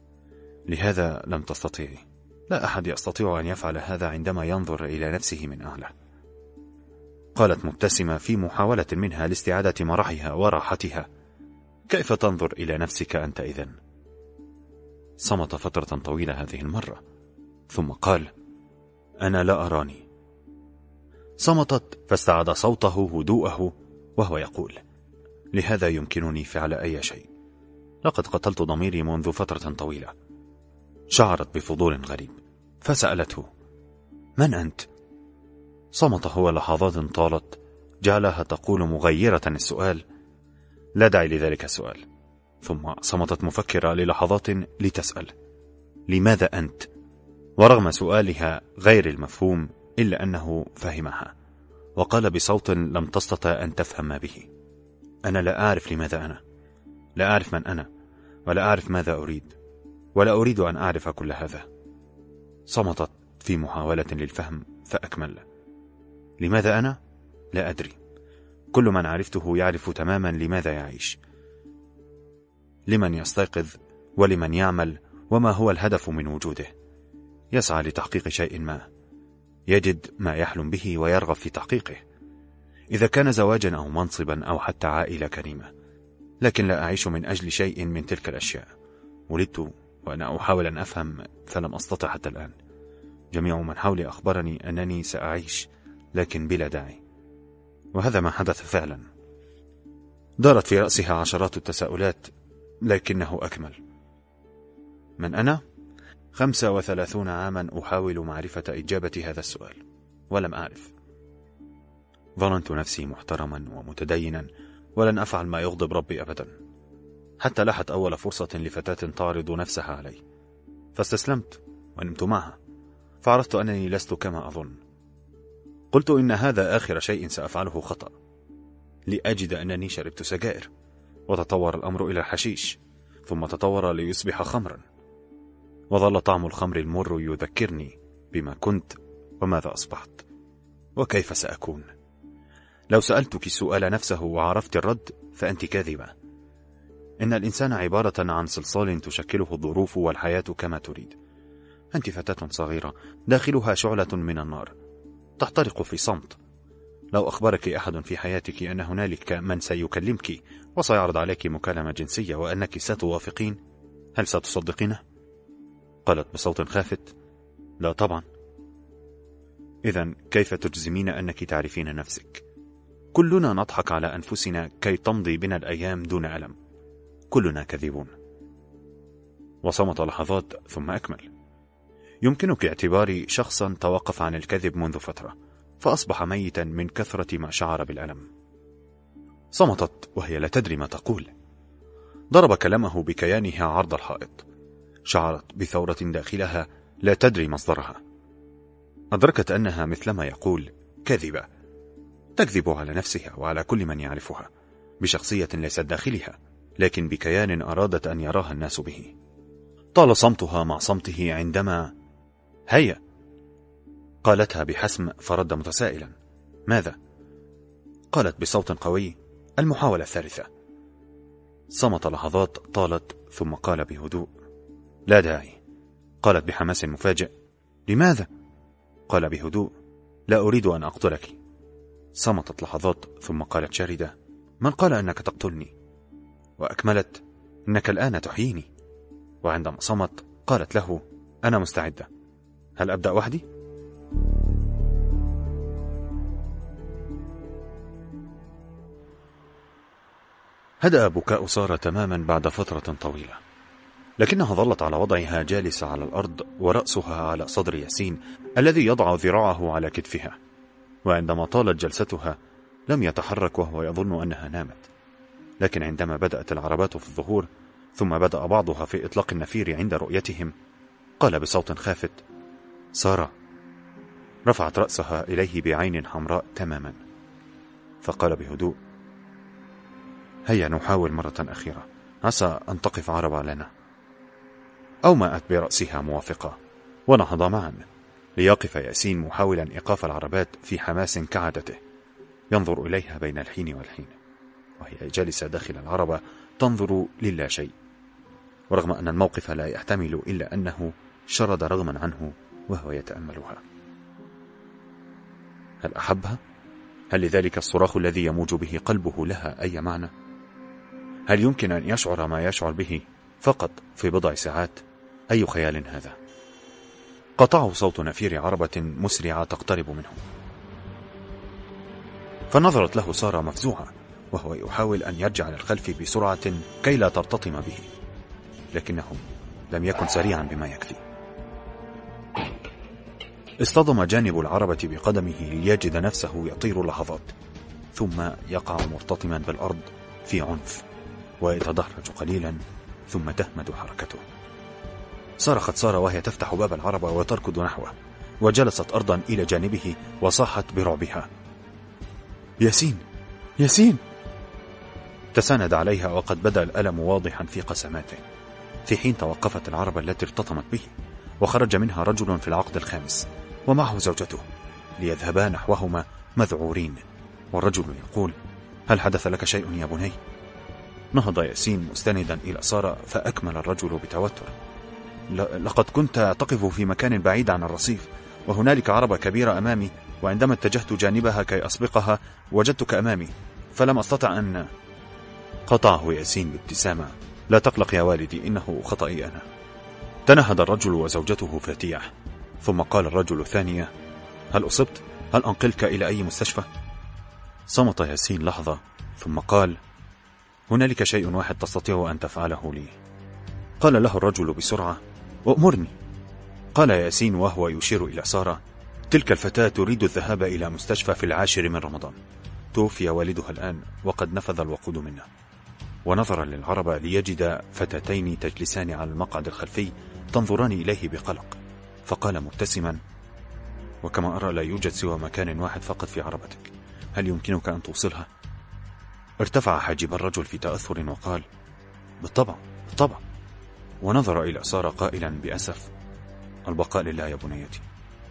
لهذا لم تستطيعي. لا أحد يستطيع أن يفعل هذا عندما ينظر إلى نفسه من أعلى. قالت مبتسمة في محاولة منها لاستعادة مرحها وراحتها: كيف تنظر إلى نفسك أنت إذن؟ صمت فترة طويلة هذه المرة، ثم قال: أنا لا أراني. صمتت، فاستعاد صوته هدوءه وهو يقول: لهذا يمكنني فعل أي شيء. لقد قتلت ضميري منذ فترة طويلة. شعرت بفضول غريب، فسألته: من أنت؟ صمت هو لحظات طالت جعلها تقول مغيرة السؤال: لا داعي لذلك السؤال. ثم صمتت مفكرة للحظات لتسأل: لماذا أنت؟ ورغم سؤالها غير المفهوم إلا أنه فهمها، وقال بصوت لم تستطع أن تفهم ما به: أنا لا أعرف لماذا أنا، لا أعرف من أنا، ولا أعرف ماذا أريد، ولا أريد أن أعرف كل هذا. صمتت في محاولة للفهم، فأكمل: لماذا أنا؟ لا أدري. كل من عرفته يعرف تماما لماذا يعيش، لمن يستيقظ ولمن يعمل، وما هو الهدف من وجوده. يسعى لتحقيق شيء ما، يجد ما يحلم به ويرغب في تحقيقه، إذا كان زواجا أو منصبا أو حتى عائلة كريمة. لكن لا أعيش من أجل شيء من تلك الأشياء. ولدت وأنا أحاول أن أفهم فلم أستطع حتى الآن. جميع من حولي أخبرني أنني سأعيش، لكن بلا داعي، وهذا ما حدث فعلا. دارت في رأسها عشرات التساؤلات، لكنه أكمل: من أنا؟ خمسة وثلاثون عاما أحاول معرفة إجابة هذا السؤال ولم أعرف. ظننت نفسي محترما ومتدينا، ولن أفعل ما يغضب ربي أبدا، حتى لاحت أول فرصة لفتاة تعرض نفسها علي، فاستسلمت ونمت معها، فعرفت أنني لست كما أظن. قلت إن هذا آخر شيء سأفعله خطأ، لأجد أنني شربت سجائر، وتطور الأمر إلى الحشيش، ثم تطور ليصبح خمرا، وظل طعم الخمر المر يذكرني بما كنت وماذا أصبحت وكيف سأكون. لو سألتك السؤال نفسه وعرفت الرد فأنت كاذبة. إن الإنسان عبارة عن صلصال تشكله الظروف والحياة كما تريد. أنت فتاة صغيرة داخلها شعلة من النار تحترق في صمت. لو أخبرك أحد في حياتك أن هنالك من سيكلمك وسيعرض عليك مكالمة جنسية وأنك ستوافقين، هل ستصدقينه؟ قالت بصوت خافت: لا طبعا. إذن كيف تجزمين أنك تعرفين نفسك؟ كلنا نضحك على أنفسنا كي تمضي بنا الأيام دون ألم. كلنا كذبون. وصمت لحظات ثم أكمل: يمكنك اعتباري شخصا توقف عن الكذب منذ فترة، فأصبح ميتا من كثرة ما شعر بالألم. صمتت وهي لا تدري ما تقول. ضرب كلامه بكيانها عرض الحائط. شعرت بثورة داخلها لا تدري مصدرها. أدركت أنها مثلما يقول كذبة، تكذب على نفسها وعلى كل من يعرفها، بشخصية ليست داخلها، لكن بكيان أرادت أن يراها الناس به. طال صمتها مع صمته عندما هيا قالتها بحسم، فرد متسائلا: ماذا؟ قالت بصوت قوي: المحاولة الثالثة. صمت لحظات طالت ثم قال بهدوء: لا داعي. قالت بحماس مفاجئ: لماذا؟ قال بهدوء: لا أريد أن أقتلك. صمتت لحظات ثم قالت شاردة: من قال أنك تقتلني؟ وأكملت: إنك الآن تحييني. وعندما صمت قالت له: أنا مستعدة. هل أبدأ وحدي؟ هدأ بكاء سارة تماما بعد فترة طويلة، لكنها ظلت على وضعها جالسة على الأرض ورأسها على صدر ياسين الذي يضع ذراعه على كتفها. وعندما طالت جلستها لم يتحرك وهو يظن أنها نامت، لكن عندما بدأت العربات في الظهور ثم بدأ بعضها في إطلاق النفير عند رؤيتهم قال بصوت خافت: سارة. رفعت رأسها إليه بعين حمراء تماما، فقال بهدوء: هيا نحاول مرة أخيرة، عسى أن تقف عربة لنا. أومأت برأسها موافقة، ونهض معا ليقف ياسين محاولا إيقاف العربات في حماس كعادته، ينظر إليها بين الحين والحين وهي جالسة داخل العربة تنظر للا شيء، ورغم أن الموقف لا يحتمل إلا أنه شرد رغما عنه وهو يتأملها. هل أحبها؟ هل لذلك الصراخ الذي يموج به قلبه لها أي معنى؟ هل يمكن أن يشعر ما يشعر به فقط في بضع ساعات؟ أي خيال هذا؟ قطعه صوت نفير عربة مسرعة تقترب منه، فنظرت له سارة مفزوعة وهو يحاول أن يرجع للخلف بسرعة كي لا ترتطم به، لكنه لم يكن سريعا بما يكفي. اصطدم جانب العربة بقدمه ليجد نفسه يطير لحظات ثم يقع مرتطما بالأرض في عنف ويتدحرج قليلا ثم تهمد حركته. صرخت سارة وهي تفتح باب العربة وتركض نحوه، وجلست أرضا إلى جانبه وصاحت برعبها: ياسين ياسين. تساند عليها وقد بدا الألم واضحا في قسماته، في حين توقفت العربة التي ارتطمت به وخرج منها رجل في العقد الخامس ومعه زوجته ليذهبا نحوهما مذعورين، والرجل يقول: هل حدث لك شيء يا بني؟ نهض ياسين مستندا إلى سارة فأكمل الرجل بتوتر: لقد كنت تقف في مكان بعيد عن الرصيف وهنالك عربة كبيرة أمامي، وعندما اتجهت جانبها كي أسبقها وجدتك أمامي فلم أستطع أن... قطعه ياسين بابتسامة: لا تقلق يا والدي، إنه خطأي أنا. تنهد الرجل وزوجته في ارتياح، ثم قال الرجل الثانية: هل أصبت؟ هل أنقلك إلى أي مستشفى؟ صمت ياسين لحظة ثم قال: هنالك شيء واحد تستطيع أن تفعله لي. قال له الرجل بسرعة: أؤمرني. قال ياسين وهو يشير إلى سارة: تلك الفتاة تريد الذهاب إلى مستشفى في العاشر من رمضان، توفي والدها الآن وقد نفذ الوقود منه. ونظر للعربة ليجد فتاتين تجلسان على المقعد الخلفي تنظران إليه بقلق، فقال مبتسما: وكما أرى لا يوجد سوى مكان واحد فقط في عربتك، هل يمكنك أن توصلها؟ ارتفع حاجب الرجل في تأثر وقال: بالطبع بالطبع. ونظر إلى سارة قائلا بأسف: البقاء لله يا بنيتي.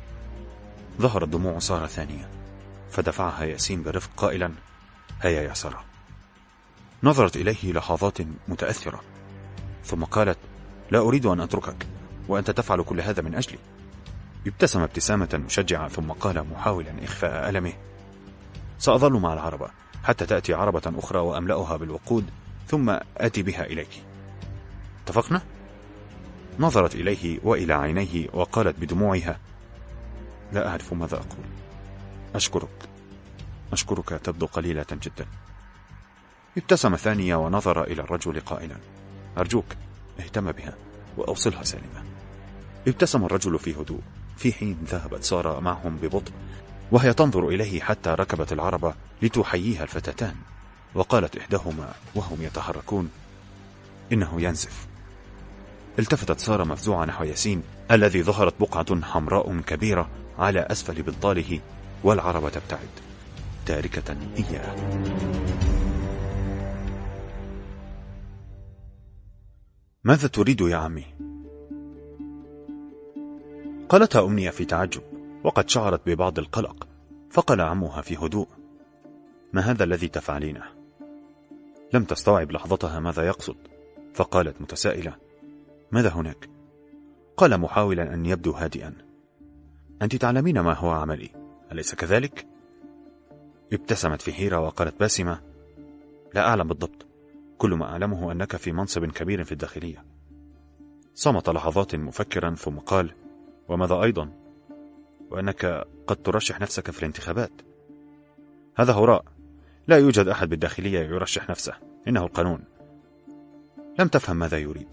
ظهرت دموع سارة ثانية فدفعها ياسين برفق قائلا: هيا يا سارة. نظرت إليه لحظات متأثرة ثم قالت: لا أريد أن أتركك وأنت تفعل كل هذا من أجلي. ابتسم ابتسامة مشجعة ثم قال محاولا إخفاء ألمه: سأظل مع العربة حتى تأتي عربة أخرى وأملأها بالوقود ثم آتي بها إليك، اتفقنا؟ نظرت إليه وإلى عينيه وقالت بدموعها: لا أعرف ماذا أقول، أشكرك أشكرك تبدو قليلة جدا. ابتسم ثانية ونظر إلى الرجل قائلا: أرجوك اهتم بها وأوصلها سالمة. ابتسم الرجل في هدوء، في حين ذهبت سارة معهم ببطء وهي تنظر إليه حتى ركبت العربة لتحييها الفتاتان، وقالت إحداهما وهم يتحركون: إنه ينزف. التفتت سارة مفزوعة نحو ياسين الذي ظهرت بقعة حمراء كبيرة على أسفل بنطاله والعربة تبتعد تاركة إياه. ماذا تريد يا عمي؟ قالتها أمنية في تعجب وقد شعرت ببعض القلق، فقال عمها في هدوء: ما هذا الذي تفعلينه؟ لم تستوعب لحظتها ماذا يقصد، فقالت متسائلة: ماذا هناك؟ قال محاولا أن يبدو هادئا: أنت تعلمين ما هو عملي، أليس كذلك؟ ابتسمت في حيرة وقالت باسمة: لا أعلم بالضبط، كل ما أعلمه أنك في منصب كبير في الداخلية. صمت لحظات مفكرا ثم قال: وماذا أيضا؟ وأنك قد ترشح نفسك في الانتخابات. هذا هراء، لا يوجد أحد بالداخلية يرشح نفسه، إنه القانون. لم تفهم ماذا يريد،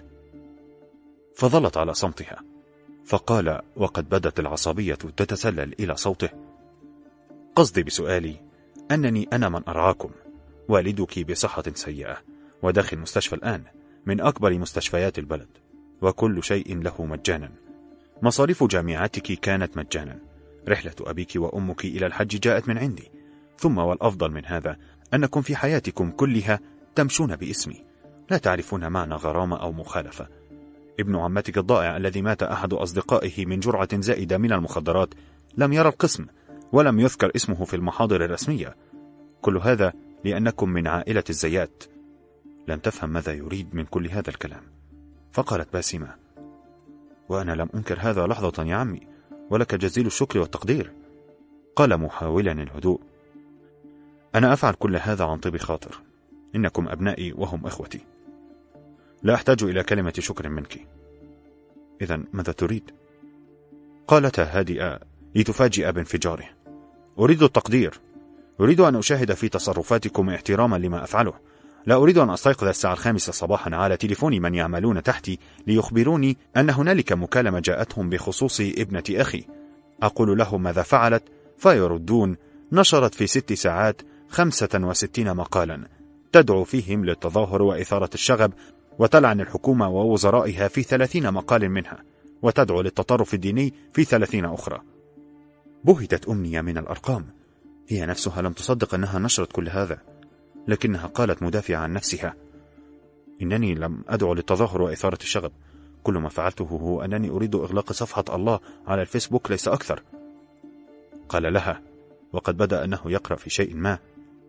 فظلت على صمتها. فقال وقد بدت العصبية تتسلل إلى صوته: قصدي بسؤالي أنني أنا من أرعاكم، والدك بصحة سيئة وداخل مستشفى الآن من أكبر مستشفيات البلد، وكل شيء له مجانا. مصاريف جامعتك كانت مجانا، رحلة أبيك وأمك إلى الحج جاءت من عندي، ثم والأفضل من هذا أنكم في حياتكم كلها تمشون باسمي، لا تعرفون معنى غرامة أو مخالفة. ابن عمتك الضائع الذي مات أحد أصدقائه من جرعة زائدة من المخدرات لم يرى القسم، ولم يذكر اسمه في المحاضر الرسمية. كل هذا لأنكم من عائلة الزيات. لم تفهم ماذا يريد من كل هذا الكلام، فقالت باسمة: وأنا لم أنكر هذا لحظة يا عمي، ولك جزيل الشكر والتقدير. قال محاولا الهدوء: أنا أفعل كل هذا عن طيب خاطر، إنكم أبنائي وهم إخوتي، لا أحتاج إلى كلمة شكر منك. إذن ماذا تريد؟ قالتها هادئة لتفاجئ بانفجاره: أريد التقدير، أريد أن أشاهد في تصرفاتكم احتراما لما أفعله. لا أريد أن أستيقظ الساعة الخامسة صباحا على تليفون من يعملون تحتي ليخبروني أن هنالك مكالمة جاءتهم بخصوص ابنة أخي. أقول لهم ماذا فعلت فيردون: نشرت في ست ساعات خمسة وستين مقالا تدعو فيهم للتظاهر وإثارة الشغب، وتلعن الحكومة ووزرائها في ثلاثين مقال منها، وتدعو للتطرف الديني في ثلاثين أخرى. بهتت أمنية من الأرقام، هي نفسها لم تصدق أنها نشرت كل هذا، لكنها قالت مدافعة عن نفسها: إنني لم أدعو للتظاهر وإثارة الشغب، كل ما فعلته هو أنني أريد إغلاق صفحة الله على الفيسبوك ليس أكثر. قال لها وقد بدأ أنه يقرأ في شيء ما: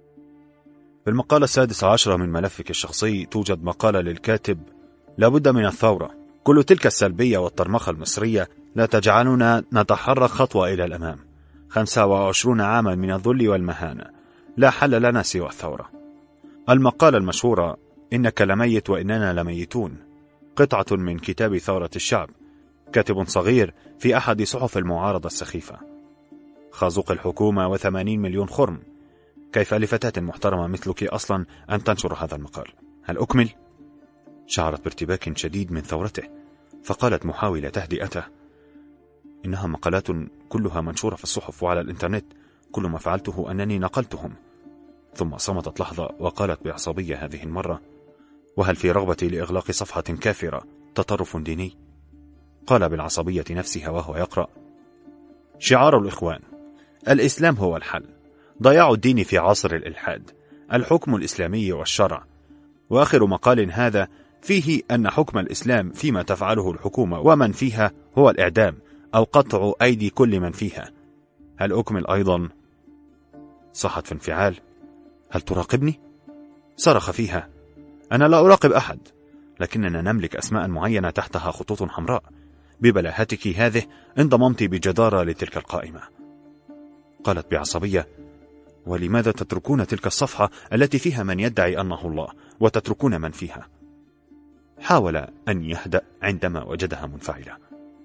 في المقالة السادسة عشرة من ملفك الشخصي توجد مقالة للكاتب: لابد من الثورة، كل تلك السلبية والطرمخة المصرية لا تجعلنا نتحرك خطوة إلى الأمام. خمسة وعشرون عاما من الذل والمهانة، لا حل لنا سوى الثورة. المقالة المشهورة: إنك لميت وإننا لميتون، قطعة من كتاب ثورة الشعب، كاتب صغير في أحد صحف المعارضة السخيفة. خازوق الحكومة وثمانين مليون خرم، كيف لفتاة محترمة مثلك أصلا أن تنشر هذا المقال؟ هل أكمل؟ شعرت بارتباك شديد من ثورته، فقالت محاولة تهدئته: إنها مقالات كلها منشورة في الصحف وعلى الإنترنت، كل ما فعلته أنني نقلتهم. ثم صمتت لحظة وقالت بعصبية هذه المرة: وهل في رغبتي لإغلاق صفحة كافرة تطرف ديني؟ قال بالعصبية نفسها وهو يقرأ: شعار الإخوان: الإسلام هو الحل، ضياع الدين في عصر الإلحاد، الحكم الإسلامي والشرع. وآخر مقال هذا فيه أن حكم الإسلام فيما تفعله الحكومة ومن فيها هو الإعدام أو قطع أيدي كل من فيها. هل أكمل أيضا؟ صحت في انفعال: هل تراقبني؟ صرخ فيها: أنا لا أراقب أحد، لكننا نملك أسماء معينة تحتها خطوط حمراء، ببلاهتك هذه انضممت بجدارة لتلك القائمة. قالت بعصبية: ولماذا تتركون تلك الصفحة التي فيها من يدعي أنه الله وتتركون من فيها؟ حاول أن يهدأ عندما وجدها منفعلة.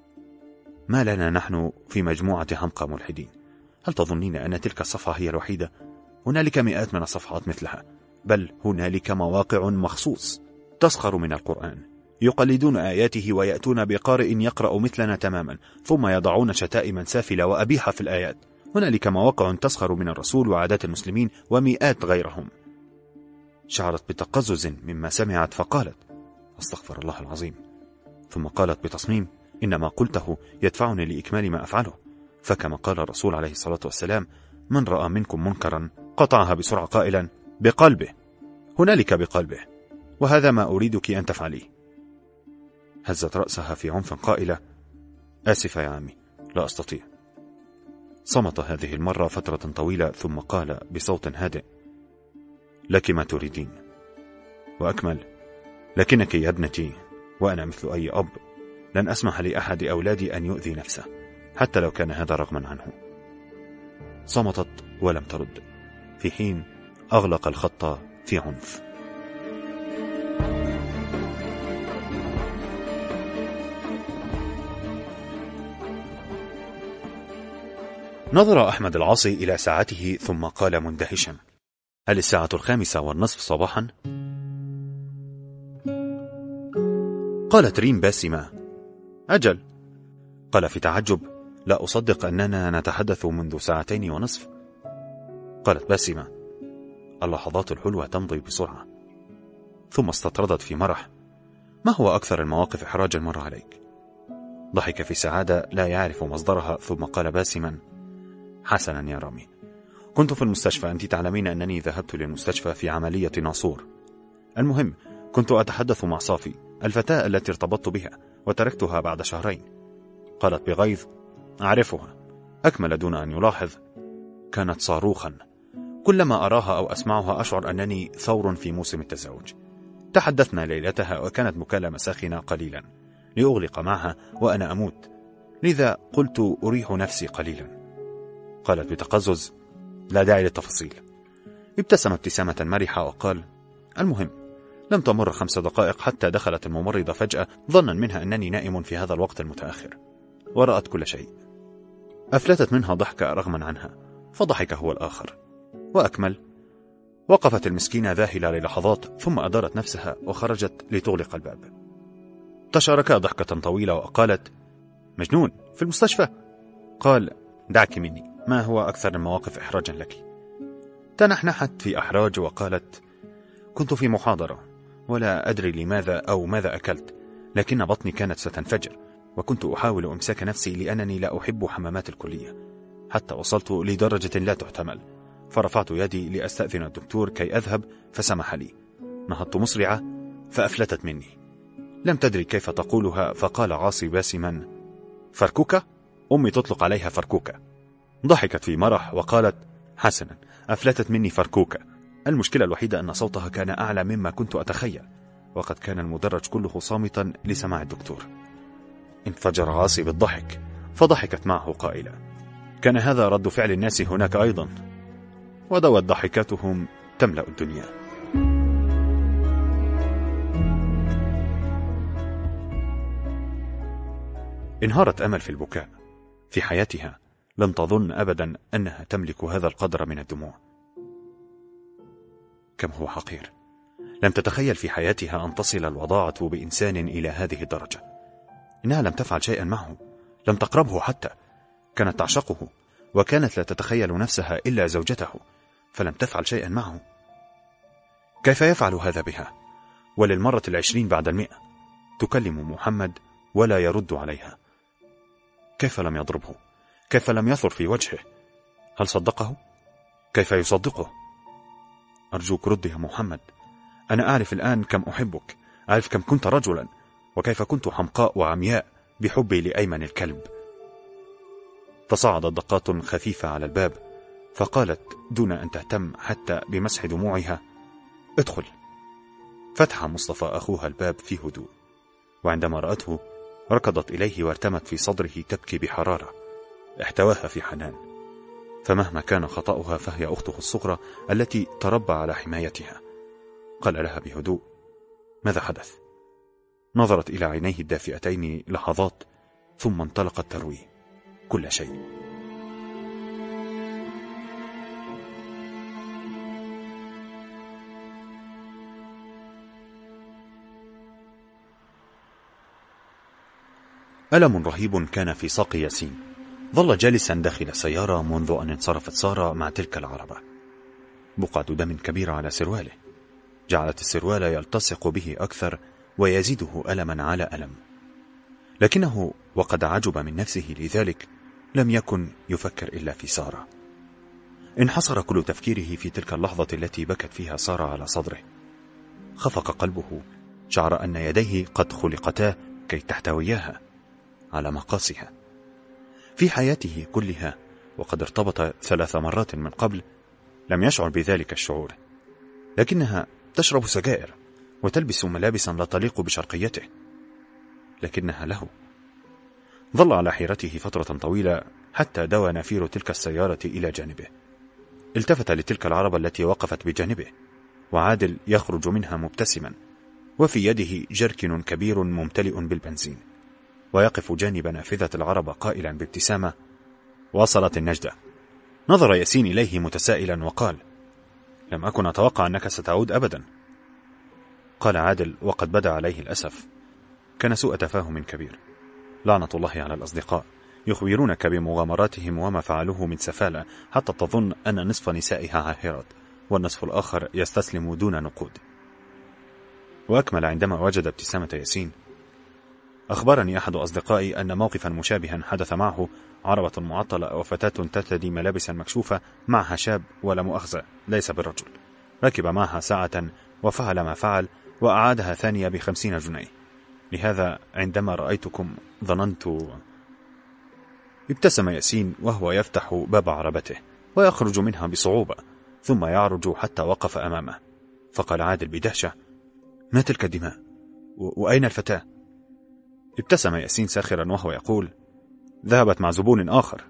ما لنا نحن في مجموعة حمقى ملحدين؟ هل تظنين أن تلك الصفحة هي الوحيدة؟ هنالك مئات من الصفحات مثلها، بل هنالك مواقع مخصوص تسخر من القرآن، يقلدون آياته ويأتون بقارئ يقرأ مثلنا تماما، ثم يضعون شتائم سافلة وأبيحة في الآيات. هنالك مواقع تسخر من الرسول وعادات المسلمين ومئات غيرهم. شعرت بتقزز مما سمعت فقالت: أستغفر الله العظيم. ثم قالت بتصميم: إن ما قلته يدفعني لإكمال ما أفعله، فكما قال الرسول عليه الصلاة والسلام: من رأى منكم منكرا قطعها بسرعة قائلا: بقلبه. هنالك بقلبه، وهذا ما أريدك أن تفعليه. هزت رأسها في عنف قائلة: آسفة يا عمي، لا أستطيع. صمت هذه المرة فترة طويلة، ثم قال بصوت هادئ: لك ما تريدين. وأكمل: لكنك يا ابنتي، وأنا مثل أي أب لن أسمح لأحد أولادي أن يؤذي نفسه، حتى لو كان هذا رغما عنه. صمتت ولم ترد، في حين أغلق الخط في عنف. نظر أحمد العاصي إلى ساعته ثم قال مندهشا: هل الساعة الخامسة والنصف صباحا؟ قالت ريم باسمة: أجل. قال في تعجب: لا أصدق أننا نتحدث منذ ساعتين ونصف. قالت باسمة: اللحظات الحلوة تمضي بسرعة. ثم استطردت في مرح: ما هو أكثر المواقف إحراجا مر عليك؟ ضحك في سعادة لا يعرف مصدرها، ثم قال باسما: حسنا يا رامي، كنت في المستشفى. أنت تعلمين أنني ذهبت للمستشفى في عملية ناصور. المهم، كنت أتحدث مع صافي، الفتاة التي ارتبطت بها وتركتها بعد شهرين. قالت بغيظ: أعرفها. أكمل دون أن يلاحظ: كانت صاروخا. كلما أراها أو أسمعها أشعر أنني ثور في موسم التزاوج. تحدثنا ليلتها وكانت مكالمة ساخنة قليلا لأغلق معها وأنا أموت، لذا قلت أريح نفسي قليلا. قالت بتقزز: لا داعي للتفاصيل. ابتسم ابتسامة مرحة وقال: المهم، لم تمر خمس دقائق حتى دخلت الممرضة فجأة، ظنا منها أنني نائم في هذا الوقت المتأخر، ورأت كل شيء. أفلتت منها ضحكة رغما عنها، فضحك هو الآخر. وأكمل: وقفت المسكينة ذاهلة للحظات، ثم أدارت نفسها وخرجت لتغلق الباب. تشاركا ضحكة طويلة وقالت: مجنون في المستشفى؟ قال: دعك مني، ما هو أكثر المواقف إحراجا لك؟ تنحنحت في أحراج وقالت: كنت في محاضرة ولا أدري لماذا أو ماذا أكلت، لكن بطني كانت ستنفجر، وكنت أحاول إمساك نفسي لأنني لا أحب حمامات الكلية، حتى وصلت لدرجة لا تحتمل، فرفعت يدي لأستأذن الدكتور كي أذهب فسمح لي. نهضت مسرعة فأفلتت مني. لم تدري كيف تقولها، فقال عاصي باسما: فركوكة؟ أمي تطلق عليها فركوكة. ضحكت في مرح وقالت: حسنا، أفلتت مني فركوكة. المشكلة الوحيدة أن صوتها كان أعلى مما كنت أتخيل، وقد كان المدرج كله صامتا لسماع الدكتور. انفجر عاصي بالضحك، فضحكت معه قائلة: كان هذا رد فعل الناس هناك أيضا، ودوت ضحكاتهم تملأ الدنيا. انهارت أمل في البكاء. في حياتها لم تظن أبدا أنها تملك هذا القدر من الدموع. كم هو حقير. لم تتخيل في حياتها أن تصل الوضاعة بإنسان إلى هذه الدرجة. إنها لم تفعل شيئا معه، لم تقربه حتى. كانت تعشقه، وكانت لا تتخيل نفسها إلا زوجته، فلم تفعل شيئا معه. كيف يفعل هذا بها؟ وللمرة العشرين بعد المئة تكلم محمد ولا يرد عليها. كيف لم يضربه؟ كيف لم يثر في وجهه؟ هل صدقه؟ كيف يصدقه؟ أرجوك رد يا محمد. أنا أعرف الآن كم أحبك، أعرف كم كنت رجلا، وكيف كنت حمقاء وعمياء بحبي لأيمن الكلب. تصاعدت دقات خفيفة على الباب، فقالت دون أن تهتم حتى بمسح دموعها: ادخل. فتح مصطفى أخوها الباب في هدوء، وعندما رأته ركضت إليه وارتمت في صدره تبكي بحرارة. احتواها في حنان، فمهما كان خطأها فهي أخته الصغرى التي تربى على حمايتها. قال لها بهدوء: ماذا حدث؟ نظرت إلى عينيه الدافئتين لحظات، ثم انطلقت تروي كل شيء. ألم رهيب كان في ساق ياسين. ظل جالسا داخل السيارة منذ أن انصرفت سارة مع تلك العربة. بقعة دم كبيرة على سرواله جعلت السروال يلتصق به أكثر ويزيده ألما على ألم، لكنه وقد عجب من نفسه لذلك لم يكن يفكر إلا في سارة. انحصر كل تفكيره في تلك اللحظة التي بكت فيها سارة على صدره. خفق قلبه، شعر أن يديه قد خلقتا كي تحتوياها على مقاسها. في حياته كلها وقد ارتبط ثلاث مرات من قبل لم يشعر بذلك الشعور، لكنها تشرب سجائر وتلبس ملابسا لا تليق بشرقيته، لكنها له. ظل على حيرته فترة طويلة حتى دوى نافير تلك السيارة إلى جانبه. التفت لتلك العربة التي وقفت بجانبه، وعادل يخرج منها مبتسما، وفي يده جركن كبير ممتلئ بالبنزين، ويقف جانب نافذة العربة قائلا بابتسامة: وصلت النجدة. نظر ياسين إليه متسائلا وقال: لم أكن أتوقع أنك ستعود أبدا. قال عادل وقد بدا عليه الأسف: كان سوء تفاهم كبير، لعنة الله على الأصدقاء، يخبرونك بمغامراتهم وما فعلوه من سفالة حتى تظن أن نصف نسائها عاهرات والنصف الآخر يستسلم دون نقود. وأكمل عندما وجد ابتسامة ياسين: أخبرني أحد أصدقائي أن موقفا مشابها حدث معه، عربة معطلة وفتاة ترتدي ملابسا مكشوفة معها شاب ولا مؤاخذة ليس بالرجل، ركب معها ساعة وفعل ما فعل وأعادها ثانية بخمسين جنيه، لهذا عندما رأيتكم ظننت. ابتسم ياسين وهو يفتح باب عربته ويخرج منها بصعوبة، ثم يعرج حتى وقف أمامه، فقال عادل بدهشة: ما تلك الدماء؟ وأين الفتاة؟ ابتسم ياسين ساخرا وهو يقول: ذهبت مع زبون آخر.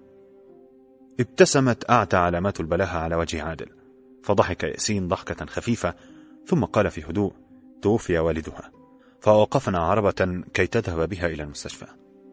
ابتسمت أعتى علامات البلاهة على وجه عادل، فضحك ياسين ضحكة خفيفة، ثم قال في هدوء: توفي والدها، فوقفنا عربة كي تذهب بها إلى المستشفى.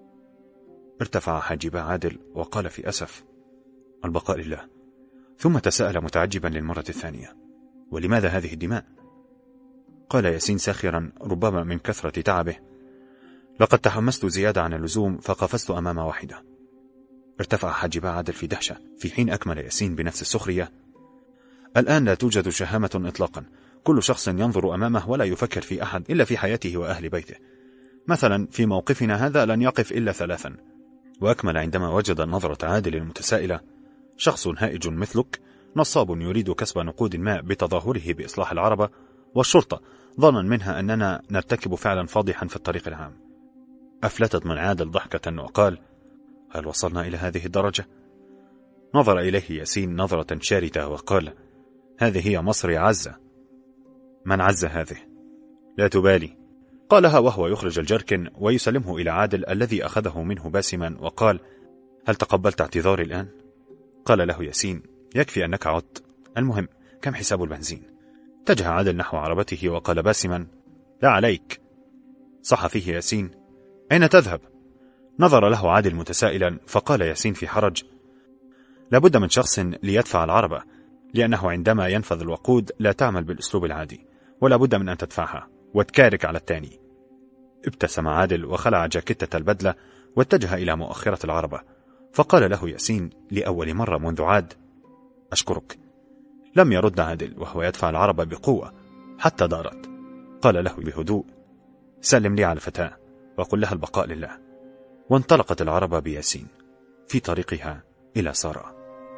ارتفع حاجبا عادل وقال في أسف: البقاء لله. ثم تساءل متعجبا للمرة الثانية: ولماذا هذه الدماء؟ قال ياسين ساخرا ربما من كثرة تعبه: لقد تحمست زيادة عن اللزوم فقفزت أمام واحدة. ارتفع حاجبا عادل في دهشة، في حين أكمل ياسين بنفس السخرية: الآن لا توجد شهامة إطلاقا، كل شخص ينظر أمامه ولا يفكر في أحد إلا في حياته وأهل بيته. مثلا في موقفنا هذا لن يقف إلا ثلاثا. وأكمل عندما وجد نظرة عادل المتسائلة: شخص هائج مثلك، نصاب يريد كسب نقود ما بتظاهره بإصلاح العربة، والشرطة ظنا منها أننا نرتكب فعلا فاضحا في الطريق العام. أفلتت من عادل ضحكة وقال: هل وصلنا إلى هذه الدرجة؟ نظر إليه ياسين نظرة شاردة وقال: هذه هي مصر يا عزة. من عزة هذه؟ لا تبالي، قالها وهو يخرج الجركن ويسلمه إلى عادل الذي أخذه منه باسما وقال: هل تقبلت اعتذاري الآن؟ قال له ياسين: يكفي أنك عدت، المهم كم حساب البنزين؟ اتجه عادل نحو عربته وقال باسما: لا عليك. صح فيه ياسين: أين تذهب؟ نظر له عادل متسائلا، فقال ياسين في حرج: لابد من شخص ليدفع العربة، لأنه عندما ينفذ الوقود لا تعمل بالأسلوب العادي، ولا بد من أن تدفعها وتكارك على الثاني. ابتسم عادل وخلع جاكيتة البدلة واتجه إلى مؤخرة العربة، فقال له ياسين لأول مرة منذ عاد: أشكرك. لم يرد عادل وهو يدفع العربة بقوة حتى دارت. قال له بهدوء: سلم لي على الفتاة وقل لها البقاء لله. وانطلقت العربة بياسين في طريقها إلى سارة.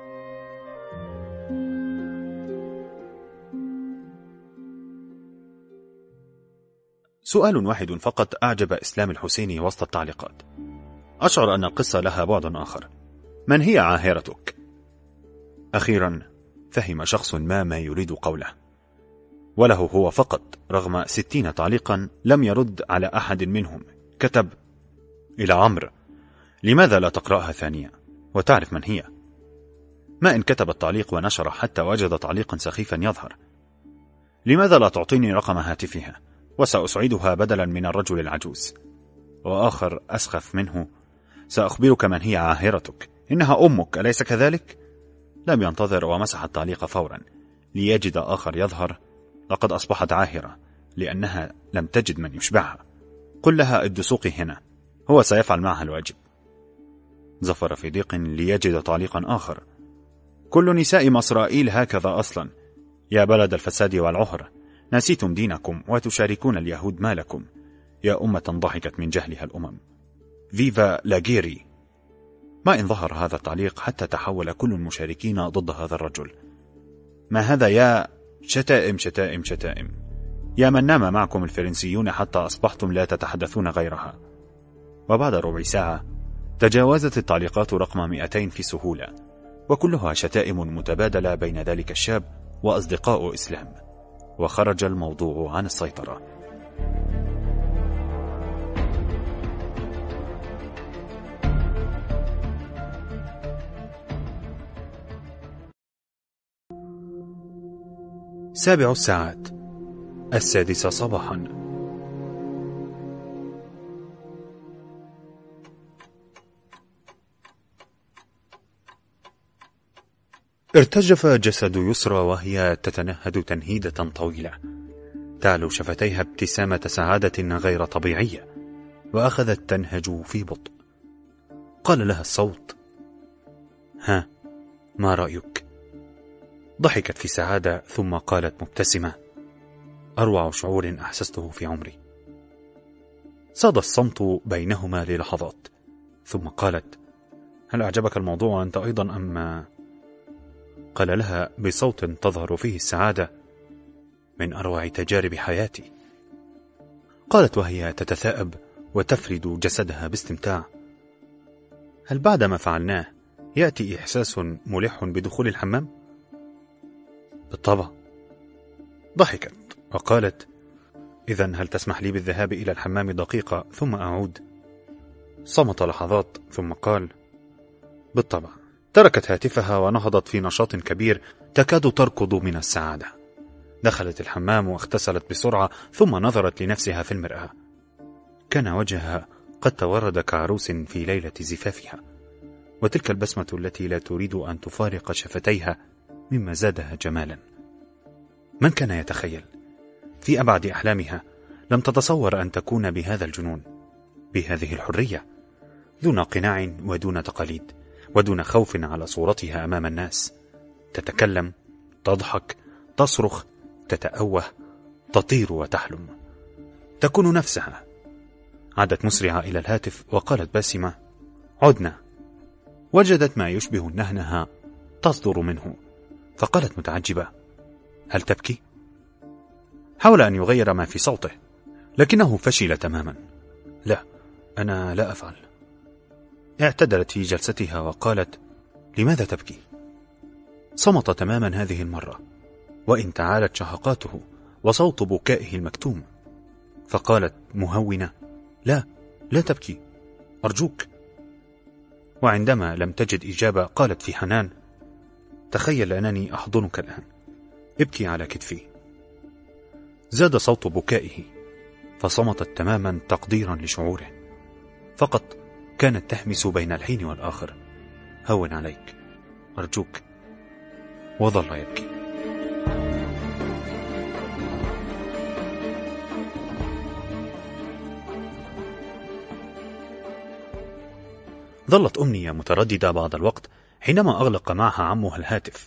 سؤال واحد فقط أعجب إسلام الحسيني وسط التعليقات: أشعر أن القصة لها بعد آخر. من هي عاهرتك؟ أخيرا فهم شخص ما ما يريد قوله، وله هو فقط رغم ستين تعليقا لم يرد على أحد منهم. كتب إلى عمرو: لماذا لا تقرأها ثانية وتعرف من هي؟ ما إن كتب التعليق ونشر حتى وجد تعليقا سخيفا يظهر: لماذا لا تعطيني رقم هاتفها وسأسعدها بدلا من الرجل العجوز؟ وآخر أسخف منه: سأخبرك من هي عاهرتك، إنها أمك، أليس كذلك؟ لم ينتظر ومسح التعليق فورا ليجد آخر يظهر: لقد أصبحت عاهرة لأنها لم تجد من يشبعها، قل لها الدسوقي هنا، هو سيفعل معها الواجب. زفر في ضيق ليجد تعليقا آخر: كل نساء إسرائيل هكذا أصلا، يا بلد الفساد والعهر، نسيتم دينكم وتشاركون اليهود مالكم، يا أمة ضحكت من جهلها الأمم، فيفا لاجيري. ما إن ظهر هذا التعليق حتى تحول كل المشاركين ضد هذا الرجل: ما هذا يا شتائم شتائم شتائم، يا من نام معكم الفرنسيون حتى أصبحتم لا تتحدثون غيرها. وبعد ربع ساعة تجاوزت التعليقات رقم مئتين في سهولة، وكلها شتائم متبادلة بين ذلك الشاب وأصدقاء إسلام، وخرج الموضوع عن السيطرة. سابع الساعات، السادسة صباحا. ارتجف جسد يسرى وهي تتنهد تنهيدة طويلة، تعلو شفتيها ابتسامة سعادة غير طبيعية، وأخذت تنهج في بطء. قال لها الصوت: ها، ما رأيك؟ ضحكت في سعادة ثم قالت مبتسمة: أروع شعور أحسسته في عمري. صاد الصمت بينهما للحظات، ثم قالت: هل أعجبك الموضوع أنت أيضا أم؟ قال لها بصوت تظهر فيه السعادة: من أروع تجارب حياتي. قالت وهي تتثاءب وتفرد جسدها باستمتاع: هل بعد ما فعلناه يأتي إحساس ملح بدخول الحمام؟ بالطبع. ضحكت وقالت: إذن هل تسمح لي بالذهاب إلى الحمام دقيقة ثم أعود؟ صمت لحظات ثم قال: بالطبع. تركت هاتفها ونهضت في نشاط كبير تكاد تركض من السعادة. دخلت الحمام واغتسلت بسرعة ثم نظرت لنفسها في المرآة. كان وجهها قد تورد كعروس في ليلة زفافها، وتلك البسمة التي لا تريد أن تفارق شفتيها مما زادها جمالا. من كان يتخيل؟ في أبعد أحلامها لم تتصور أن تكون بهذا الجنون، بهذه الحرية، دون قناع ودون تقاليد، ودون خوف على صورتها أمام الناس. تتكلم، تضحك، تصرخ، تتأوه، تطير وتحلم، تكون نفسها. عادت مسرعة إلى الهاتف وقالت باسمة: عدنا. وجدت ما يشبه النهنها تصدر منه، فقالت متعجبة: هل تبكي؟ حاول أن يغير ما في صوته، لكنه فشل تماما. لا، أنا لا أفعل. اعتدلت في جلستها وقالت: لماذا تبكي؟ صمت تماما هذه المرة، وإن تعالت شهقاته وصوت بكائه المكتوم. فقالت مهونة: لا، لا تبكي، أرجوك. وعندما لم تجد إجابة قالت في حنان: تخيل أنني أحضنك الآن، ابكي على كتفي. زاد صوت بكائه، فصمتت تماما تقديرا لشعوره. فقط كانت تهمس بين الحين والآخر: هون عليك، أرجوك. وظل يبكي. ظلت أمنية مترددة بعض الوقت حينما أغلق معها عمها الهاتف.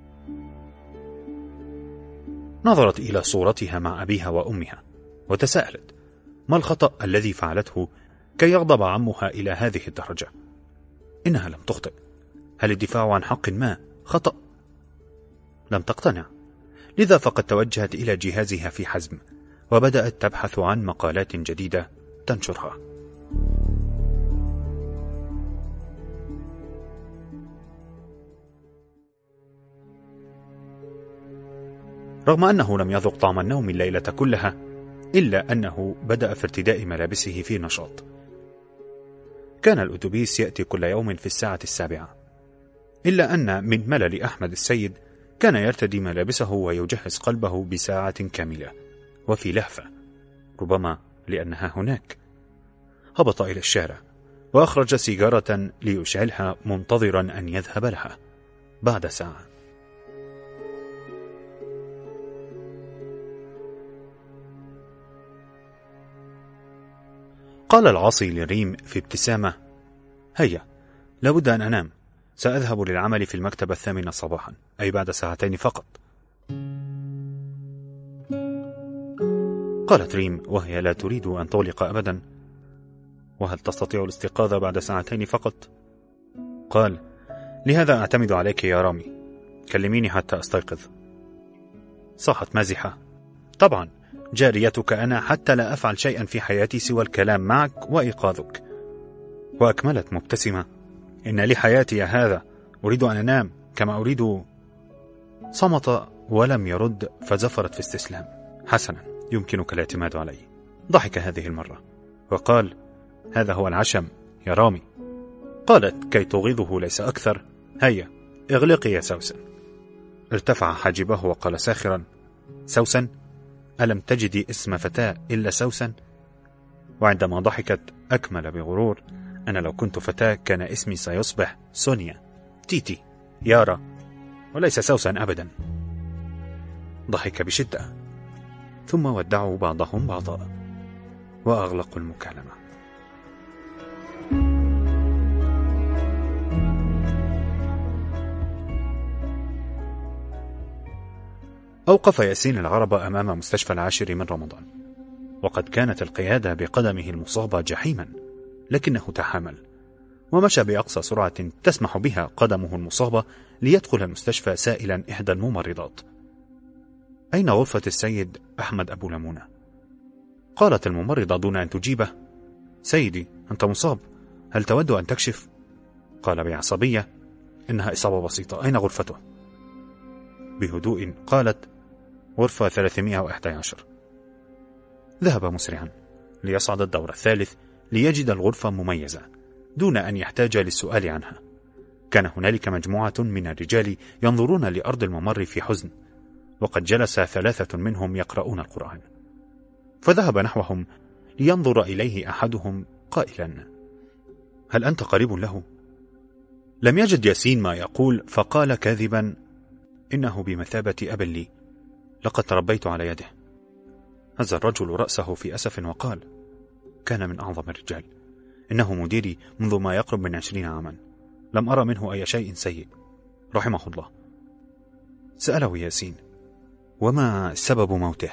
نظرت إلى صورتها مع أبيها وأمها وتساءلت: ما الخطأ الذي فعلته كي يغضب عمها إلى هذه الدرجة؟ إنها لم تخطئ. هل الدفاع عن حق ما خطأ؟ لم تقتنع، لذا فقد توجهت إلى جهازها في حزم وبدأت تبحث عن مقالات جديدة تنشرها. رغم أنه لم يذق طعم النوم الليلة كلها، إلا أنه بدأ في ارتداء ملابسه في نشاط. كان الأتوبيس يأتي كل يوم في الساعة السابعة، إلا أن من ملل أحمد السيد كان يرتدي ملابسه ويجهز قلبه بساعة كاملة وفي لهفة، ربما لأنها هناك. هبط إلى الشارع وأخرج سيجارة ليشعلها منتظرا أن يذهب لها. بعد ساعة قال العاصي لريم في ابتسامة: هيا، لابد أن أنام، سأذهب للعمل في المكتب الثامنة صباحا، أي بعد ساعتين فقط. قالت ريم وهي لا تريد أن تغلق أبدا: وهل تستطيع الاستيقاظ بعد ساعتين فقط؟ قال: لهذا أعتمد عليك يا رامي، كلميني حتى أستيقظ. صاحت مازحة: طبعا، جاريتك أنا، حتى لا أفعل شيئا في حياتي سوى الكلام معك وإيقاظك. وأكملت مبتسمة: إن لي حياتي يا هذا، أريد أن أنام كما أريد. صمت ولم يرد، فزفرت في استسلام: حسنا، يمكنك الاعتماد علي. ضحك هذه المرة وقال: هذا هو العشم يا رامي. قالت كي تغيظه ليس أكثر: هيا، اغلقي يا سوسن. ارتفع حاجبه وقال ساخرا: سوسن؟ ألم تجدي اسم فتاة إلا سوسن؟ وعندما ضحكت أكمل بغرور: أنا لو كنت فتاة كان اسمي سيصبح سونيا، تيتي، يارا. وليس سوسا أبدا. ضحك بشدة، ثم ودعوا بعضهم بعضا وأغلقوا المكالمة. أوقف ياسين العرب أمام مستشفى العاشر من رمضان، وقد كانت القيادة بقدمه المصابة جحيما، لكنه تحامل ومشى بأقصى سرعة تسمح بها قدمه المصابة ليدخل المستشفى سائلا إحدى الممرضات: أين غرفة السيد أحمد أبو لمونة؟ قالت الممرضة دون أن تجيبه: سيدي، أنت مصاب، هل تود أن تكشف؟ قال بعصبية: إنها إصابة بسيطة، أين غرفته؟ بهدوء قالت: غرفة ثلاثمائة وأحد عشر. ذهب مسرعا ليصعد الدور الثالث ليجد الغرفة مميزة دون أن يحتاج للسؤال عنها. كان هنالك مجموعة من الرجال ينظرون لأرض الممر في حزن، وقد جلس ثلاثة منهم يقرؤون القرآن، فذهب نحوهم لينظر إليه أحدهم قائلا: هل أنت قريب له؟ لم يجد ياسين ما يقول، فقال كاذبا: إنه بمثابة أب لي، لقد تربيت على يده. هز الرجل رأسه في أسف وقال: كان من أعظم الرجال، إنه مديري منذ ما يقرب من عشرين عاما، لم أرى منه أي شيء سيء، رحمه الله. سأله ياسين: وما سبب موته؟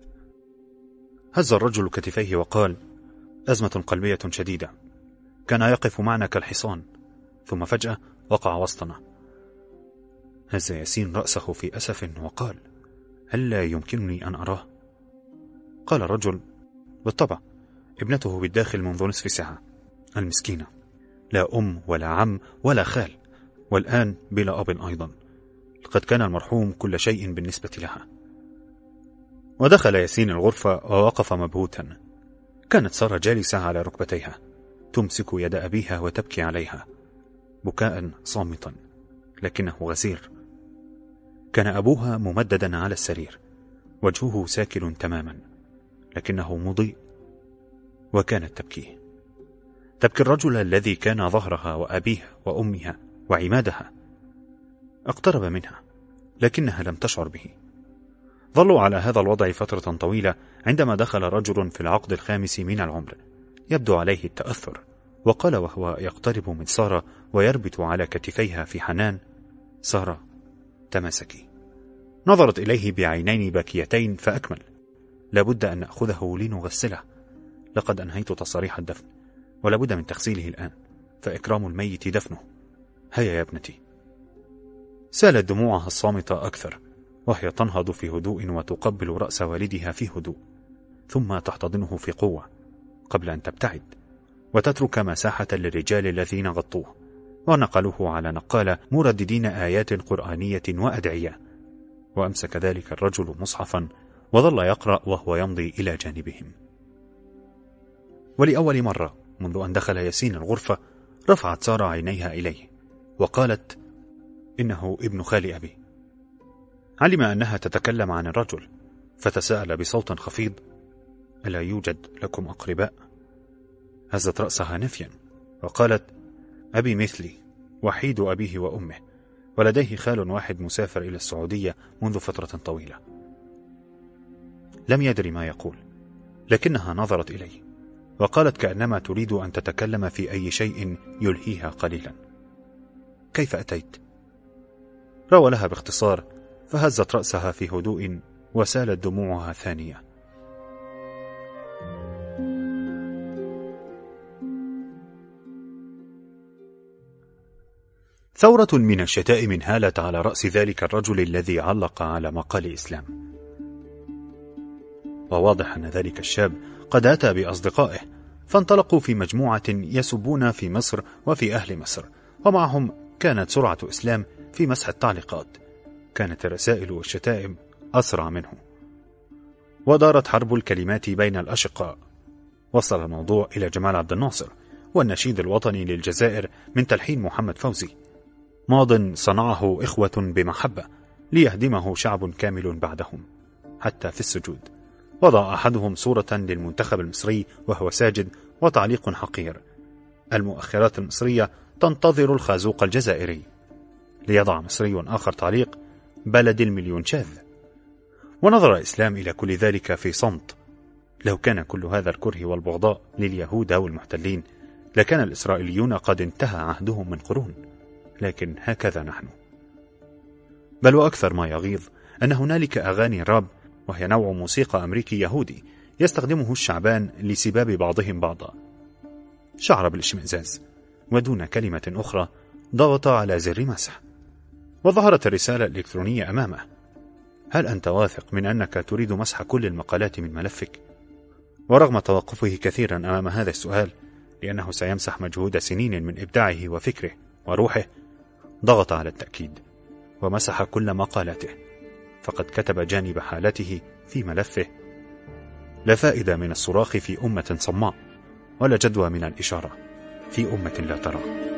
هز الرجل كتفيه وقال: أزمة قلبية شديدة، كان يقف معنا كالحصان، ثم فجأة وقع وسطنا. هز ياسين رأسه في أسف وقال: هل لا يمكنني أن أراه؟ قال الرجل: بالطبع، ابنته بالداخل منذ نصف ساعة، المسكينة، لا أم ولا عم ولا خال، والآن بلا أب أيضا، لقد كان المرحوم كل شيء بالنسبة لها. ودخل ياسين الغرفة ووقف مبهوتا. كانت سارة جالسة على ركبتيها تمسك يد أبيها وتبكي عليها بكاء صامتا لكنه غزير. كان أبوها ممددا على السرير، وجهه ساكن تماما لكنه مضيء، وكانت تبكيه. تبكي الرجل الذي كان ظهرها وأبيها وأمها وعمادها. اقترب منها لكنها لم تشعر به. ظلوا على هذا الوضع فترة طويلة، عندما دخل رجل في العقد الخامس من العمر يبدو عليه التأثر، وقال وهو يقترب من سارة ويربط على كتفيها في حنان: سارة، تماسكي. نظرت إليه بعينين باكيتين فأكمل: لابد أن نأخذه لنغسله، لقد أنهيت تصاريح الدفن، ولابد من تغسيله الآن، فإكرام الميت دفنه. هيا يا ابنتي. سالت دموعها الصامتة أكثر، وهي تنهض في هدوء وتقبل رأس والدها في هدوء، ثم تحتضنه في قوة قبل أن تبتعد وتترك مساحة للرجال الذين غطوه ونقلوه على نقالة مرددين آيات قرآنية وأدعية. وأمسك ذلك الرجل مصحفا وظل يقرأ وهو يمضي إلى جانبهم. ولأول مرة منذ أن دخل ياسين الغرفة رفعت سارة عينيها إليه وقالت: إنه ابن خال أبي. علم أنها تتكلم عن الرجل، فتساءل بصوت خفيض: ألا يوجد لكم أقرباء؟ هزت رأسها نفيا وقالت: أبي مثلي، وحيد أبيه وأمه، ولديه خال واحد مسافر إلى السعودية منذ فترة طويلة. لم يدري ما يقول، لكنها نظرت إليه وقالت كأنما تريد أن تتكلم في أي شيء يلهيها قليلا: كيف أتيت؟ روى لها باختصار، فهزت رأسها في هدوء وسالت دموعها ثانية. ثورة من الشتائم هالت على رأس ذلك الرجل الذي علق على مقال إسلام، وواضح أن ذلك الشاب قد أتى بأصدقائه، فانطلقوا في مجموعة يسبون في مصر وفي أهل مصر، ومعهم كانت سرعة إسلام في مسح التعليقات. كانت الرسائل والشتائم أسرع منه، ودارت حرب الكلمات بين الأشقاء. وصل الموضوع إلى جمال عبد الناصر والنشيد الوطني للجزائر من تلحين محمد فوزي: ماض صنعه إخوة بمحبة ليهدمه شعب كامل بعدهم حتى في السجود. وضع أحدهم صورة للمنتخب المصري وهو ساجد وتعليق حقير: المؤخرات المصرية تنتظر الخازوق الجزائري. ليضع مصري آخر تعليق: بلد المليون شاذ. ونظر إسلام إلى كل ذلك في صمت. لو كان كل هذا الكره والبغضاء لليهود أو المحتلين لكان الإسرائيليون قد انتهى عهدهم من قرون، لكن هكذا نحن. بل وأكثر ما يغيظ أن هنالك أغاني راب، وهي نوع موسيقى أمريكي يهودي يستخدمه الشعبان لسباب بعضهم بعضا. شعر بالاشمئزاز، ودون كلمة أخرى ضغط على زر مسح، وظهرت الرسالة الإلكترونية أمامه: هل أنت واثق من أنك تريد مسح كل المقالات من ملفك؟ ورغم توقفه كثيرا أمام هذا السؤال لأنه سيمسح مجهود سنين من إبداعه وفكره وروحه، ضغط على التأكيد ومسح كل مقالاته، فقد كتب جانب حالته في ملفه: لا فائدة من الصراخ في أمة صماء، ولا جدوى من الإشارة في أمة لا ترى.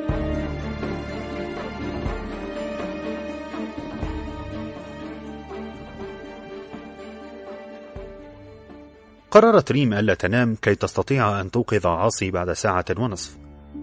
قررت ريم ألا تنام كي تستطيع أن توقظ عاصي بعد ساعة ونصف.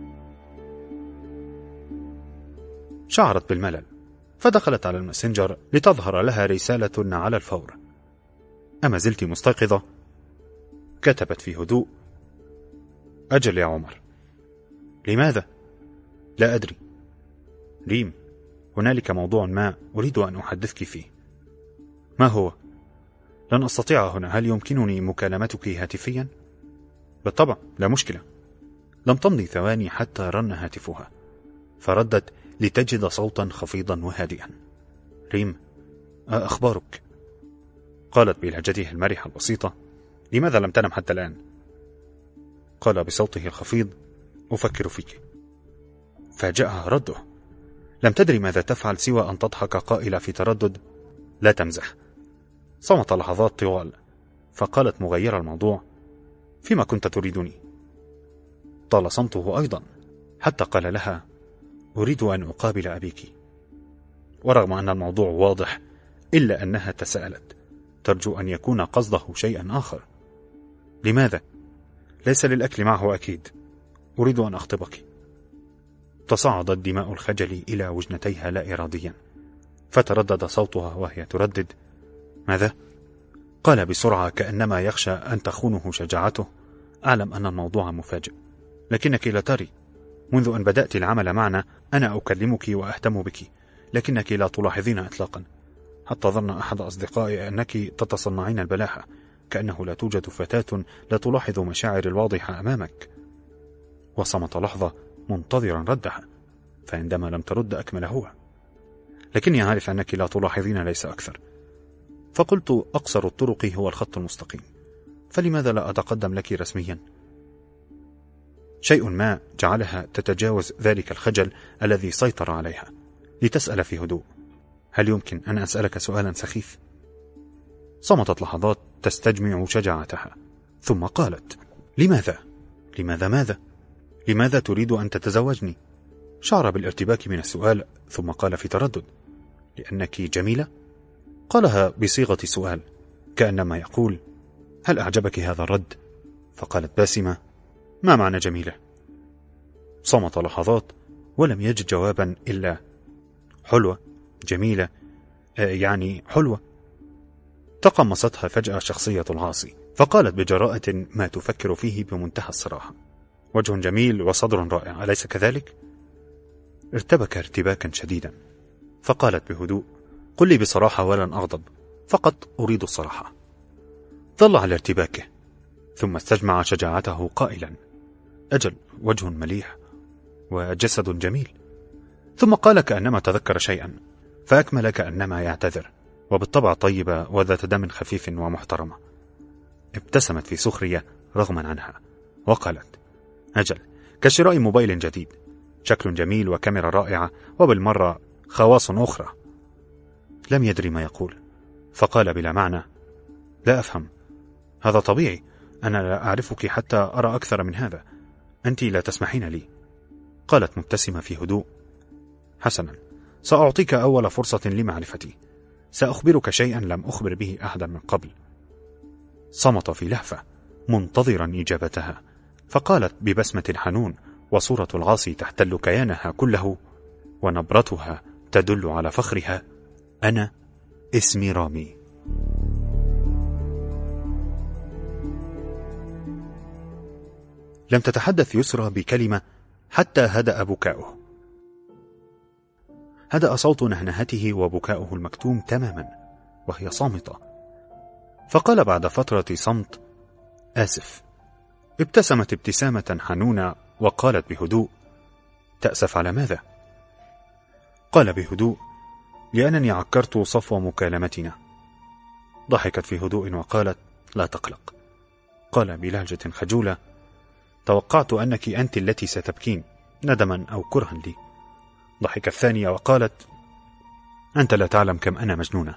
شعرت بالملل، فدخلت على الماسنجر لتظهر لها رسالة على الفور: أما زلت مستيقظة؟ كتبت في هدوء: أجل يا عمر. لماذا؟ لا أدري. ريم، هنالك موضوع ما أريد أن أحدثك فيه. ما هو؟ لن أستطيع هنا، هل يمكنني مكالمتك هاتفيا؟ بالطبع، لا مشكلة. لم تمضي ثواني حتى رن هاتفها، فردت لتجد صوتا خفيضا وهادئا: ريم، أخبارك؟ قالت بلهجته المرحة البسيطة: لماذا لم تنم حتى الآن؟ قال بصوته الخفيض: أفكر فيك. فاجأها رده. لم تدري ماذا تفعل سوى أن تضحك قائلة في تردد: لا تمزح. صمت لحظات طوال، فقالت مغيرة الموضوع: فيما كنت تريدني؟ طال صمته أيضا، حتى قال لها: أريد أن أقابل أبيك. ورغم أن الموضوع واضح إلا أنها تساءلت، ترجو أن يكون قصده شيئا آخر. لماذا؟ ليس للأكل معه أكيد. أريد أن أخطبك. تصاعدت دماء الخجل إلى وجنتيها لا إراديا، فتردد صوتها وهي تردد: ماذا؟ قال بسرعة كأنما يخشى أن تخونه شجاعته: أعلم أن الموضوع مفاجئ، لكنك لا تري، منذ أن بدأت العمل معنا أنا أكلمك وأهتم بك، لكنك لا تلاحظين إطلاقا، حتى ظن أحد أصدقائي أنك تتصنعين البلاحة، كأنه لا توجد فتاة لا تلاحظ مشاعر الواضحة أمامك. وصمت لحظة منتظرا ردها، فعندما لم ترد أكمل هو: لكني عارف أنك لا تلاحظين، ليس أكثر. فقلت: أقصر الطرق هو الخط المستقيم، فلماذا لا أتقدم لك رسميا؟ شيء ما جعلها تتجاوز ذلك الخجل الذي سيطر عليها، لتسأل في هدوء: هل يمكن أن أسألك سؤالا سخيف؟ صمتت لحظات تستجمع شجاعتها، ثم قالت: لماذا؟ لماذا ماذا؟ لماذا تريد أن تتزوجني؟ شعر بالارتباك من السؤال، ثم قال في تردد: لأنك جميلة؟ قالها بصيغة سؤال، كأنما يقول: هل أعجبك هذا الرد؟ فقالت باسمة: ما معنى جميلة؟ صمت لحظات ولم يجد جوابا إلا: حلوة، جميلة، آه يعني حلوة. تقمصتها فجأة شخصية العاصي، فقالت بجراءة ما تفكر فيه بمنتهى الصراحة: وجه جميل وصدر رائع، أليس كذلك؟ ارتبك ارتباكا شديدا، فقالت بهدوء: قل لي بصراحة ولن أغضب، فقط أريد الصراحة. ظل على ارتباكه، ثم استجمع شجاعته قائلا: أجل، وجه مليح وجسد جميل. ثم قال كأنما تذكر شيئا، فأكمل كأنما يعتذر، وبالطبع طيبة وذات دم خفيف ومحترمة. ابتسمت في سخرية رغما عنها، وقالت: أجل، كشراء موبايل جديد، شكل جميل وكاميرا رائعة، وبالمرة خواص أخرى. لم يدري ما يقول، فقال بلا معنى: لا أفهم. هذا طبيعي، أنا لا أعرفك حتى أرى أكثر من هذا، أنت لا تسمحين لي. قالت مبتسمة في هدوء: حسنا، سأعطيك أول فرصة لمعرفتي، سأخبرك شيئا لم أخبر به أحدا من قبل. صمت في لهفة منتظرا إجابتها، فقالت ببسمة حنون وصورة العاصي تحتل كيانها كله، ونبرتها تدل على فخرها: أنا اسمي رامي. لم تتحدث يسرى بكلمة حتى هدأ بكاؤه. هدأ صوت نهنهته وبكاؤه المكتوم تماما وهي صامتة، فقال بعد فترة صمت: آسف. ابتسمت ابتسامة حنونة وقالت بهدوء: تأسف على ماذا؟ قال بهدوء: لأنني عكرت صفو مكالمتنا. ضحكت في هدوء وقالت: لا تقلق. قال بلهجة خجولة: توقعت أنك أنت التي ستبكين ندما أو كرها لي. ضحك الثانية وقالت: أنت لا تعلم كم أنا مجنونة.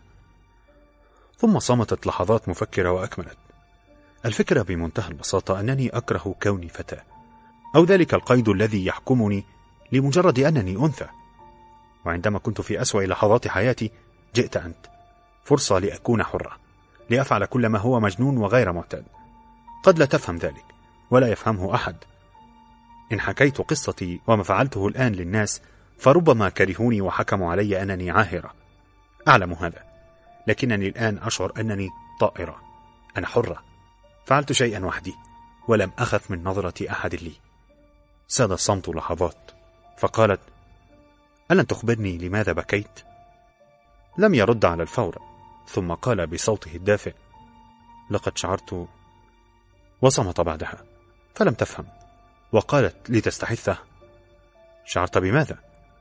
ثم صمتت لحظات مفكرة وأكملت: الفكرة بمنتهى البساطة أنني أكره كوني فتاة، أو ذلك القيد الذي يحكمني لمجرد أنني أنثى. وعندما كنت في أسوأ لحظات حياتي جئت أنت، فرصة لأكون حرة، لأفعل كل ما هو مجنون وغير معتاد. قد لا تفهم ذلك ولا يفهمه أحد. إن حكيت قصتي وما فعلته الآن للناس فربما كرهوني وحكموا علي أنني عاهرة. أعلم هذا، لكنني الآن أشعر أنني طائرة. أنا حرة، فعلت شيئا وحدي ولم أخف من نظرة أحد لي. ساد الصمت لحظات، فقالت: ألن تخبرني لماذا بكيت؟ لم يرد على الفور، ثم قال بصوته الدافئ: لقد شعرت. وصمت بعدها، فلم تفهم، وقالت لتستحثه: شعرت بماذا؟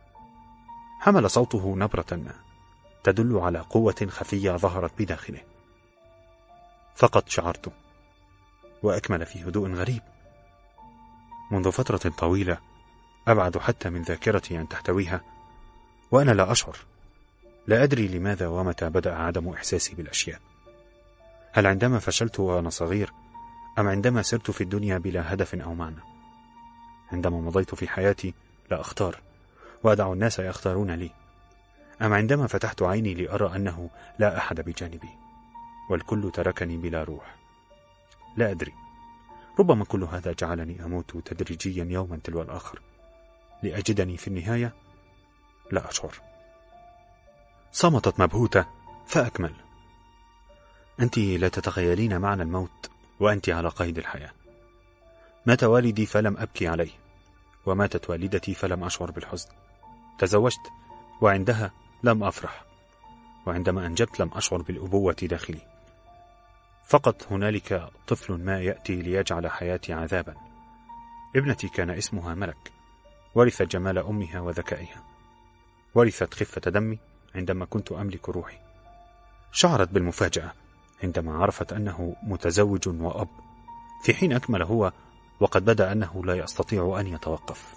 حمل صوته نبرة ما تدل على قوة خفية ظهرت بداخله: فقد شعرت. وأكمل في هدوء غريب: منذ فترة طويلة أبعد حتى من ذاكرتي أن تحتويها، وأنا لا أشعر. لا أدري لماذا ومتى بدأ عدم إحساسي بالأشياء. هل عندما فشلت وأنا صغير، أم عندما سرت في الدنيا بلا هدف أو معنى؟ عندما مضيت في حياتي لا أختار وأدع الناس يختارون لي، أم عندما فتحت عيني لأرى أنه لا أحد بجانبي والكل تركني بلا روح؟ لا أدري. ربما كل هذا جعلني أموت تدريجيا يوما تلو الآخر، لأجدني في النهاية لا أشعر. صمتت مبهوتة، فأكمل: أنت لا تتخيلين معنى الموت وأنت على قيد الحياة. مات والدي فلم أبكي عليه، وماتت والدتي فلم أشعر بالحزن. تزوجت وعندها لم أفرح، وعندما أنجبت لم أشعر بالأبوة داخلي. فقط هنالك طفل ما يأتي ليجعل حياتي عذابا. ابنتي كان اسمها ملك، ورثت جمال أمها وذكائها، ورثت خفة دمي عندما كنت أملك روحي. شعرت بالمفاجأة عندما عرفت أنه متزوج وأب، في حين أكمل هو وقد بدأ أنه لا يستطيع أن يتوقف.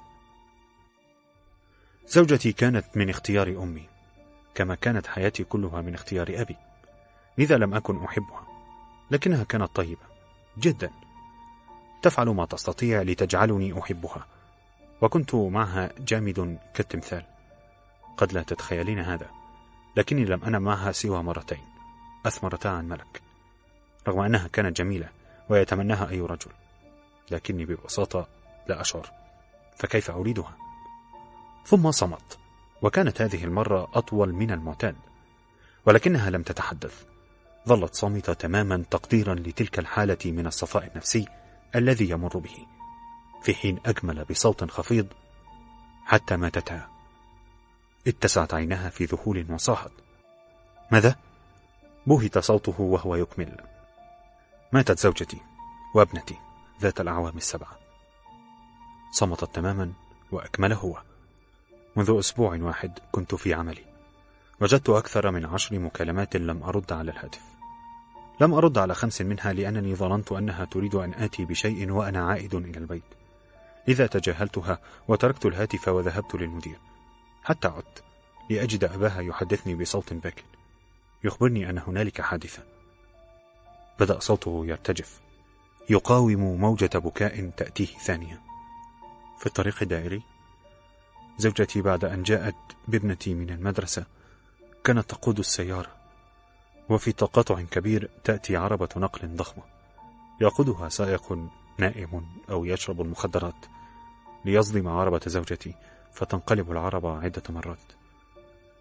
زوجتي كانت من اختيار أمي، كما كانت حياتي كلها من اختيار أبي، لذا لم أكن أحبها، لكنها كانت طيبة جدا، تفعل ما تستطيع لتجعلني أحبها، وكنت معها جامد كالتمثال. قد لا تتخيلين هذا، لكني لم أنم معها سوى مرتين أثمرتا عن ملك، رغم أنها كانت جميلة ويتمناها أي رجل، لكني ببساطة لا أشعر، فكيف أريدها؟ ثم صمت، وكانت هذه المرة أطول من المعتاد، ولكنها لم تتحدث. ظلت صامتة تماما تقديرا لتلك الحالة من الصفاء النفسي الذي يمر به، في حين أكمل بصوت خفيض: حتى ماتتا. اتسعت عينها في ذهول وصاحت: ماذا؟ بهت صوته وهو يكمل: ماتت زوجتي وابنتي ذات الأعوام السبعة. صمتت تماما وأكمل هو: منذ أسبوع واحد كنت في عملي، وجدت أكثر من عشر مكالمات لم أرد على الهاتف. لم أرد على خمس منها لأنني ظننت أنها تريد أن آتي بشيء وأنا عائد إلى البيت، لذا تجاهلتها وتركت الهاتف وذهبت للمدير، حتى عدت لأجد أباها يحدثني بصوت باكٍ يخبرني أن هنالك حادثة. بدأ صوته يرتجف، يقاوم موجة بكاء تأتيه ثانية. في الطريق الدائري، زوجتي بعد أن جاءت بابنتي من المدرسة كانت تقود السيارة، وفي تقاطع كبير تأتي عربة نقل ضخمة يقودها سائق نائم أو يشرب المخدرات ليصدم عربة زوجتي، فتنقلب العربة عدة مرات.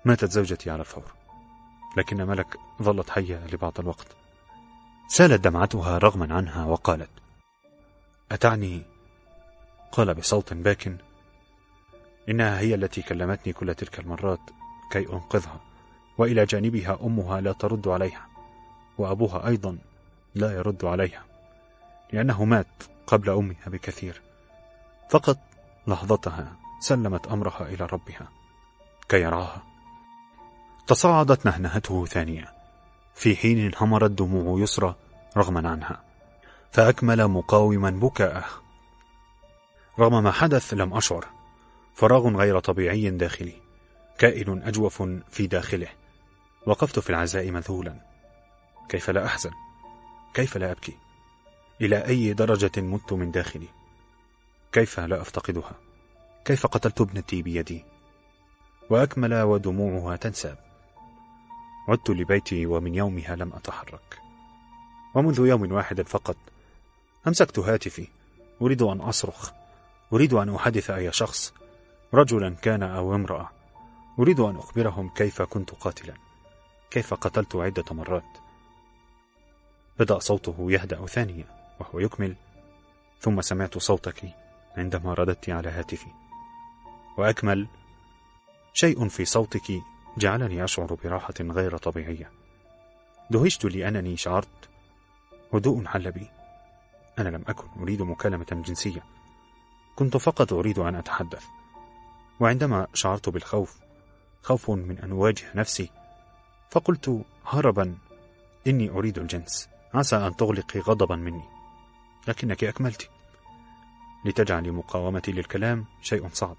ماتت زوجتي على الفور، لكن ملك ظلت حية لبعض الوقت. سالت دمعتها رغما عنها وقالت: أتعني؟ قال بصوت باكٍ: إنها هي التي كلمتني كل تلك المرات كي أنقذها، وإلى جانبها أمها لا ترد عليها، وأبوها أيضا لا يرد عليها، لأنه مات قبل أمها بكثير. فقط لحظتها سلمت أمرها إلى ربها كي يرعاها. تصاعدت نهنهته ثانية، في حين انهمرت دموع يسرى رغما عنها، فأكمل مقاوما بكاءه: رغم ما حدث لم أشعر، فراغ غير طبيعي داخلي، كائن أجوف في داخله. وقفت في العزاء مذهولا، كيف لا أحزن؟ كيف لا أبكي؟ إلى أي درجة مت من داخلي؟ كيف لا أفتقدها؟ كيف قتلت ابنتي بيدي؟ وأكمل ودموعها تنساب. عدت لبيتي، ومن يومها لم أتحرك. ومنذ يوم واحد فقط أمسكت هاتفي، أريد أن أصرخ، أريد أن أحدث أي شخص، رجلا كان أو امرأة، أريد أن أخبرهم كيف كنت قاتلا، كيف قتلت عدة مرات. بدأ صوته يهدأ ثانية وهو يكمل: ثم سمعت صوتك عندما رددت على هاتفي. وأكمل: شيء في صوتك جعلني أشعر براحة غير طبيعية. دهشت لأنني شعرت هدوء حل بي. أنا لم أكن أريد مكالمة جنسية، كنت فقط أريد أن أتحدث. وعندما شعرت بالخوف، خوف من أن أواجه نفسي، فقلت هربا: إني أريد الجنس، عسى أن تغلقي غضبا مني. لكنك أكملت، لتجعل مقاومتي للكلام شيء صعب.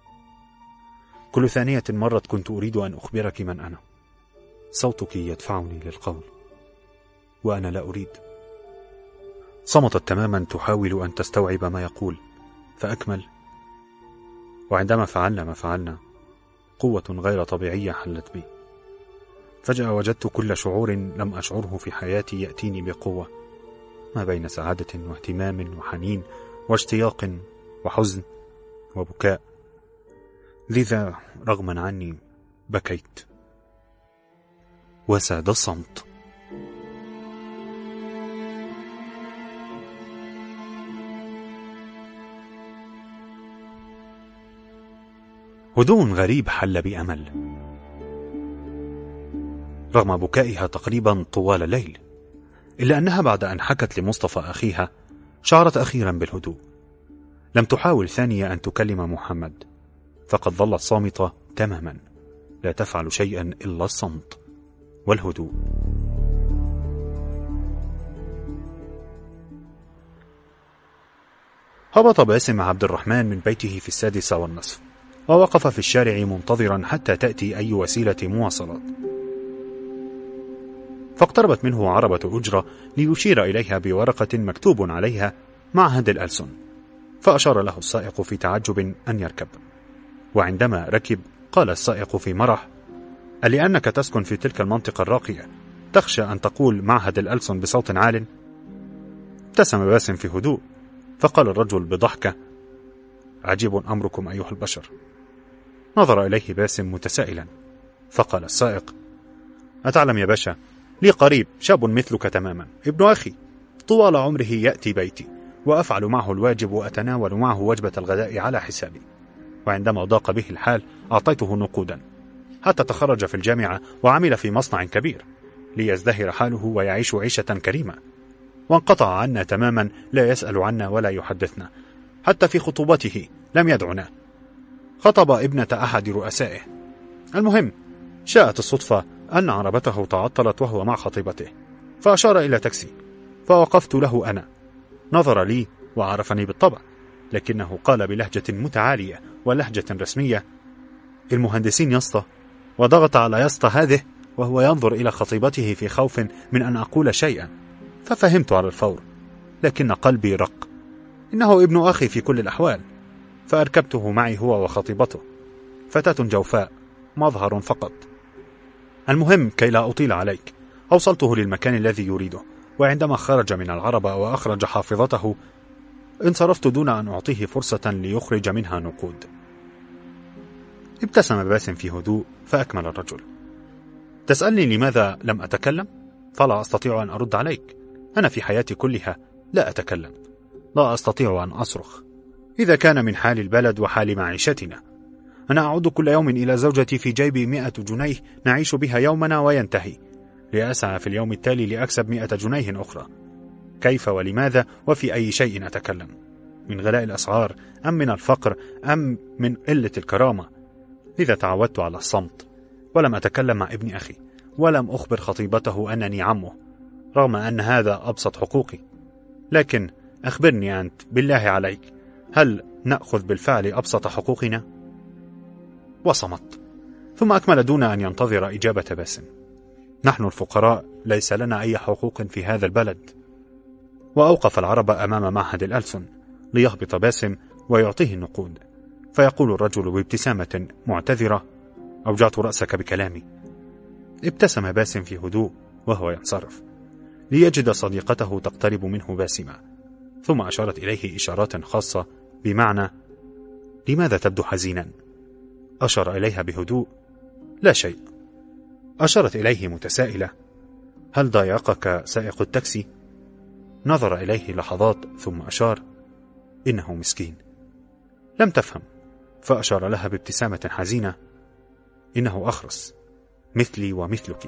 كل ثانية مرت كنت أريد أن أخبرك من أنا. صوتك يدفعني للقول، وأنا لا أريد. صمتت تماما تحاول أن تستوعب ما يقول، فأكمل: وعندما فعلنا ما فعلنا، قوة غير طبيعية حلت بي. فجأة وجدت كل شعور لم أشعره في حياتي يأتيني بقوة، ما بين سعادة واهتمام وحنين واشتياق وحزن وبكاء. لذا رغما عني بكيت. وساد الصمت. هدوء غريب حل بأمل رغم بكائها تقريبا طوال الليل، إلا أنها بعد أن حكت لمصطفى أخيها شعرت أخيرا بالهدوء. لم تحاول ثانية أن تكلم محمد، فقد ظلت صامتة تماما، لا تفعل شيئا إلا الصمت والهدوء. هبط باسم عبد الرحمن من بيته في السادسة والنصف، ووقف في الشارع منتظرا حتى تأتي أي وسيلة مواصلات. فاقتربت منه عربة أجرة ليشير إليها بورقة مكتوب عليها معهد الألسن، فأشار له السائق في تعجب أن يركب. وعندما ركب قال السائق في مرح: ألأنك تسكن في تلك المنطقة الراقية تخشى أن تقول معهد الألسن بصوت عال؟ ابتسم باسم في هدوء، فقال الرجل بضحكة: عجيب أمركم أيها البشر. نظر إليه باسم متسائلا، فقال السائق: أتعلم يا باشا، لي قريب شاب مثلك تماما، ابن أخي، طوال عمره يأتي بيتي، وأفعل معه الواجب وأتناول معه وجبة الغداء على حسابي، وعندما ضاق به الحال أعطيته نقودا، حتى تخرج في الجامعة وعمل في مصنع كبير ليزدهر حاله ويعيش عيشة كريمة، وانقطع عنا تماما، لا يسأل عنا ولا يحدثنا، حتى في خطوبته لم يدعنا. خطب ابنة أحد رؤسائه. المهم، شاءت الصدفة أن عربته تعطلت وهو مع خطيبته، فأشار إلى تاكسي، فوقفت له أنا. نظر لي وعرفني بالطبع، لكنه قال بلهجة متعالية ولهجة رسمية: المهندسين يسطى، وضغط على يسطى هذه وهو ينظر إلى خطيبته في خوف من أن أقول شيئا، ففهمت على الفور، لكن قلبي رق. إنه ابن أخي في كل الأحوال. فأركبته معي هو وخطيبته، فتاة جوفاء، مظهر فقط. المهم، كي لا أطيل عليك، أوصلته للمكان الذي يريده، وعندما خرج من العربة وأخرج حافظته انصرفت دون أن أعطيه فرصة ليخرج منها نقود. ابتسم باسم في هدوء فأكمل الرجل: تسألني لماذا لم أتكلم؟ فلا أستطيع أن أرد عليك. أنا في حياتي كلها لا أتكلم، لا أستطيع أن أصرخ. إذا كان من حال البلد وحال معيشتنا، أنا أعود كل يوم إلى زوجتي في جيبي مئة جنيه نعيش بها يومنا وينتهي، لأسعى في اليوم التالي لأكسب مئة جنيه أخرى. كيف ولماذا وفي أي شيء أتكلم؟ من غلاء الأسعار أم من الفقر أم من قلة الكرامة؟ إذا تعودت على الصمت ولم أتكلم مع ابن أخي، ولم أخبر خطيبته أنني عمه، رغم أن هذا أبسط حقوقي. لكن أخبرني أنت بالله عليك، هل نأخذ بالفعل أبسط حقوقنا؟ وصمت، ثم أكمل دون أن ينتظر إجابة باسم: نحن الفقراء ليس لنا أي حقوق في هذا البلد. وأوقف العرب أمام معهد الألسن ليهبط باسم ويعطيه النقود، فيقول الرجل بابتسامة معتذرة: أوجعت رأسك بكلامي. ابتسم باسم في هدوء وهو ينصرف ليجد صديقته تقترب منه باسمة، ثم أشارت إليه إشارات خاصة بمعنى: لماذا تبدو حزينا؟ أشار إليها بهدوء: لا شيء. أشارت إليه متسائلة: هل ضايقك سائق التاكسي؟ نظر إليه لحظات ثم أشار: إنه مسكين. لم تفهم، فأشار لها بابتسامة حزينة: إنه أخرس مثلي ومثلك.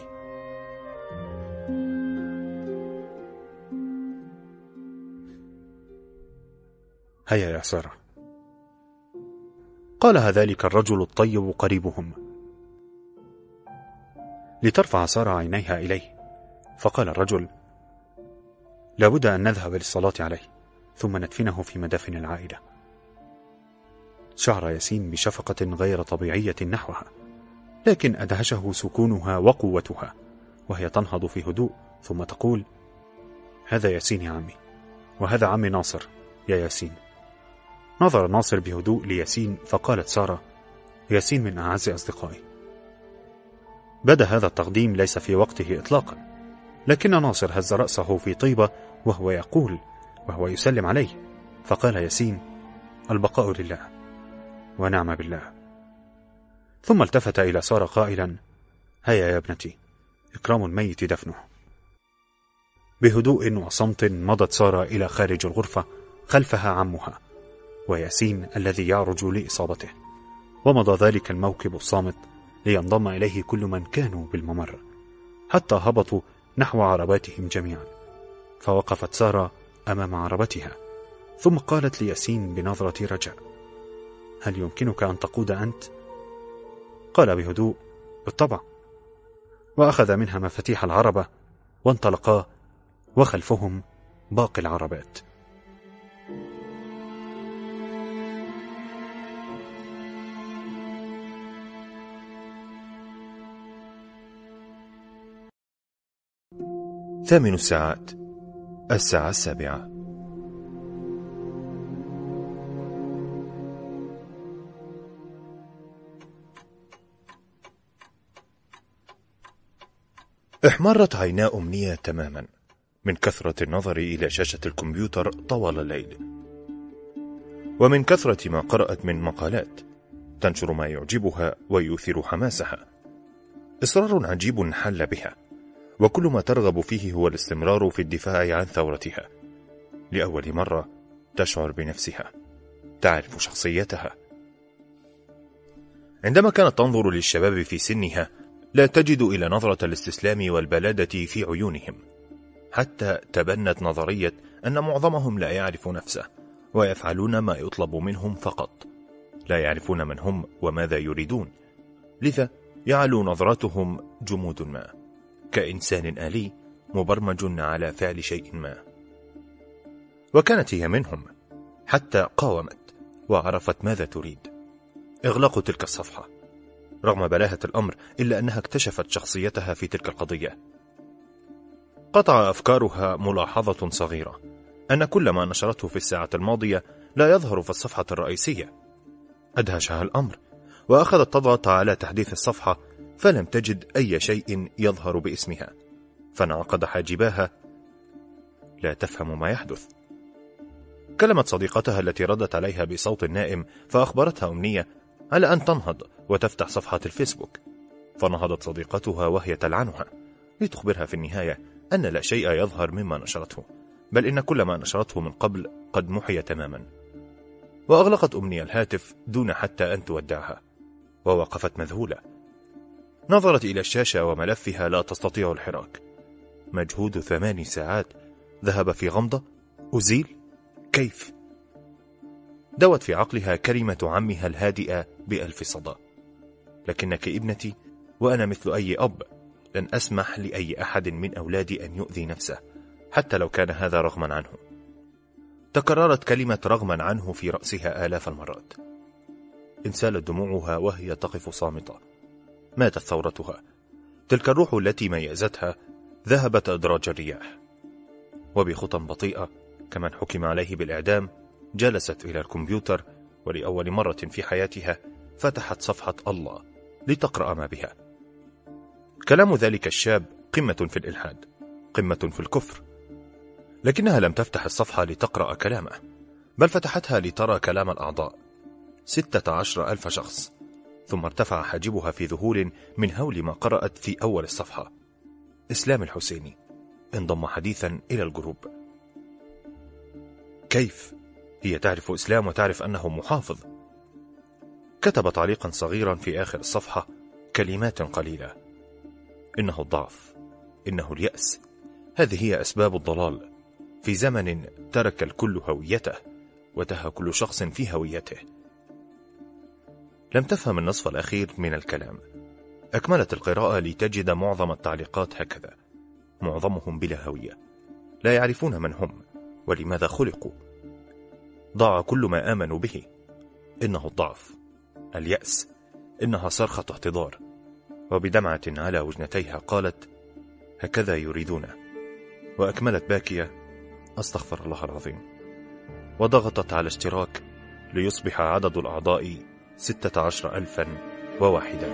هيا يا سارة، قالها ذلك الرجل الطيب قريبهم لترفع سارة عينيها إليه. فقال الرجل: لابد أن نذهب للصلاة عليه، ثم ندفنه في مدافن العائلة. شعر ياسين بشفقة غير طبيعية نحوها، لكن أدهشه سكونها وقوتها، وهي تنهض في هدوء ثم تقول: هذا ياسين يا عمي، وهذا عمي ناصر يا ياسين. نظر ناصر بهدوء لياسين، فقالت سارة: ياسين من أعز أصدقائي. بدا هذا التقديم ليس في وقته إطلاقا، لكن ناصر هز رأسه في طيبة وهو يقول وهو يسلم عليه، فقال ياسين: البقاء لله ونعم بالله. ثم التفت إلى سارة قائلا: هيا يا ابنتي، إكرام الميت دفنه. بهدوء وصمت مضت سارة إلى خارج الغرفة، خلفها عمها وياسين الذي يعرج لإصابته، ومضى ذلك الموكب الصامت لينضم إليه كل من كانوا بالممر، حتى هبطوا نحو عرباتهم جميعا. فوقفت سارة أمام عربتها، ثم قالت لياسين بنظرة رجاء: هل يمكنك أن تقود أنت؟ قال بهدوء: بالطبع. وأخذ منها مفاتيح العربة وانطلقا، وخلفهم باقي العربات. ثامن الساعات، الساعة السابعة. احمرت عينا أمنية تماما من كثرة النظر إلى شاشة الكمبيوتر طوال الليل، ومن كثرة ما قرأت من مقالات تنشر ما يعجبها ويثير حماسها. إصرار عجيب حل بها، وكل ما ترغب فيه هو الاستمرار في الدفاع عن ثورتها. لأول مرة تشعر بنفسها، تعرف شخصيتها. عندما كانت تنظر للشباب في سنها لا تجد إلى نظرة الاستسلام والبلادة في عيونهم، حتى تبنت نظرية أن معظمهم لا يعرف نفسه، ويفعلون ما يطلب منهم فقط، لا يعرفون من هم وماذا يريدون، لذا يعلو نظرتهم جمود ما، كإنسان آلي مبرمج على فعل شيء ما. وكانت هي منهم، حتى قاومت وعرفت ماذا تريد: إغلاق تلك الصفحة. رغم بلاهة الأمر إلا أنها اكتشفت شخصيتها في تلك القضية. قطع أفكارها ملاحظة صغيرة، أن كل ما نشرته في الساعة الماضية لا يظهر في الصفحة الرئيسية. أدهشها الأمر، وأخذت تضغط على تحديث الصفحة، فلم تجد أي شيء يظهر باسمها، فانعقد حاجباها، لا تفهم ما يحدث. كلمت صديقتها التي ردت عليها بصوت نائم، فأخبرتها أمنية على أن تنهض وتفتح صفحة الفيسبوك، فنهضت صديقتها وهي تلعنها لتخبرها في النهاية أن لا شيء يظهر مما نشرته، بل إن كل ما نشرته من قبل قد محي تماما. وأغلقت أمنية الهاتف دون حتى أن تودعها، ووقفت مذهولة. نظرت إلى الشاشة وملفها لا تستطيع الحراك. مجهود ثماني ساعات ذهب في غمضة؟ أزيل؟ كيف؟ دوت في عقلها كلمة عمها الهادئة بألف صدى: لكنك ابنتي، وأنا مثل أي أب لن أسمح لأي أحد من أولادي أن يؤذي نفسه، حتى لو كان هذا رغما عنه. تكررت كلمة رغما عنه في رأسها آلاف المرات. انسالت دموعها وهي تقف صامتة. ماتت ثورتها، تلك الروح التي ميزتها ذهبت أدراج الرياح. وبخطى بطيئة كمن حكم عليه بالإعدام جلست إلى الكمبيوتر، ولأول مرة في حياتها فتحت صفحة الله لتقرأ ما بها. كلام ذلك الشاب قمة في الإلحاد، قمة في الكفر. لكنها لم تفتح الصفحة لتقرأ كلامه، بل فتحتها لترى كلام الأعضاء، ستة عشر ألف شخص. ثم ارتفع حاجبها في ذهول من هول ما قرأت في أول الصفحة: إسلام الحسيني انضم حديثا إلى الجروب. كيف؟ هي تعرف إسلام وتعرف أنه محافظ. كتب تعليقا صغيرا في آخر الصفحة كلمات قليلة: إنه الضعف، إنه اليأس، هذه هي أسباب الضلال في زمن ترك الكل هويته وتهى كل شخص في هويته. لم تفهم النصف الأخير من الكلام. أكملت القراءة لتجد معظم التعليقات هكذا: معظمهم بلا هوية، لا يعرفون من هم ولماذا خلقوا. ضاع كل ما آمنوا به. إنه الضعف، اليأس، إنها صرخة احتضار. وبدمعة على وجنتيها قالت: هكذا يريدون. وأكملت باكية: أستغفر الله العظيم. وضغطت على اشتراك ليصبح عدد الأعضاء ستة عشر ألفا وواحدا.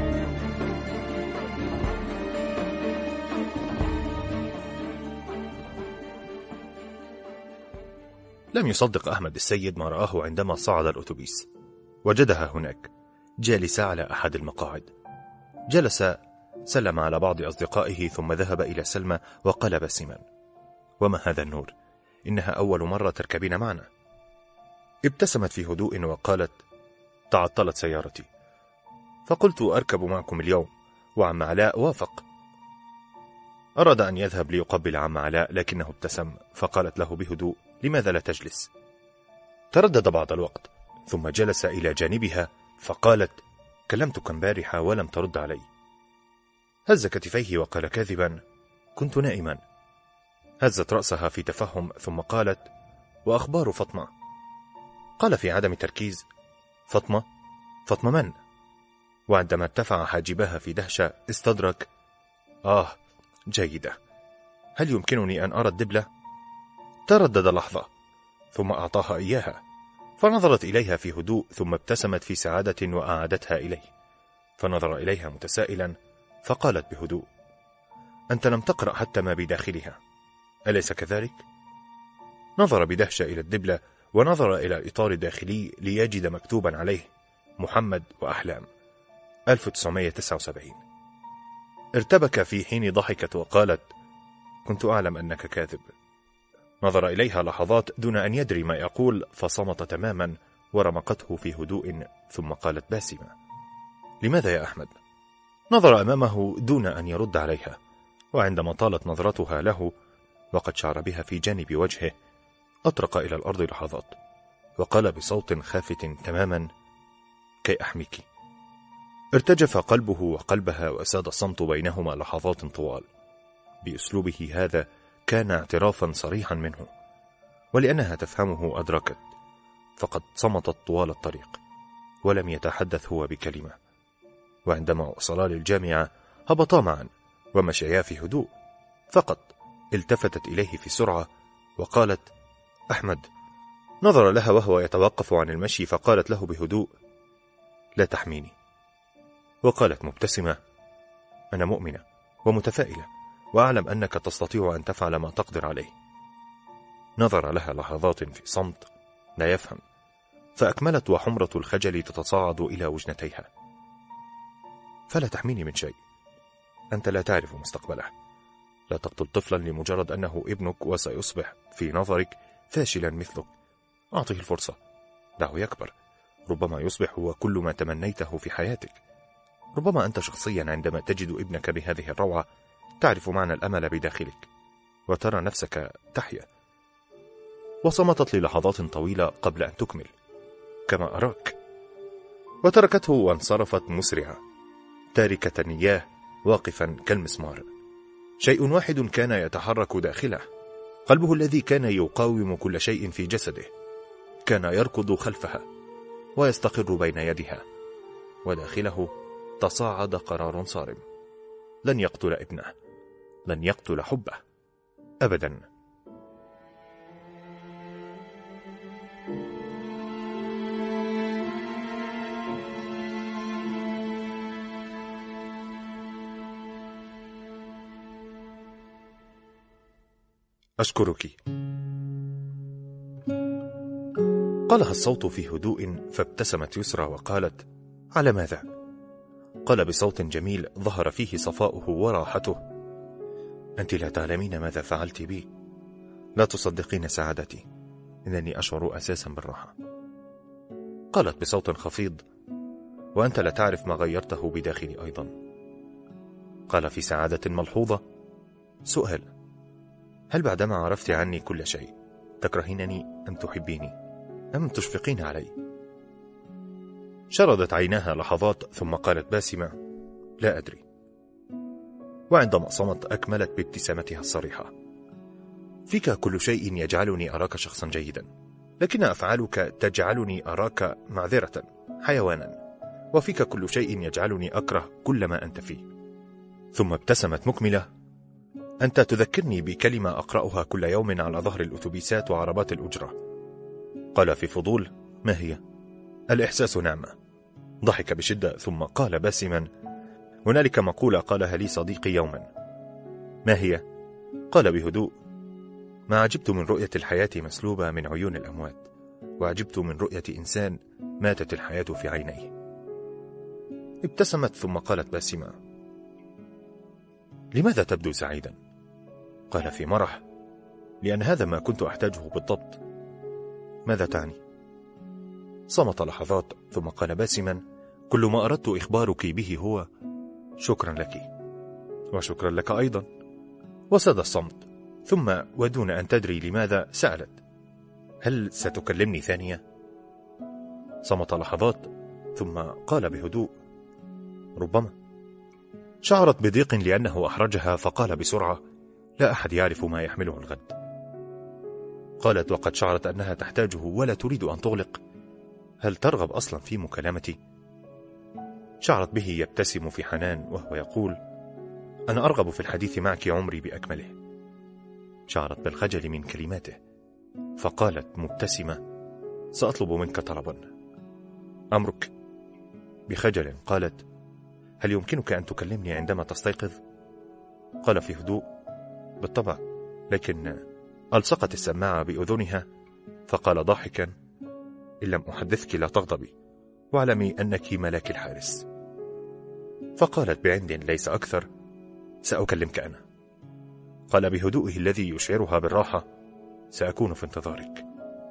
لم يصدق أحمد السيد ما رآه عندما صعد الأتوبيس. وجدها هناك جالسة على أحد المقاعد. جلس، سلم على بعض أصدقائه، ثم ذهب إلى سلمى وقال باسما: وما هذا النور؟ إنها أول مرة تركبين معنا. ابتسمت في هدوء وقالت: تعطلت سيارتي، فقلت أركب معكم اليوم، وعم علاء وافق. أراد أن يذهب ليقبل عم علاء، لكنه ابتسم فقالت له بهدوء: لماذا لا تجلس؟ تردد بعض الوقت، ثم جلس إلى جانبها فقالت: كلمتك امبارحة ولم ترد علي. هز كتفيه وقال كاذبا: كنت نائما. هزت رأسها في تفهم، ثم قالت: وأخبار فاطمة؟ قال في عدم تركيز: فاطمة؟ فاطمة من؟ وعندما ارتفع حاجبها في دهشة استدرك: آه، جيدة. هل يمكنني أن أرى الدبلة؟ تردد لحظة، ثم أعطاها إياها، فنظرت إليها في هدوء، ثم ابتسمت في سعادة وأعادتها إليه. فنظر إليها متسائلا، فقالت بهدوء: أنت لم تقرأ حتى ما بداخلها، أليس كذلك؟ نظر بدهشة إلى الدبلة، ونظر إلى الإطار الداخلي ليجد مكتوبا عليه: محمد وأحلام ألف وتسعمائة وتسعة وسبعين. ارتبك في حين ضحكت وقالت: كنت أعلم أنك كاذب. نظر إليها لحظات دون أن يدري ما يقول، فصمت تماما ورمقته في هدوء، ثم قالت باسمة: لماذا يا أحمد؟ نظر أمامه دون أن يرد عليها، وعندما طالت نظرتها له وقد شعر بها في جانب وجهه أطرق إلى الأرض لحظات، وقال بصوت خافت تماما: كي أحميك. ارتجف قلبه وقلبها، وساد الصمت بينهما لحظات طوال. بأسلوبه هذا كان اعترافا صريحا منه، ولأنها تفهمه أدركت، فقد صمتت طوال الطريق ولم يتحدث هو بكلمة. وعندما وصلا للجامعة هبطا معا ومشيا في هدوء. فقط التفتت إليه في سرعة وقالت: أحمد. نظر لها وهو يتوقف عن المشي، فقالت له بهدوء: لا تحميني. وقالت مبتسمة: أنا مؤمنة ومتفائلة، وأعلم أنك تستطيع أن تفعل ما تقدر عليه. نظر لها لحظات في صمت لا يفهم، فأكملت وحمرة الخجل تتصاعد إلى وجنتيها. فلا تحميني من شيء، أنت لا تعرف مستقبله. لا تقتل طفلا لمجرد أنه ابنك وسيصبح في نظرك فاشلا مثلك. أعطه الفرصة، دعه يكبر، ربما يصبح هو كل ما تمنيته في حياتك. ربما أنت شخصيا عندما تجد ابنك بهذه الروعة تعرف معنى الأمل بداخلك وترى نفسك تحيا. وصمتت للحظات طويلة قبل أن تكمل. كما أراك. وتركته وانصرفت مسرعة، تاركة إياه واقفا كالمسمار. شيء واحد كان يتحرك داخله، قلبه الذي كان يقاوم كل شيء في جسده، كان يركض خلفها ويستقر بين يدها، وداخله تصاعد قرار صارم: لن يقتل ابنه، لن يقتل حبه أبدا. أشكرك، قالها الصوت في هدوء، فابتسمت يسرى وقالت: على ماذا؟ قال بصوت جميل ظهر فيه صفاؤه وراحته: أنت لا تعلمين ماذا فعلت بي، لا تصدقين سعادتي، إنني أشعر أساسا بالراحة. قالت بصوت خفيض: وأنت لا تعرف ما غيرته بداخلي أيضا. قال في سعادة ملحوظة: سؤال، هل بعدما عرفت عني كل شيء تكرهينني أم تحبيني أم تشفقين علي؟ شردت عيناها لحظات ثم قالت باسمة: لا أدري. وعندما صمت أكملت بابتسامتها الصريحة: فيك كل شيء يجعلني أراك شخصا جيدا، لكن أفعالك تجعلني أراك معذرة، حيوانا، وفيك كل شيء يجعلني أكره كل ما أنت فيه. ثم ابتسمت مكملة: أنت تذكرني بكلمة أقرأها كل يوم على ظهر الأتوبيسات وعربات الأجرة. قال في فضول: ما هي؟ الإحساس نعمة. ضحك بشدة ثم قال باسما: هنالك مقولة قالها لي صديقي يوما. ما هي؟ قال بهدوء: ما عجبت من رؤية الحياة مسلوبة من عيون الأموات، وعجبت من رؤية إنسان ماتت الحياة في عينيه. ابتسمت ثم قالت باسمة: لماذا تبدو سعيدا؟ قال في مرح: لأن هذا ما كنت أحتاجه بالضبط. ماذا تعني؟ صمت لحظات ثم قال باسما: كل ما أردت إخبارك به هو شكرا لك. وشكرا لك أيضا. وساد الصمت، ثم ودون أن تدري لماذا سألت: هل ستكلمني ثانية؟ صمت لحظات ثم قال بهدوء: ربما. شعرت بضيق لأنه أحرجها، فقال بسرعة: لا أحد يعرف ما يحمله الغد. قالت وقد شعرت أنها تحتاجه ولا تريد أن تغلق: هل ترغب أصلا في مكالمتي؟ شعرت به يبتسم في حنان وهو يقول: أنا أرغب في الحديث معك عمري بأكمله. شعرت بالخجل من كلماته، فقالت مبتسمة: سأطلب منك طلبا. أمرك. بخجل قالت: هل يمكنك أن تكلمني عندما تستيقظ؟ قال في هدوء: بالطبع، لكن ألصقت السماعة بأذنها، فقال ضاحكا: إن لم أحدثك لا تغضبي، واعلمي أنك ملاك الحارس. فقالت بعند ليس أكثر: سأكلمك أنا. قال بهدوئه الذي يشعرها بالراحة: سأكون في انتظارك.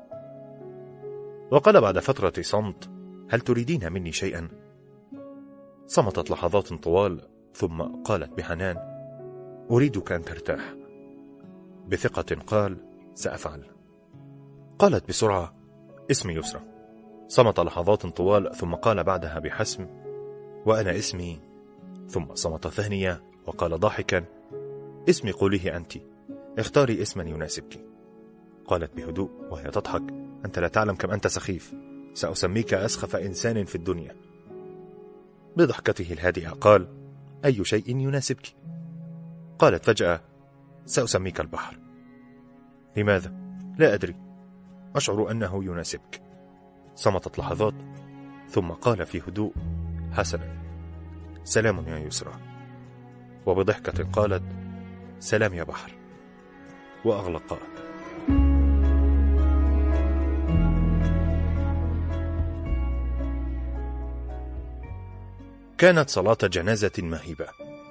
وقال بعد فترة صمت: هل تريدين مني شيئا؟ صمتت لحظات طوال ثم قالت بحنان: أريدك أن ترتاح. بثقة قال: سأفعل. قالت بسرعة: اسمي يسرى. صمت لحظات طوال ثم قال بعدها بحسم: وأنا اسمي. ثم صمت ثانية وقال ضاحكا: اسمي قوليه أنت، اختاري اسما يناسبك. قالت بهدوء وهي تضحك: أنت لا تعلم كم أنت سخيف، سأسميك أسخف إنسان في الدنيا. بضحكته الهادئة قال: أي شيء يناسبك؟ قالت فجأة: سأسميك البحر. لماذا؟ لا أدري، أشعر أنه يناسبك. صمتت لحظات ثم قال في هدوء: حسنا، سلام يا يسرى. وبضحكة قالت: سلام يا بحر. وأغلقا. كانت صلاة جنازة مهيبة.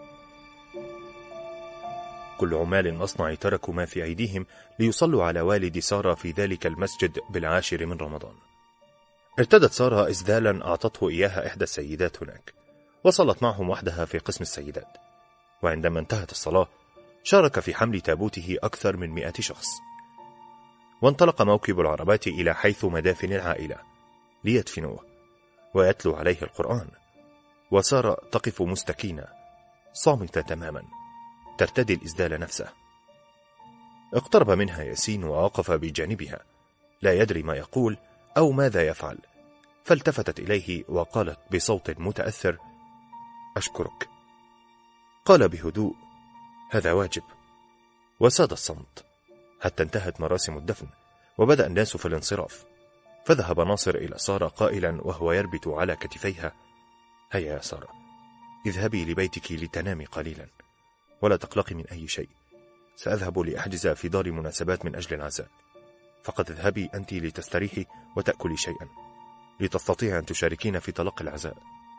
كل عمال المصنع تركوا ما في أيديهم ليصلوا على والد سارة في ذلك المسجد بالعاشر من رمضان. ارتدت سارة إسدالا أعطته إياها إحدى السيدات هناك، وصلت معهم وحدها في قسم السيدات. وعندما انتهت الصلاة شارك في حمل تابوته أكثر من مئة شخص، وانطلق موكب العربات إلى حيث مدافن العائلة ليدفنوه ويتلو عليه القرآن. وسارة تقف مستكينة صامتة تماما ترتدي الإسدال نفسه. اقترب منها ياسين ووقف بجانبها لا يدري ما يقول أو ماذا يفعل، فالتفتت إليه وقالت بصوت متأثر: أشكرك. قال بهدوء: هذا واجب. وساد الصمت حتى انتهت مراسم الدفن وبدأ الناس في الانصراف، فذهب ناصر إلى سارة قائلا وهو يربت على كتفيها: هيا يا سارة، اذهبي لبيتك لتنامي قليلا ولا تقلقي من أي شيء، سأذهب لأحجز في دار مناسبات من أجل العزاء، فقد اذهبي أنت لتستريحي وتأكلي شيئا لتستطيع أن تشاركين في تلقي العزاء.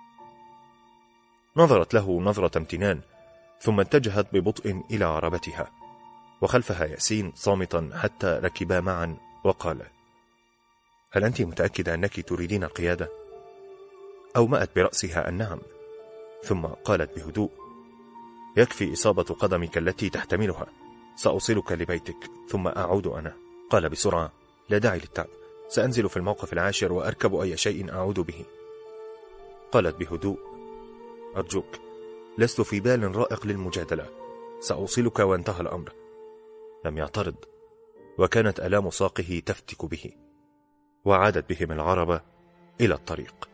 نظرت له نظرة امتنان ثم اتجهت ببطء إلى عربتها، وخلفها ياسين صامتا حتى ركبا معا، وقال: هل أنت متأكدة أنك تريدين القيادة؟ أومأت برأسها النعم، ثم قالت بهدوء: يكفي إصابة قدمك التي تحتملها، سأوصلك لبيتك ثم أعود أنا. قال بسرعة: لا داعي للتعب، سأنزل في الموقف العاشر وأركب أي شيء أعود به. قالت بهدوء: أرجوك، لست في بال رائق للمجادلة، سأوصلك وانتهى الأمر. لم يعترض، وكانت آلام ساقه تفتك به، وعادت بهم العربة إلى الطريق.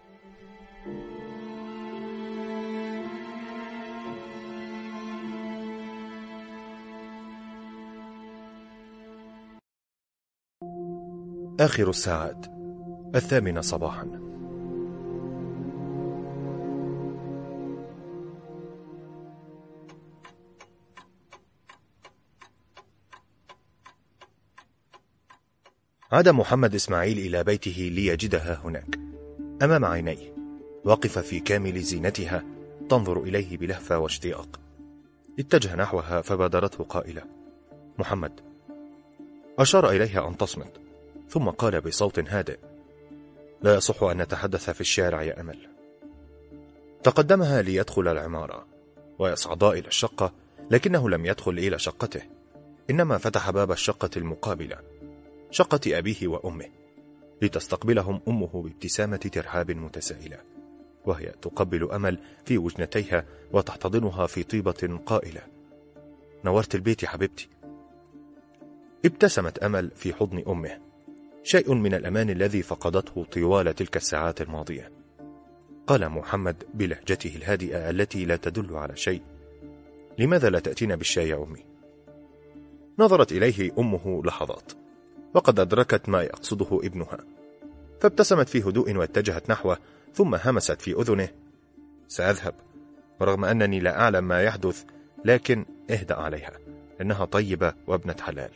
آخر الساعات، الثامنة صباحا. عاد محمد إسماعيل إلى بيته ليجدها هناك أمام عينيه، وقف في كامل زينتها تنظر إليه بلهفة واشتياق. اتجه نحوها فبادرته قائلة: محمد. أشار إليها أن تصمت، ثم قال بصوت هادئ: لا يصح أن نتحدث في الشارع يا أمل. تقدمها ليدخل العمارة ويصعدا إلى الشقة، لكنه لم يدخل إلى شقته، إنما فتح باب الشقة المقابلة، شقة أبيه وأمه، لتستقبلهم أمه بابتسامة ترحاب متسائلة، وهي تقبل أمل في وجنتيها وتحتضنها في طيبة قائلة: نورت البيت يا حبيبتي. ابتسمت أمل في حضن أمه، شيء من الأمان الذي فقدته طوال تلك الساعات الماضية. قال محمد بلهجته الهادئة التي لا تدل على شيء: لماذا لا تأتينا بالشاي يا أمي؟ نظرت إليه أمه لحظات، وقد أدركت ما يقصده ابنها، فابتسمت في هدوء واتجهت نحوه، ثم همست في أذنه: سأذهب، ورغم أنني لا أعلم ما يحدث، لكن اهدأ عليها، إنها طيبة وابنة حلال.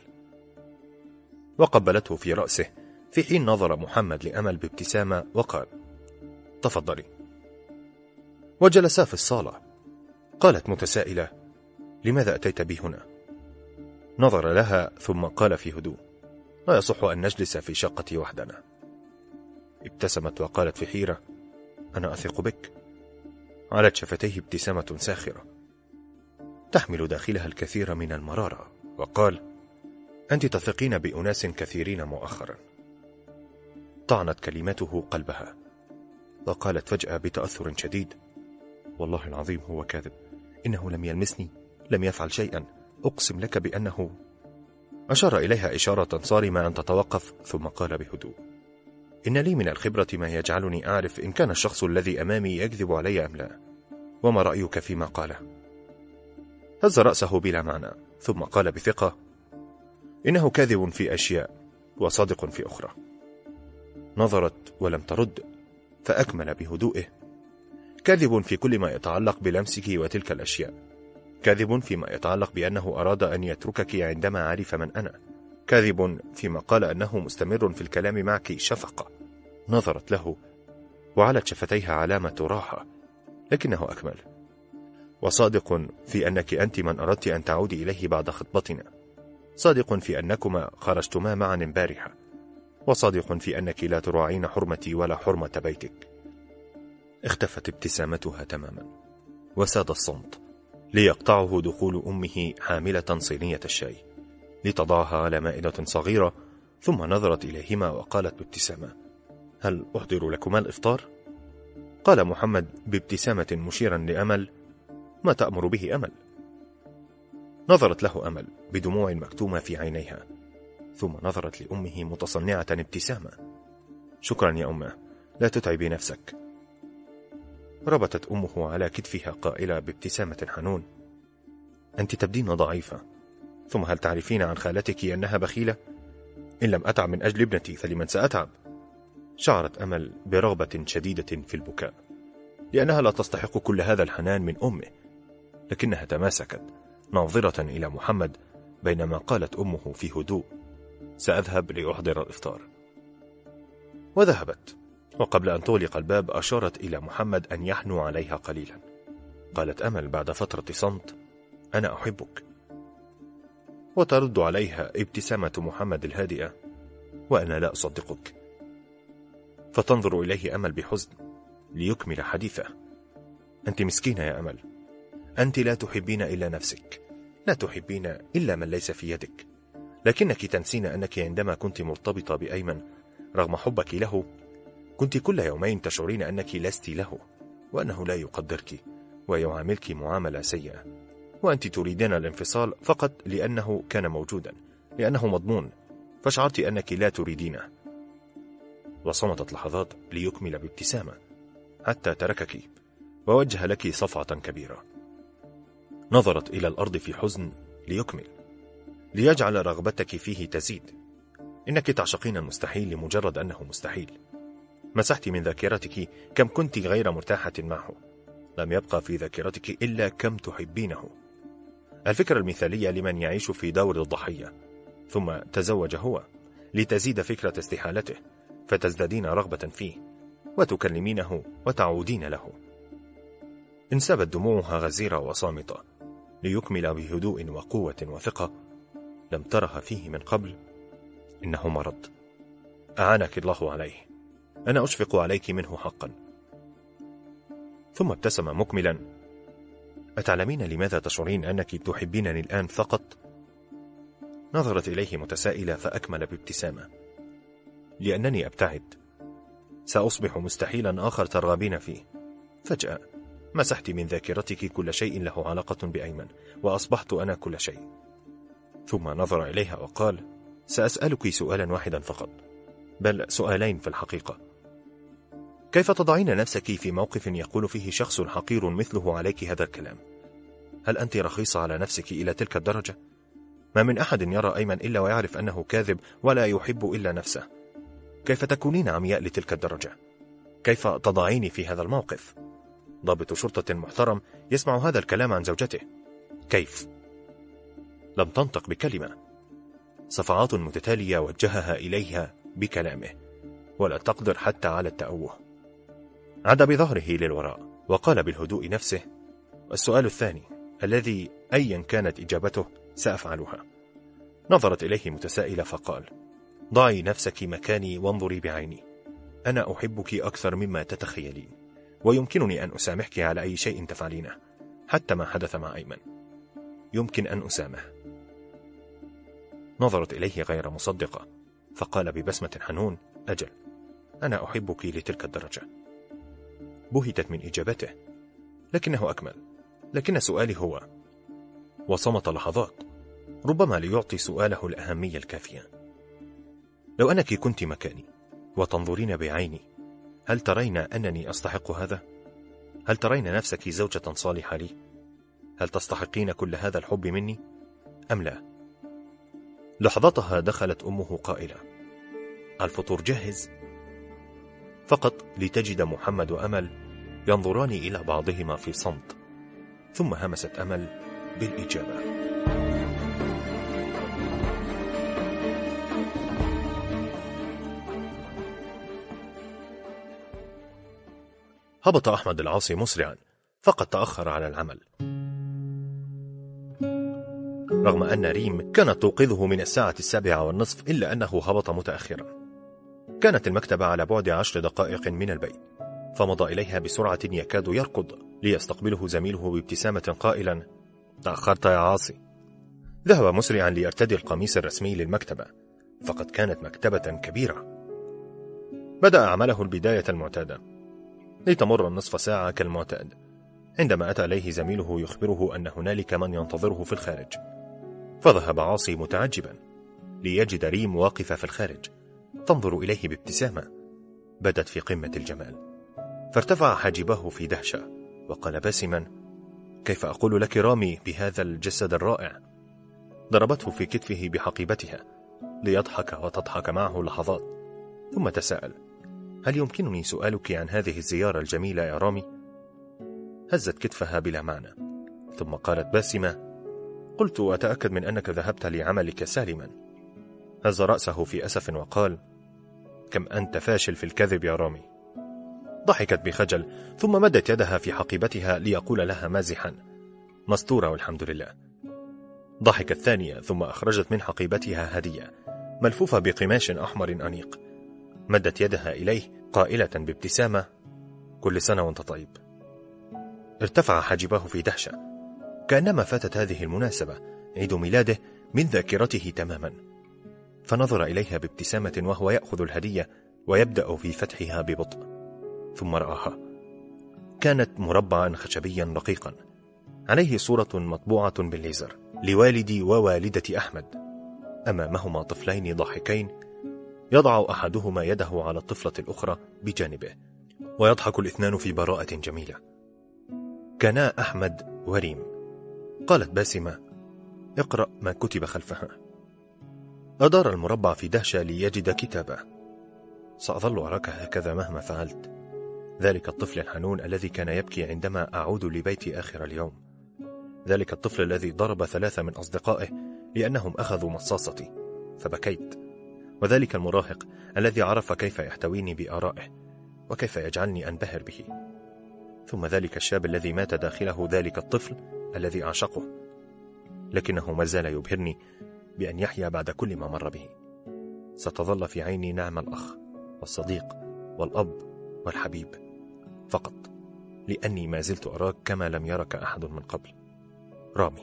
وقبلته في رأسه، في حين نظر محمد لأمل بابتسامة وقال: تفضلي. وجلسا في الصالة. قالت متسائلة: لماذا أتيت بي هنا؟ نظر لها ثم قال في هدوء: لا يصح أن نجلس في شقتي وحدنا. ابتسمت وقالت في حيرة: أنا أثق بك. علت شفتيه ابتسامة ساخرة تحمل داخلها الكثير من المرارة، وقال: أنت تثقين بأناس كثيرين مؤخرا. طعنت كلمته قلبها، وقالت فجأة بتأثر شديد: والله العظيم هو كاذب، إنه لم يلمسني، لم يفعل شيئا، أقسم لك بأنه. أشار إليها إشارة صارمة أن تتوقف، ثم قال بهدوء: إن لي من الخبرة ما يجعلني أعرف إن كان الشخص الذي أمامي يكذب علي أم لا. وما رأيك فيما قاله؟ هز رأسه بلا معنى، ثم قال بثقة: إنه كاذب في أشياء وصادق في أخرى. نظرت ولم ترد، فأكمل بهدوئه: كاذب في كل ما يتعلق بلمسك وتلك الأشياء، كاذب فيما يتعلق بأنه أراد أن يتركك عندما عرف من أنا، كاذب فيما قال أنه مستمر في الكلام معك شفقة. نظرت له وعلت شفتيها علامة راحة، لكنه أكمل: وصادق في أنك أنت من أردت أن تعودي إليه بعد خطبتنا، صادق في أنكما خرجتما معا البارحة، وصادق في أنك لا تراعين حرمتي ولا حرمة بيتك. اختفت ابتسامتها تماما، وساد الصمت، ليقطعه دخول أمه حاملة صينية الشاي لتضعها على مائدة صغيرة، ثم نظرت إليهما وقالت بابتسامة: هل أحضر لكما الإفطار؟ قال محمد بابتسامة مشيرا لأمل: ما تأمر به أمل؟ نظرت له أمل بدموع مكتومة في عينيها، ثم نظرت لأمه متصنعة ابتسامة: شكرا يا أمه، لا تتعبي نفسك. ربطت أمه على كتفها قائلة بابتسامة حنون: أنت تبدين ضعيفة، ثم هل تعرفين عن خالتك أنها بخيلة؟ إن لم أتعب من أجل ابنتي فلمن سأتعب؟ شعرت أمل برغبة شديدة في البكاء، لأنها لا تستحق كل هذا الحنان من أمه، لكنها تماسكت ناظرة إلى محمد، بينما قالت أمه في هدوء: سأذهب لأحضر الإفطار. وذهبت، وقبل أن تغلق الباب أشارت إلى محمد أن يحنو عليها قليلا. قالت أمل بعد فترة صمت: أنا أحبك. وترد عليها ابتسامة محمد الهادئة: وأنا لا أصدقك. فتنظر إليه أمل بحزن ليكمل حديثه: أنت مسكينة يا أمل، أنت لا تحبين إلا نفسك، لا تحبين إلا من ليس في يدك، لكنك تنسين أنك عندما كنت مرتبطة بأيمن رغم حبك له كنت كل يومين تشعرين أنك لست له، وأنه لا يقدرك ويعاملك معاملة سيئة، وأنت تريدين الانفصال فقط لأنه كان موجودا، لأنه مضمون، فشعرت أنك لا تريدينه. وصمتت لحظات ليكمل بابتسامة حتى تركك ووجه لك صفعة كبيرة. نظرت إلى الأرض في حزن ليكمل، ليجعل رغبتك فيه تزيد. إنك تعشقين المستحيل لمجرد أنه مستحيل. مسحت من ذاكرتك كم كنت غير مرتاحة معه، لم يبقى في ذاكرتك إلا كم تحبينه. الفكرة المثالية لمن يعيش في دور الضحية، ثم تزوج هو لتزيد فكرة استحالته، فتزدادين رغبة فيه وتكلمينه وتعودين له. انسابت دموعها غزيرة وصامتة ليكمل بهدوء وقوة وثقة لم ترها فيه من قبل: إنه مرض، أعانك الله عليه، أنا أشفق عليك منه حقا. ثم ابتسم مكملا: أتعلمين لماذا تشعرين أنك تحبينني الآن فقط؟ نظرت إليه متسائلة فأكمل بابتسامة: لأنني أبتعد، سأصبح مستحيلا آخر ترغبين فيه. فجأة مسحت من ذاكرتك كل شيء له علاقة بأيمن، وأصبحت أنا كل شيء. ثم نظر إليها وقال: سأسألك سؤالا واحدا فقط، بل سؤالين في الحقيقة. كيف تضعين نفسك في موقف يقول فيه شخص حقير مثله عليك هذا الكلام؟ هل أنت رخيصة على نفسك إلى تلك الدرجة؟ ما من أحد يرى أيمن إلا ويعرف أنه كاذب ولا يحب إلا نفسه. كيف تكونين عمياء لتلك الدرجة؟ كيف تضعيني في هذا الموقف؟ ضابط شرطة محترم يسمع هذا الكلام عن زوجته. كيف؟ لم تنطق بكلمة. صفعات متتالية وجهها إليها بكلامه، ولا تقدر حتى على التأوه. عاد بظهره للوراء وقال بالهدوء نفسه: السؤال الثاني الذي أيا كانت إجابته سأفعلها. نظرت إليه متسائلة فقال: ضعي نفسك مكاني وانظري بعيني، أنا أحبك أكثر مما تتخيلين، ويمكنني أن أسامحك على أي شيء تفعلينه، حتى ما حدث مع أيمن يمكن أن أسامح. نظرت إليه غير مصدقة فقال ببسمة حنون: أجل، أنا أحبك لتلك الدرجة. بهتت من إجابته، لكنه أكمل: لكن سؤالي هو. وصمت لحظات، ربما ليعطي سؤاله الأهمية الكافية: لو أنك كنت مكاني وتنظرين بعيني، هل ترين أنني أستحق هذا؟ هل ترين نفسك زوجة صالحة لي؟ هل تستحقين كل هذا الحب مني أم لا؟ لحظتها دخلت أمه قائلة: الفطور جاهز؟ فقط لتجد محمد وأمل ينظران إلى بعضهما في صمت، ثم همست أمل بالإجابة. هبط أحمد العاصي مسرعا فقد تأخر على العمل، رغم أن ريم كانت توقظه من الساعة السابعة والنصف، إلا أنه هبط متأخرا. كانت المكتبة على بعد عشر دقائق من البيت، فمضى إليها بسرعة يكاد يركض ليستقبله زميله بابتسامة قائلا: تأخرت يا عاصي. ذهب مسرعا ليرتدي القميص الرسمي للمكتبة، فقد كانت مكتبة كبيرة. بدأ عمله البداية المعتادة، لتمر النصف ساعة كالمعتاد، عندما أتى إليه زميله يخبره أن هنالك من ينتظره في الخارج. فذهب عاصي متعجبا ليجد ريم واقفة في الخارج تنظر إليه بابتسامة بدت في قمة الجمال، فارتفع حاجبه في دهشة وقال باسما: كيف أقول لك رامي بهذا الجسد الرائع؟ ضربته في كتفه بحقيبتها ليضحك وتضحك معه لحظات، ثم تساءل: هل يمكنني سؤالك عن هذه الزيارة الجميلة يا رامي؟ هزت كتفها بلا معنى، ثم قالت باسمة: قلت أتأكد من أنك ذهبت لعملك سالما. هز رأسه في أسف وقال: كم أنت فاشل في الكذب يا رامي. ضحكت بخجل، ثم مدت يدها في حقيبتها ليقول لها مازحا: مستورة والحمد لله. ضحكت ثانية، ثم أخرجت من حقيبتها هدية ملفوفة بقماش أحمر أنيق، مدت يدها إليه قائلة بابتسامة: كل سنة وانت طيب. ارتفع حاجبه في دهشة، كأنما فاتت هذه المناسبة عيد ميلاده من ذاكرته تماما، فنظر إليها بابتسامة وهو يأخذ الهدية ويبدأ في فتحها ببطء، ثم رآها. كانت مربعا خشبيا رقيقا عليه صورة مطبوعة بالليزر لوالدي ووالدة أحمد، أمامهما طفلين ضاحكين، يضع أحدهما يده على الطفلة الأخرى بجانبه، ويضحك الاثنان في براءة جميلة. كانا أحمد وريم. قالت باسمة: اقرأ ما كتب خلفها. أدار المربع في دهشة ليجد كتابه: سأظل أراك هكذا مهما فعلت، ذلك الطفل الحنون الذي كان يبكي عندما أعود لبيتي آخر اليوم، ذلك الطفل الذي ضرب ثلاثة من أصدقائه لأنهم أخذوا مصاصتي فبكيت، وذلك المراهق الذي عرف كيف يحتويني بآرائه وكيف يجعلني أنبهر به، ثم ذلك الشاب الذي مات داخله ذلك الطفل الذي أعشقه، لكنه ما زال يبهرني بأن يحيا بعد كل ما مر به. ستظل في عيني نعم الأخ والصديق والأب والحبيب فقط، لأني ما زلت أراك كما لم يرك أحد من قبل. رامي.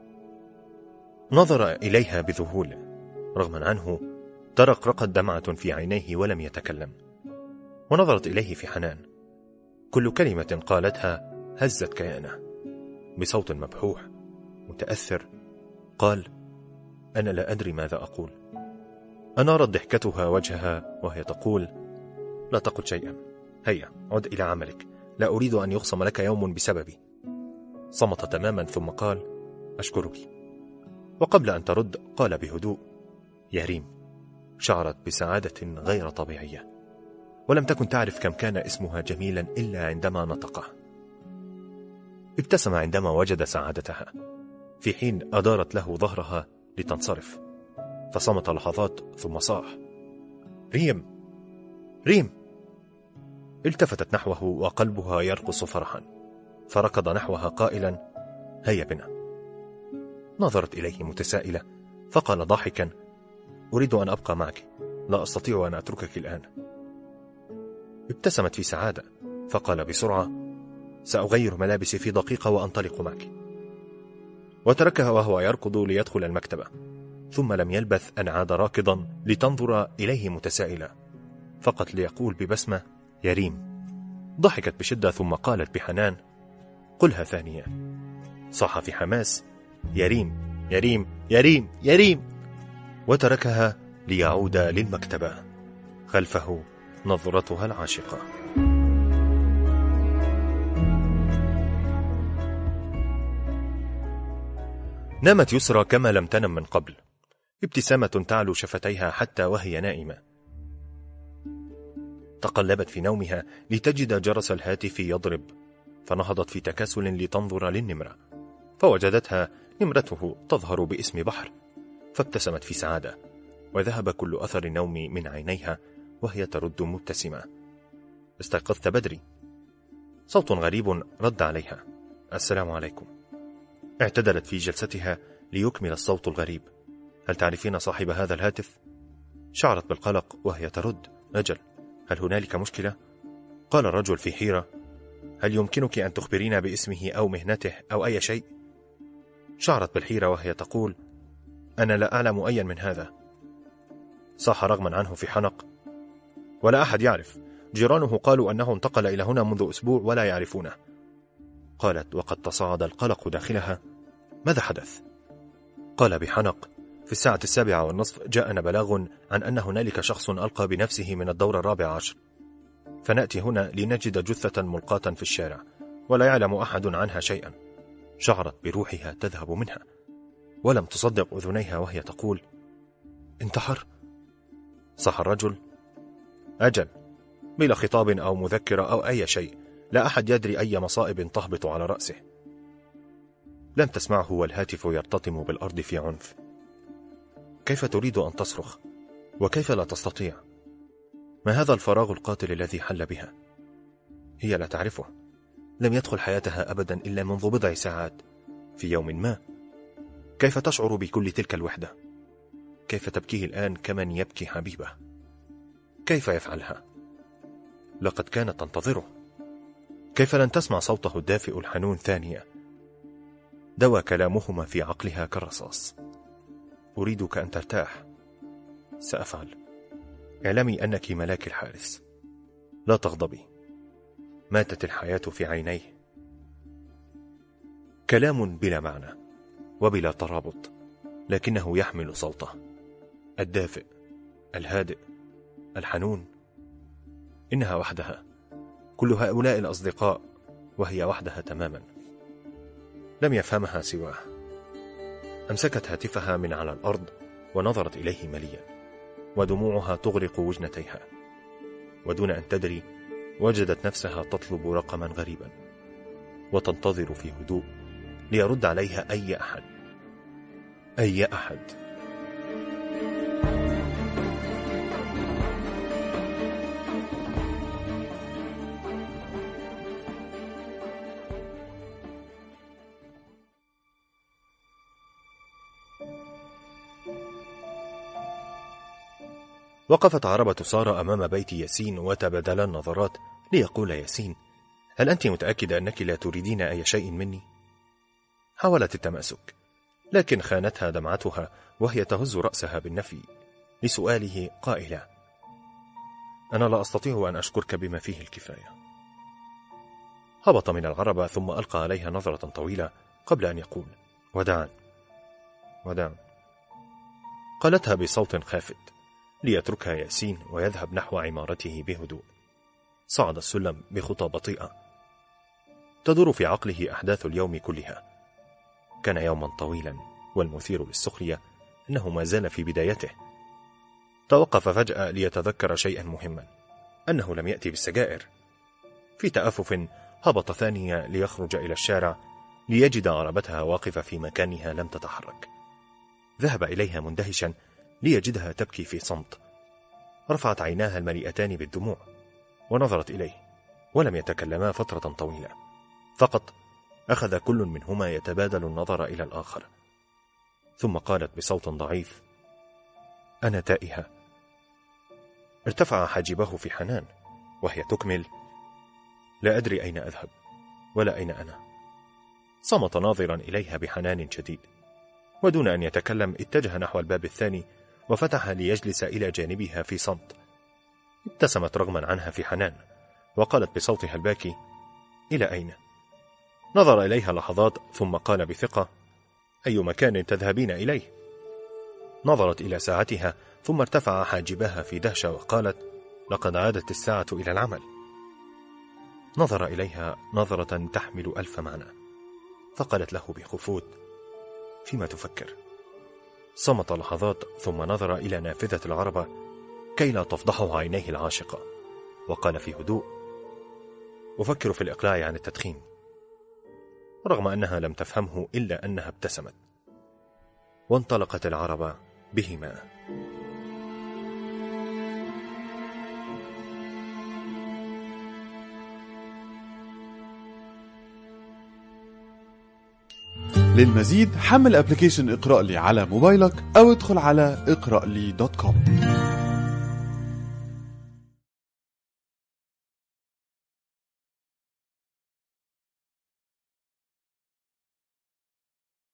نظر إليها بذهول، رغما عنه ترقرقت دمعة في عينيه ولم يتكلم، ونظرت إليه في حنان. كل كلمة قالتها هزت كيانه. بصوت مبحوح متأثر قال: أنا لا أدري ماذا أقول. أنارت ضحكتها وجهها وهي تقول: لا تقل شيئا، هيا عد إلى عملك، لا أريد أن يخصم لك يوم بسببي. صمت تماما ثم قال: أشكرك. وقبل أن ترد قال بهدوء: يا ريم. شعرت بسعادة غير طبيعية، ولم تكن تعرف كم كان اسمها جميلا إلا عندما نطقه. ابتسم عندما وجد سعادتها، في حين أدارت له ظهرها لتنصرف، فصمت لحظات ثم صاح: ريم ريم. التفتت نحوه وقلبها يرقص فرحا، فركض نحوها قائلا: هيا بنا. نظرت إليه متسائلة، فقال ضاحكا: أريد أن أبقى معك، لا أستطيع أن أتركك الآن. ابتسمت في سعادة، فقال بسرعة: سأغير ملابسي في دقيقة وأنطلق معك. وتركها وهو يركض ليدخل المكتبة، ثم لم يلبث أن عاد راكضا لتنظر إليه متسائلة، فقط ليقول ببسمة: يا ريم. ضحكت بشدة ثم قالت بحنان: قلها ثانية. صاح في حماس: يا ريم يا ريم يا ريم يا ريم. وتركها ليعود للمكتبة، خلفه نظرتها العاشقة. نامت يسرى كما لم تنم من قبل، ابتسامة تعلو شفتيها حتى وهي نائمة. تقلبت في نومها لتجد جرس الهاتف يضرب، فنهضت في تكاسل لتنظر للنمرة، فوجدتها نمرته تظهر باسم بحر، فابتسمت في سعادة، وذهب كل أثر النوم من عينيها وهي ترد مبتسمة: استيقظت بدري. صوت غريب رد عليها: السلام عليكم. اعتدلت في جلستها ليكمل الصوت الغريب: هل تعرفين صاحب هذا الهاتف؟ شعرت بالقلق وهي ترد: أجل، هل هنالك مشكلة؟ قال الرجل في حيرة: هل يمكنك أن تخبرينا باسمه أو مهنته أو أي شيء؟ شعرت بالحيرة وهي تقول: أنا لا أعلم أيا من هذا. صاح رغما عنه في حنق: ولا أحد يعرف، جيرانه قالوا أنه انتقل إلى هنا منذ أسبوع ولا يعرفونه. قالت وقد تصاعد القلق داخلها: ماذا حدث؟ قال بحنق: في الساعة السابعة والنصف جاءنا بلاغ عن أن هنالك شخص ألقى بنفسه من الدور الرابع عشر، فنأتي هنا لنجد جثة ملقاة في الشارع ولا يعلم أحد عنها شيئا. شعرت بروحها تذهب منها ولم تصدق أذنيها وهي تقول: انتحر؟ صح الرجل: أجل، بلا خطاب أو مذكرة أو أي شيء، لا أحد يدري أي مصائب تهبط على رأسه. لم تسمعه والهاتف يرتطم بالأرض في عنف. كيف تريد أن تصرخ؟ وكيف لا تستطيع؟ ما هذا الفراغ القاتل الذي حل بها؟ هي لا تعرفه، لم يدخل حياتها أبدا إلا منذ بضع ساعات في يوم ما. كيف تشعر بكل تلك الوحدة؟ كيف تبكيه الآن كمن يبكي حبيبه؟ كيف يفعلها؟ لقد كانت تنتظره. كيف لن تسمع صوته الدافئ الحنون ثانية؟ دوى كلامهما في عقلها كالرصاص: أريدك أن ترتاح. سأفعل. اعلمي أنك ملاك الحارس، لا تغضبي، ماتت الحياة في عينيه. كلام بلا معنى وبلا ترابط، لكنه يحمل صوته الدافئ الهادئ الحنون. إنها وحدها، كل هؤلاء الأصدقاء وهي وحدها تماما. لم يفهمها سواه. أمسكت هاتفها من على الأرض ونظرت إليه مليا، ودموعها تغرق وجنتيها، ودون أن تدري وجدت نفسها تطلب رقما غريبا وتنتظر في هدوء ليرد عليها أي أحد. أي أحد. وقفت عربة سارة أمام بيت ياسين وتبادلا النظرات ليقول ياسين: هل أنت متأكدة أنك لا تريدين أي شيء مني؟ حاولت التماسك، لكن خانتها دمعتها وهي تهز رأسها بالنفي لسؤاله قائلة: أنا لا أستطيع أن أشكرك بما فيه الكفاية. هبط من العربة ثم ألقى عليها نظرة طويلة قبل أن يقول: وداعا وداعا. قالتها بصوت خافت ليتركها ياسين ويذهب نحو عمارته بهدوء. صعد السلم بخطى بطيئة. تدور في عقله أحداث اليوم كلها. كان يوما طويلا، والمثير للسخرية أنه ما زال في بدايته. توقف فجأة ليتذكر شيئا مهما: أنه لم يأتي بالسجائر. في تأفف هبط ثانية ليخرج إلى الشارع ليجد عربتها واقفة في مكانها لم تتحرك. ذهب إليها مندهشا ليجدها تبكي في صمت. رفعت عيناها المليئتان بالدموع ونظرت إليه، ولم يتكلما فترة طويلة. فقط أخذ كل منهما يتبادل النظر إلى الآخر، ثم قالت بصوت ضعيف: أنا تائهة. ارتفع حاجبه في حنان وهي تكمل: لا أدري أين أذهب ولا أين أنا. صمت ناظرا إليها بحنان شديد، ودون أن يتكلم اتجه نحو الباب الثاني وفتح ليجلس إلى جانبها في صمت. ابتسمت رغما عنها في حنان وقالت بصوتها الباكي: إلى أين؟ نظر إليها لحظات ثم قال بثقة: أي مكان تذهبين إليه؟ نظرت إلى ساعتها ثم ارتفع حاجبها في دهشة وقالت: لقد عادت الساعة إلى العمل. نظر إليها نظرة تحمل ألف معنى، فقالت له بخفوت: فيما تفكر؟ صمت لحظات ثم نظر إلى نافذة العربة كي لا تفضحه عينيه العاشقة، وقال في هدوء: أفكر في الإقلاع عن التدخين. رغم أنها لم تفهمه إلا أنها ابتسمت. وانطلقت العربة بهما. للمزيد حمل ابلكيشن اقرأ لي على موبايلك أو ادخل على اقرأ لي دوت كوم.